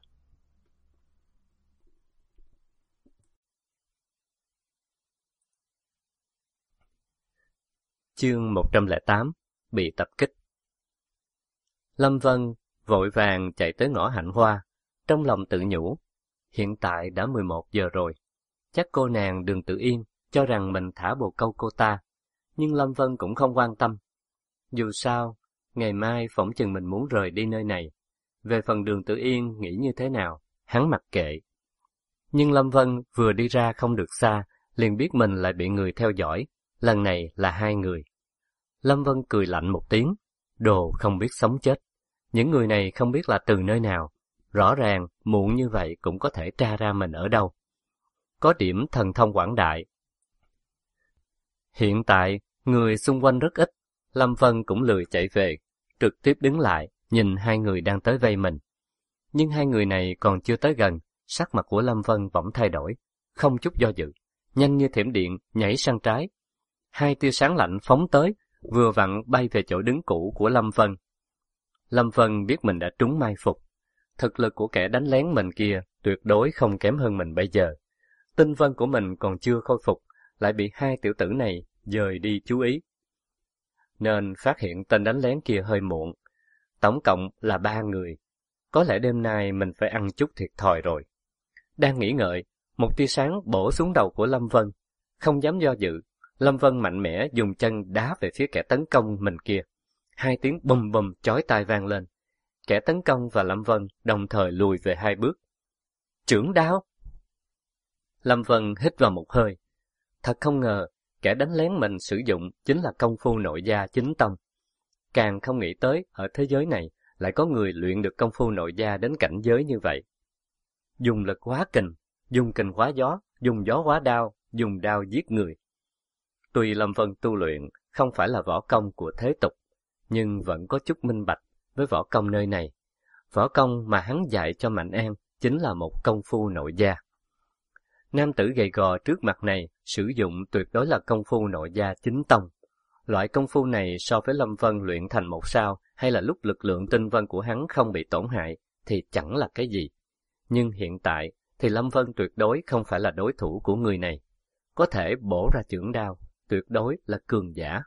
Chương 108: Bị tập kích. Lâm Vân vội vàng chạy tới ngõ Hạnh Hoa, trong lòng tự nhủ, hiện tại đã 11 giờ rồi, chắc cô nàng Đường Tự Yên cho rằng mình thả bồ câu cô ta, nhưng Lâm Vân cũng không quan tâm. Dù sao, ngày mai phỏng chừng mình muốn rời đi nơi này. Về phần Đường Tự Yên nghĩ như thế nào, hắn mặc kệ. Nhưng Lâm Vân vừa đi ra không được xa, liền biết mình lại bị người theo dõi, lần này là 2 người. Lâm Vân cười lạnh một tiếng, đồ không biết sống chết. Những người này không biết là từ nơi nào, rõ ràng muộn như vậy cũng có thể tra ra mình ở đâu. Có điểm thần thông quảng đại. Hiện tại, người xung quanh rất ít, Lâm Vân cũng lười chạy về, trực tiếp đứng lại, nhìn 2 người đang tới vây mình. Nhưng 2 người này còn chưa tới gần, sắc mặt của Lâm Vân bỗng thay đổi, không chút do dự, nhanh như thiểm điện nhảy sang trái. 2 tia sáng lạnh phóng tới, vừa vặn bay về chỗ đứng cũ của Lâm Vân. Lâm Vân biết mình đã trúng mai phục. Thực lực của kẻ đánh lén mình kia tuyệt đối không kém hơn mình bây giờ. Tinh vân của mình còn chưa khôi phục, lại bị 2 tiểu tử này dời đi chú ý. Nên phát hiện tên đánh lén kia hơi muộn. Tổng cộng là 3 người. Có lẽ đêm nay mình phải ăn chút thiệt thòi rồi. Đang nghĩ ngợi, một tia sáng bổ xuống đầu của Lâm Vân. Không dám do dự, Lâm Vân mạnh mẽ dùng chân đá về phía kẻ tấn công mình kia. 2 tiếng bùm bùm chói tai vang lên. Kẻ tấn công và Lâm Vân đồng thời lùi về 2 bước. Chưởng đao! Lâm Vân hít vào một hơi. Thật không ngờ, kẻ đánh lén mình sử dụng chính là công phu nội gia chính tông. Càng không nghĩ tới ở thế giới này lại có người luyện được công phu nội gia đến cảnh giới như vậy. Dùng lực hóa kình, dùng kình hóa gió, dùng gió hóa đao, dùng đao giết người. Tuy Lâm Vân tu luyện không phải là võ công của thế tục, nhưng vẫn có chút minh bạch với võ công nơi này. Võ công mà hắn dạy cho Mạnh An chính là một công phu nội gia. Nam tử gầy gò trước mặt này sử dụng tuyệt đối là công phu nội gia chính tông. Loại công phu này so với Lâm Vân luyện thành 1 sao hay là lúc lực lượng tinh vân của hắn không bị tổn hại thì chẳng là cái gì. Nhưng hiện tại thì Lâm Vân tuyệt đối không phải là đối thủ của người này. Có thể bổ ra chưởng đao, tuyệt đối là cường giả.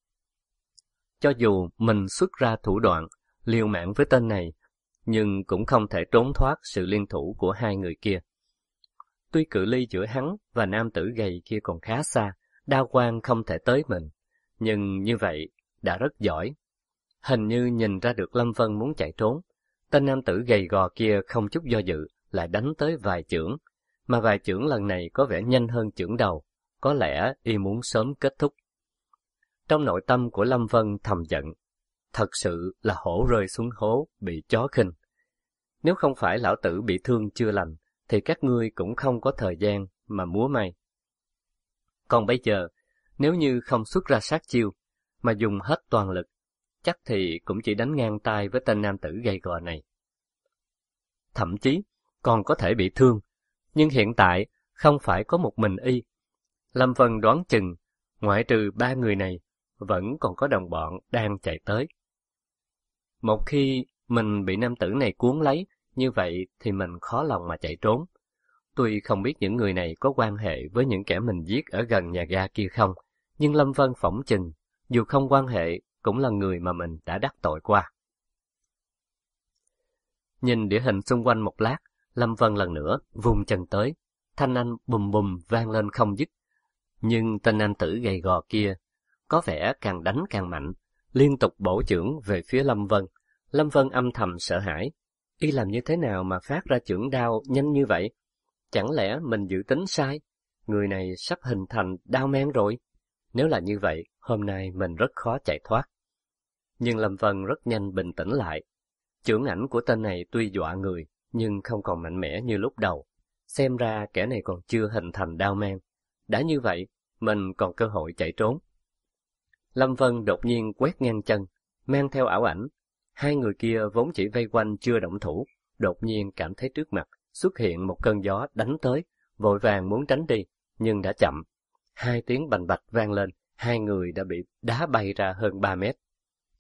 Cho dù mình xuất ra thủ đoạn, liều mạng với tên này, nhưng cũng không thể trốn thoát sự liên thủ của 2 người kia. Tuy cự ly giữa hắn và nam tử gầy kia còn khá xa, đao quang không thể tới mình, nhưng như vậy đã rất giỏi. Hình như nhìn ra được Lâm Vân muốn chạy trốn, tên nam tử gầy gò kia không chút do dự, lại đánh tới vài chưởng, mà vài chưởng lần này có vẻ nhanh hơn chưởng đầu, có lẽ y muốn sớm kết thúc. Trong nội tâm của Lâm Vân thầm giận, thật sự là hổ rơi xuống hố bị chó khinh. Nếu không phải lão tử bị thương chưa lành, thì các ngươi cũng không có thời gian mà múa may. Còn bây giờ, nếu như không xuất ra sát chiêu, mà dùng hết toàn lực, chắc thì cũng chỉ đánh ngang tay với tên nam tử gầy gò này. Thậm chí, còn có thể bị thương, nhưng hiện tại không phải có một mình y. Lâm Vân đoán chừng, ngoại trừ 3 người này, vẫn còn có đồng bọn đang chạy tới. Một khi mình bị nam tử này cuốn lấy, như vậy thì mình khó lòng mà chạy trốn. Tuy không biết những người này có quan hệ với những kẻ mình giết ở gần nhà ga kia không, nhưng Lâm Vân phỏng chừng, dù không quan hệ, cũng là người mà mình đã đắc tội qua. Nhìn địa hình xung quanh một lát, Lâm Vân lần nữa vung chân tới, thanh âm bùm bùm vang lên không dứt. Nhưng tên nam tử gầy gò kia có vẻ càng đánh càng mạnh, liên tục bổ chưởng về phía Lâm Vân. Lâm Vân âm thầm sợ hãi, y làm như thế nào mà phát ra chưởng đao nhanh như vậy? Chẳng lẽ mình dự tính sai? Người này sắp hình thành đao men rồi. Nếu là như vậy, hôm nay mình rất khó chạy thoát. Nhưng Lâm Vân rất nhanh bình tĩnh lại. Chưởng ảnh của tên này tuy dọa người, nhưng không còn mạnh mẽ như lúc đầu. Xem ra kẻ này còn chưa hình thành đao men. Đã như vậy, mình còn cơ hội chạy trốn. Lâm Vân đột nhiên quét ngang chân, mang theo ảo ảnh. 2 người kia vốn chỉ vây quanh chưa động thủ, đột nhiên cảm thấy trước mặt xuất hiện một cơn gió đánh tới, vội vàng muốn tránh đi, nhưng đã chậm. 2 tiếng bành bạch vang lên, 2 người đã bị đá bay ra hơn 3 mét.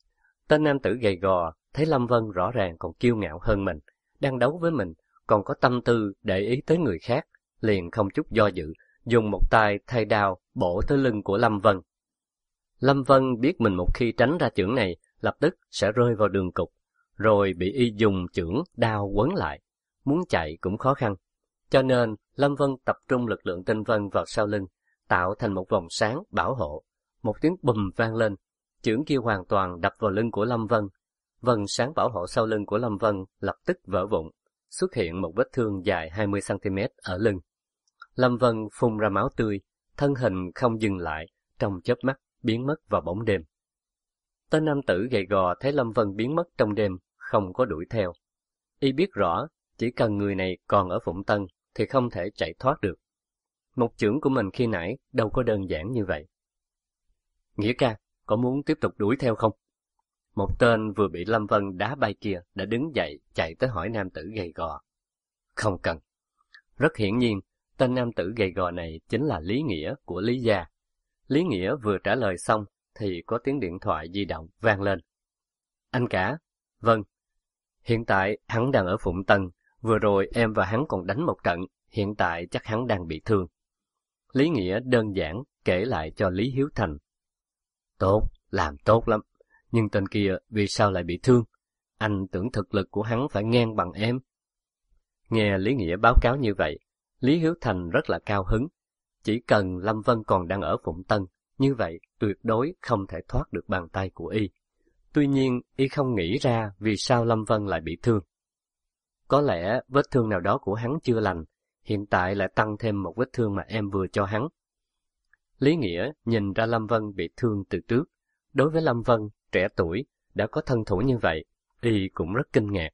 Tên nam tử gầy gò thấy Lâm Vân rõ ràng còn kiêu ngạo hơn mình, đang đấu với mình, còn có tâm tư để ý tới người khác, liền không chút do dự, dùng một tay thay đao bổ tới lưng của Lâm Vân. Lâm Vân biết mình một khi tránh ra chưởng này, lập tức sẽ rơi vào đường cục, rồi bị y dùng chưởng đao quấn lại, muốn chạy cũng khó khăn. Cho nên Lâm Vân tập trung lực lượng tinh vân vào sau lưng, tạo thành một vòng sáng bảo hộ. Một tiếng bùm vang lên, chưởng kia hoàn toàn đập vào lưng của Lâm Vân. Vầng sáng bảo hộ sau lưng của Lâm Vân lập tức vỡ vụn, xuất hiện một vết thương dài 20 cm ở lưng. Lâm Vân phun ra máu tươi, thân hình không dừng lại, trong chớp mắt biến mất vào bóng đêm. Tên nam tử gầy gò thấy Lâm Vân biến mất trong đêm, không có đuổi theo. Y biết rõ, chỉ cần người này còn ở Phụng Tân thì không thể chạy thoát được. Một chưởng của mình khi nãy đâu có đơn giản như vậy. Nghĩa ca, có muốn tiếp tục đuổi theo không? Một tên vừa bị Lâm Vân đá bay kia đã đứng dậy chạy tới hỏi nam tử gầy gò. Không cần. Rất hiển nhiên, tên nam tử gầy gò này chính là Lý Nghĩa của Lý gia. Lý Nghĩa vừa trả lời xong thì có tiếng điện thoại di động vang lên. Anh cả? Vâng. Hiện tại hắn đang ở Phụng Tân, vừa rồi em và hắn còn đánh một trận, hiện tại chắc hắn đang bị thương. Lý Nghĩa đơn giản kể lại cho Lý Hiếu Thành. Tốt, làm tốt lắm, nhưng tên kia vì sao lại bị thương? Anh tưởng thực lực của hắn phải ngang bằng em. Nghe Lý Nghĩa báo cáo như vậy, Lý Hiếu Thành rất là cao hứng. Chỉ cần Lâm Vân còn đang ở Phụng Tân, như vậy tuyệt đối không thể thoát được bàn tay của y. Tuy nhiên, y không nghĩ ra vì sao Lâm Vân lại bị thương. Có lẽ vết thương nào đó của hắn chưa lành, hiện tại lại tăng thêm một vết thương mà em vừa cho hắn. Lý Nghĩa nhìn ra Lâm Vân bị thương từ trước. Đối với Lâm Vân, trẻ tuổi, đã có thân thủ như vậy, y cũng rất kinh ngạc.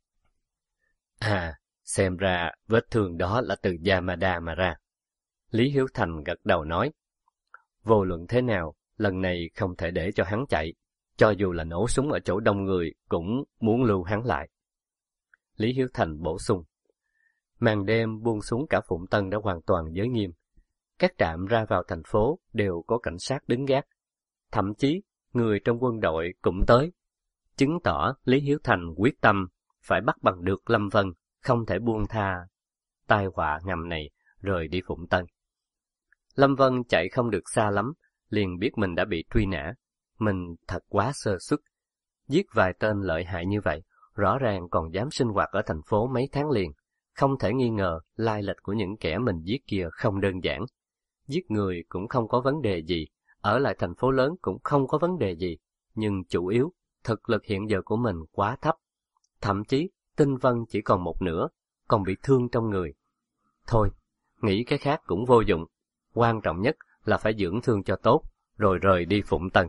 À, xem ra vết thương đó là từ Yamada mà ra. Lý Hiếu Thành gật đầu nói. Vô luận thế nào, lần này không thể để cho hắn chạy. Cho dù là nổ súng ở chỗ đông người, cũng muốn lưu hắn lại. Lý Hiếu Thành bổ sung. Màn đêm buông xuống cả Phụng Tân đã hoàn toàn giới nghiêm. Các trạm ra vào thành phố đều có cảnh sát đứng gác. Thậm chí, người trong quân đội cũng tới. Chứng tỏ Lý Hiếu Thành quyết tâm phải bắt bằng được Lâm Vân, không thể buông tha tai họa ngầm này rời đi Phụng Tân. Lâm Vân chạy không được xa lắm, liền biết mình đã bị truy nã. Mình thật quá sơ suất. Giết vài tên lợi hại như vậy, rõ ràng còn dám sinh hoạt ở thành phố mấy tháng liền. Không thể nghi ngờ lai lịch của những kẻ mình giết kia không đơn giản. Giết người cũng không có vấn đề gì, ở lại thành phố lớn cũng không có vấn đề gì. Nhưng chủ yếu, thực lực hiện giờ của mình quá thấp. Thậm chí, tinh vân chỉ còn một nửa, còn bị thương trong người. Thôi, nghĩ cái khác cũng vô dụng. Quan trọng nhất là phải dưỡng thương cho tốt, rồi rời đi Phụng Tân.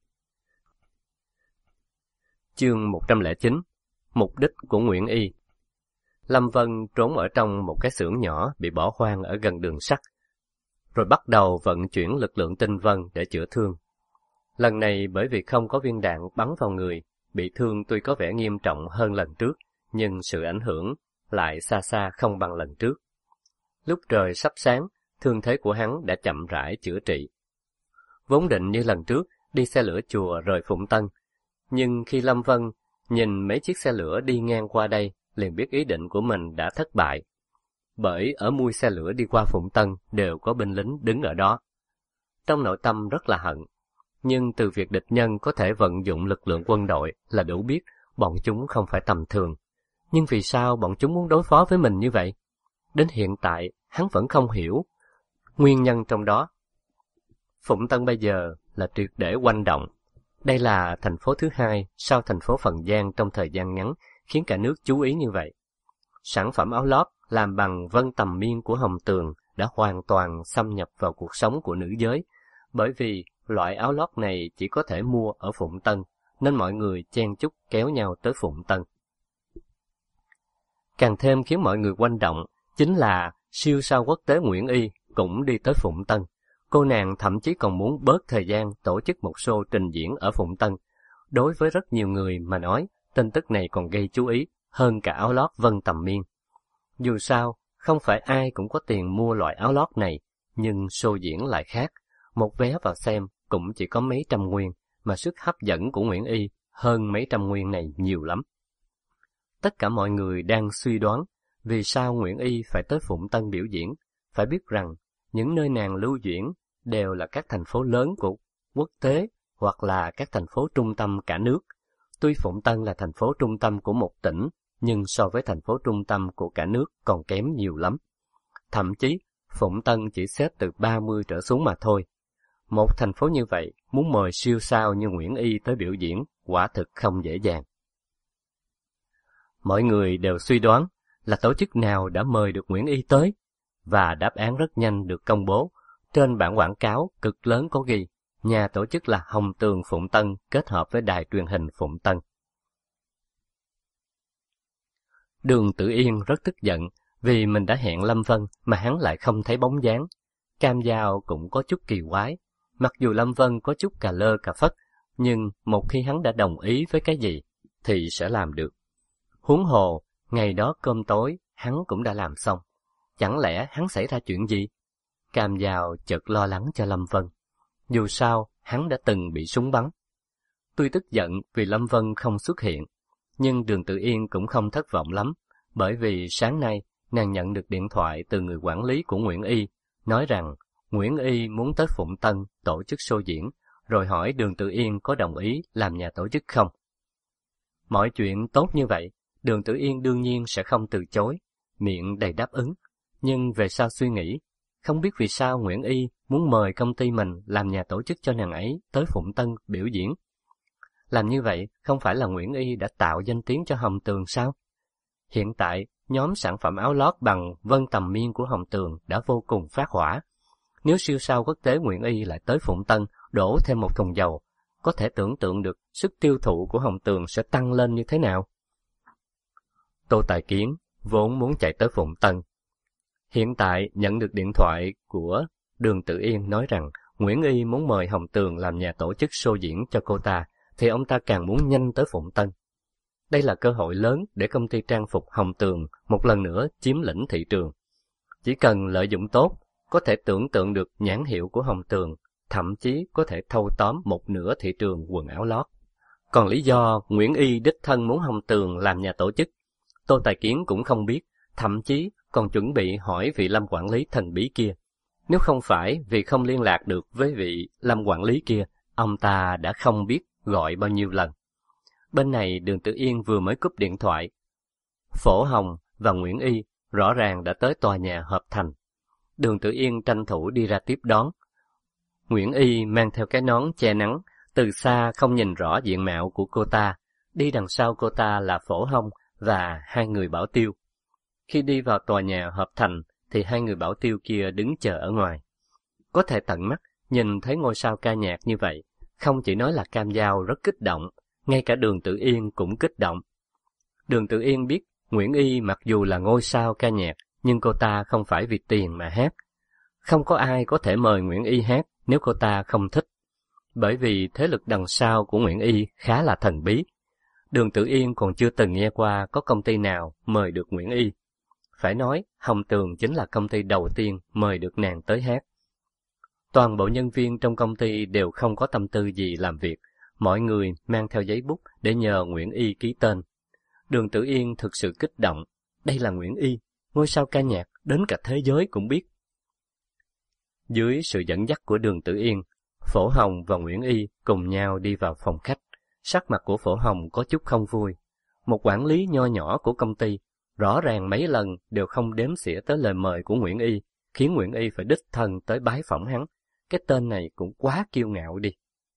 Chương 109. Mục đích của Nguyễn Y. Lâm Vân trốn ở trong một cái xưởng nhỏ bị bỏ hoang ở gần đường sắt, rồi bắt đầu vận chuyển lực lượng tinh vân để chữa thương. Lần này bởi vì không có viên đạn bắn vào người, bị thương tuy có vẻ nghiêm trọng hơn lần trước, nhưng sự ảnh hưởng lại xa xa không bằng lần trước. Lúc trời sắp sáng, thương thế của hắn đã chậm rãi chữa trị. Vốn định như lần trước đi xe lửa chùa rời Phụng Tân, nhưng khi Lâm Vân nhìn mấy chiếc xe lửa đi ngang qua đây, liền biết ý định của mình đã thất bại. Bởi ở mui xe lửa đi qua Phụng Tân đều có binh lính đứng ở đó. Trong nội tâm rất là hận, nhưng từ việc địch nhân có thể vận dụng lực lượng quân đội là đủ biết bọn chúng không phải tầm thường. Nhưng vì sao bọn chúng muốn đối phó với mình như vậy? Đến hiện tại, hắn vẫn không hiểu nguyên nhân trong đó. Phụng Tân bây giờ là triệt để oanh động. Đây là thành phố thứ hai sau thành phố Phần Giang trong thời gian ngắn, khiến cả nước chú ý như vậy. Sản phẩm áo lót làm bằng vân tầm miên của Hồng Tường đã hoàn toàn xâm nhập vào cuộc sống của nữ giới, bởi vì loại áo lót này chỉ có thể mua ở Phụng Tân, nên mọi người chen chúc kéo nhau tới Phụng Tân. Càng thêm khiến mọi người oanh động chính là siêu sao quốc tế Nguyễn Y cũng đi tới Phụng Tân. Cô nàng thậm chí còn muốn bớt thời gian tổ chức một show trình diễn ở Phụng Tân. Đối với rất nhiều người mà nói, tin tức này còn gây chú ý hơn cả áo lót vân tầm miên. Dù sao, không phải ai cũng có tiền mua loại áo lót này, nhưng show diễn lại khác. Một vé vào xem cũng chỉ có mấy trăm nguyên, mà sức hấp dẫn của Nguyễn Y hơn mấy trăm nguyên này nhiều lắm. Tất cả mọi người đang suy đoán vì sao Nguyễn Y phải tới Phụng Tân biểu diễn. Phải biết rằng những nơi nàng lưu diễn đều là các thành phố lớn của quốc tế hoặc là các thành phố trung tâm cả nước. Tuy Phụng Tân là thành phố trung tâm của một tỉnh, nhưng so với thành phố trung tâm của cả nước còn kém nhiều lắm. Thậm chí, Phụng Tân chỉ xếp từ 30 trở xuống mà thôi. Một thành phố như vậy, muốn mời siêu sao như Nguyễn Y tới biểu diễn, quả thực không dễ dàng. Mọi người đều suy đoán là tổ chức nào đã mời được Nguyễn Y tới, và đáp án rất nhanh được công bố. Trên bản quảng cáo cực lớn có ghi, nhà tổ chức là Hồng Tường Phụng Tân kết hợp với đài truyền hình Phụng Tân. Đường Tử Yên rất tức giận vì mình đã hẹn Lâm Vân mà hắn lại không thấy bóng dáng. Cam Dao cũng có chút kỳ quái, mặc dù Lâm Vân có chút cà lơ cà phất, nhưng một khi hắn đã đồng ý với cái gì thì sẽ làm được. Huống hồ, ngày đó cơm tối hắn cũng đã làm xong, chẳng lẽ hắn xảy ra chuyện gì? Cam Dao chợt lo lắng cho Lâm Vân. Dù sao, hắn đã từng bị súng bắn. Tuy tức giận vì Lâm Vân không xuất hiện, nhưng Đường Tử Yên cũng không thất vọng lắm, bởi vì sáng nay nàng nhận được điện thoại từ người quản lý của Nguyễn Y, nói rằng Nguyễn Y muốn tới Phụng Tân tổ chức show diễn, rồi hỏi Đường Tử Yên có đồng ý làm nhà tổ chức không. Mọi chuyện tốt như vậy, Đường Tử Yên đương nhiên sẽ không từ chối, miệng đầy đáp ứng. Nhưng về sau suy nghĩ, không biết vì sao Nguyễn Y muốn mời công ty mình làm nhà tổ chức cho nàng ấy tới Phụng Tân biểu diễn. Làm như vậy không phải là Nguyễn Y đã tạo danh tiếng cho Hồng Tường sao? Hiện tại, nhóm sản phẩm áo lót bằng Vân Tầm Miên của Hồng Tường đã vô cùng phát hỏa. Nếu siêu sao quốc tế Nguyễn Y lại tới Phụng Tân đổ thêm một thùng dầu, có thể tưởng tượng được sức tiêu thụ của Hồng Tường sẽ tăng lên như thế nào. Tô Tài Kiến vốn muốn chạy tới Phụng Tân. Hiện tại nhận được điện thoại của Đường Tử Yên nói rằng Nguyễn Y muốn mời Hồng Tường làm nhà tổ chức show diễn cho cô ta, thì ông ta càng muốn nhanh tới Phụng Tân. Đây là cơ hội lớn để công ty trang phục Hồng Tường một lần nữa chiếm lĩnh thị trường. Chỉ cần lợi dụng tốt, có thể tưởng tượng được nhãn hiệu của Hồng Tường, thậm chí có thể thâu tóm một nửa thị trường quần áo lót. Còn lý do Nguyễn Y đích thân muốn Hồng Tường làm nhà tổ chức, Tô Tài Kiến cũng không biết, thậm chí còn chuẩn bị hỏi vị Lâm quản lý thần bí kia. Nếu không phải vì không liên lạc được với vị Lâm quản lý kia, ông ta đã không biết gọi bao nhiêu lần. Bên này Đường Tử Yên vừa mới cúp điện thoại. Phổ Hồng và Nguyễn Y rõ ràng đã tới tòa nhà Hợp Thành. Đường Tử Yên tranh thủ đi ra tiếp đón. Nguyễn Y mang theo cái nón che nắng, từ xa không nhìn rõ diện mạo của cô ta. Đi đằng sau cô ta là Phổ Hồng và hai người bảo tiêu. Khi đi vào tòa nhà Hợp Thành thì hai người bảo tiêu kia đứng chờ ở ngoài. Có thể tận mắt nhìn thấy ngôi sao ca nhạc như vậy, không chỉ nói là Cam Dao rất kích động, ngay cả Đường Tử Yên cũng kích động. Đường Tử Yên biết Nguyễn Y mặc dù là ngôi sao ca nhạc, nhưng cô ta không phải vì tiền mà hát. Không có ai có thể mời Nguyễn Y hát nếu cô ta không thích, bởi vì thế lực đằng sau của Nguyễn Y khá là thần bí. Đường Tử Yên còn chưa từng nghe qua có công ty nào mời được Nguyễn Y. Phải nói, Hồng Tường chính là công ty đầu tiên mời được nàng tới hát. Toàn bộ nhân viên trong công ty đều không có tâm tư gì làm việc, mọi người mang theo giấy bút để nhờ Nguyễn Y ký tên. Đường Tử Yên thực sự kích động, đây là Nguyễn Y, ngôi sao ca nhạc đến cả thế giới cũng biết. Dưới sự dẫn dắt của Đường Tử Yên, Phổ Hồng và Nguyễn Y cùng nhau đi vào phòng khách. Sắc mặt của Phổ Hồng có chút không vui. Một quản lý nho nhỏ của công ty, rõ ràng mấy lần đều không đếm xỉa tới lời mời của Nguyễn Y, khiến Nguyễn Y phải đích thân tới bái phỏng hắn. Cái tên này cũng quá kiêu ngạo đi.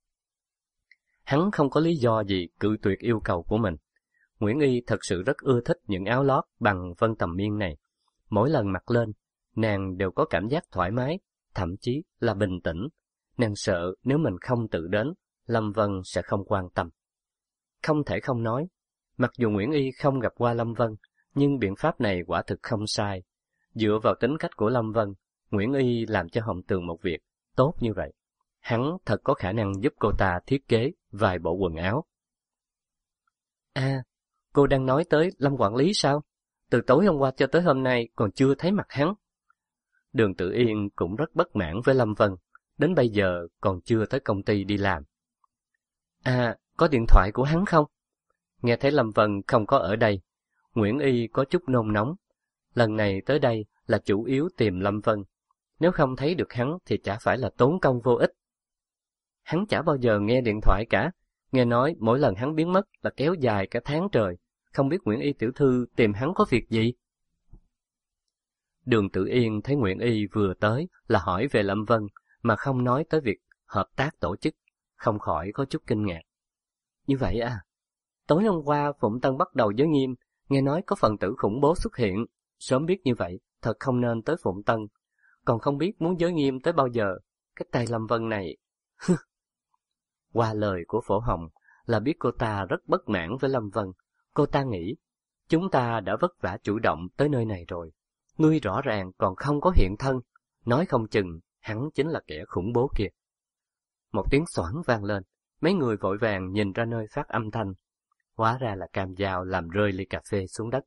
Hắn không có lý do gì cự tuyệt yêu cầu của mình. Nguyễn Y thật sự rất ưa thích những áo lót bằng Vân Tầm Miên này. Mỗi lần mặc lên, nàng đều có cảm giác thoải mái, thậm chí là bình tĩnh. Nàng sợ nếu mình không tự đến, Lâm Vân sẽ không quan tâm. Không thể không nói, mặc dù Nguyễn Y không gặp qua Lâm Vân, nhưng biện pháp này quả thực không sai. Dựa vào tính cách của Lâm Vân, Nguyễn Y làm cho Hồng Tường một việc tốt như vậy. Hắn thật có khả năng giúp cô ta thiết kế vài bộ quần áo. À, cô đang nói tới Lâm quản lý sao? Từ tối hôm qua cho tới hôm nay còn chưa thấy mặt hắn. Đường Tử Yên cũng rất bất mãn với Lâm Vân, đến bây giờ còn chưa tới công ty đi làm. À, có điện thoại của hắn không? Nghe thấy Lâm Vân không có ở đây, Nguyễn Y có chút nôn nóng. Lần này tới đây là chủ yếu tìm Lâm Vân. Nếu không thấy được hắn thì chả phải là tốn công vô ích. Hắn chả bao giờ nghe điện thoại cả. Nghe nói mỗi lần hắn biến mất là kéo dài cả tháng trời. Không biết Nguyễn Y tiểu thư tìm hắn có việc gì? Đường Tử Yên thấy Nguyễn Y vừa tới là hỏi về Lâm Vân, mà không nói tới việc hợp tác tổ chức, không khỏi có chút kinh ngạc. Như vậy à? Tối hôm qua Phụng Tân bắt đầu giới nghiêm, nghe nói có phần tử khủng bố xuất hiện. Sớm biết như vậy, thật không nên tới Phụng Tân. Còn không biết muốn giới nghiêm tới bao giờ. Cái tay Lâm Vân này... Qua lời của Phổ Hồng là biết cô ta rất bất mãn với Lâm Vân. Cô ta nghĩ, chúng ta đã vất vả chủ động tới nơi này rồi. Ngươi rõ ràng còn không có hiện thân. Nói không chừng, hắn chính là kẻ khủng bố kia. Một tiếng xoảng vang lên. Mấy người vội vàng nhìn ra nơi phát âm thanh. Hóa ra là Cam Dao làm rơi ly cà phê xuống đất.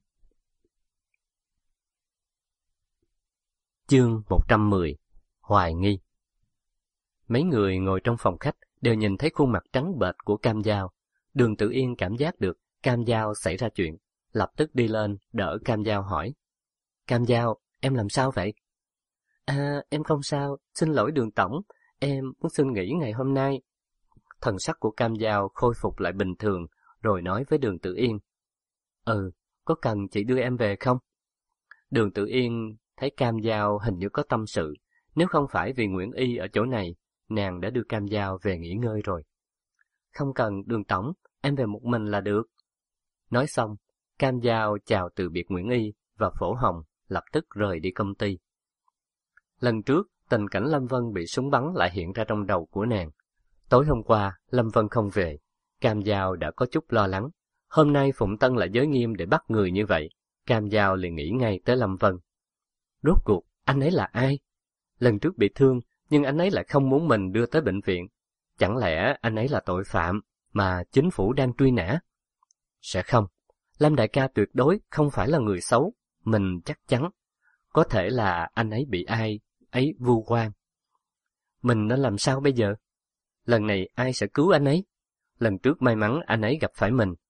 Chương 110. Hoài nghi. Mấy người ngồi trong phòng khách đều nhìn thấy khuôn mặt trắng bệch của Cam Dao. Đường Tử Yên cảm giác được Cam Dao xảy ra chuyện, lập tức đi lên đỡ Cam Dao hỏi. Cam Dao, em làm sao vậy? À, em không sao, xin lỗi Đường tổng, em muốn xin nghỉ ngày hôm nay. Thần sắc của Cam Dao khôi phục lại bình thường, rồi nói với Đường Tử Yên. Có cần chị đưa em về không? Đường Tử Yên thấy Cam Dao hình như có tâm sự, nếu không phải vì Nguyễn Y ở chỗ này, nàng đã đưa Cam Dao về nghỉ ngơi rồi. Không cần, Đường tổng, em về một mình là được. Nói xong, Cam Dao chào từ biệt Nguyễn Y và Phổ Hồng, lập tức rời đi công ty. Lần trước, tình cảnh Lâm Vân bị súng bắn lại hiện ra trong đầu của nàng. Tối hôm qua, Lâm Vân không về, Cam Dao đã có chút lo lắng. Hôm nay Phụng Tân lại giới nghiêm để bắt người như vậy, Cam Dao liền nghĩ ngay tới Lâm Vân. Rốt cuộc, anh ấy là ai? Lần trước bị thương, nhưng anh ấy lại không muốn mình đưa tới bệnh viện. Chẳng lẽ anh ấy là tội phạm mà chính phủ đang truy nã? Sẽ không. Lâm đại ca tuyệt đối không phải là người xấu, mình chắc chắn. Có thể là anh ấy bị ai ấy vu oan. Mình nên làm sao bây giờ? Lần này ai sẽ cứu anh ấy? Lần trước may mắn anh ấy gặp phải mình,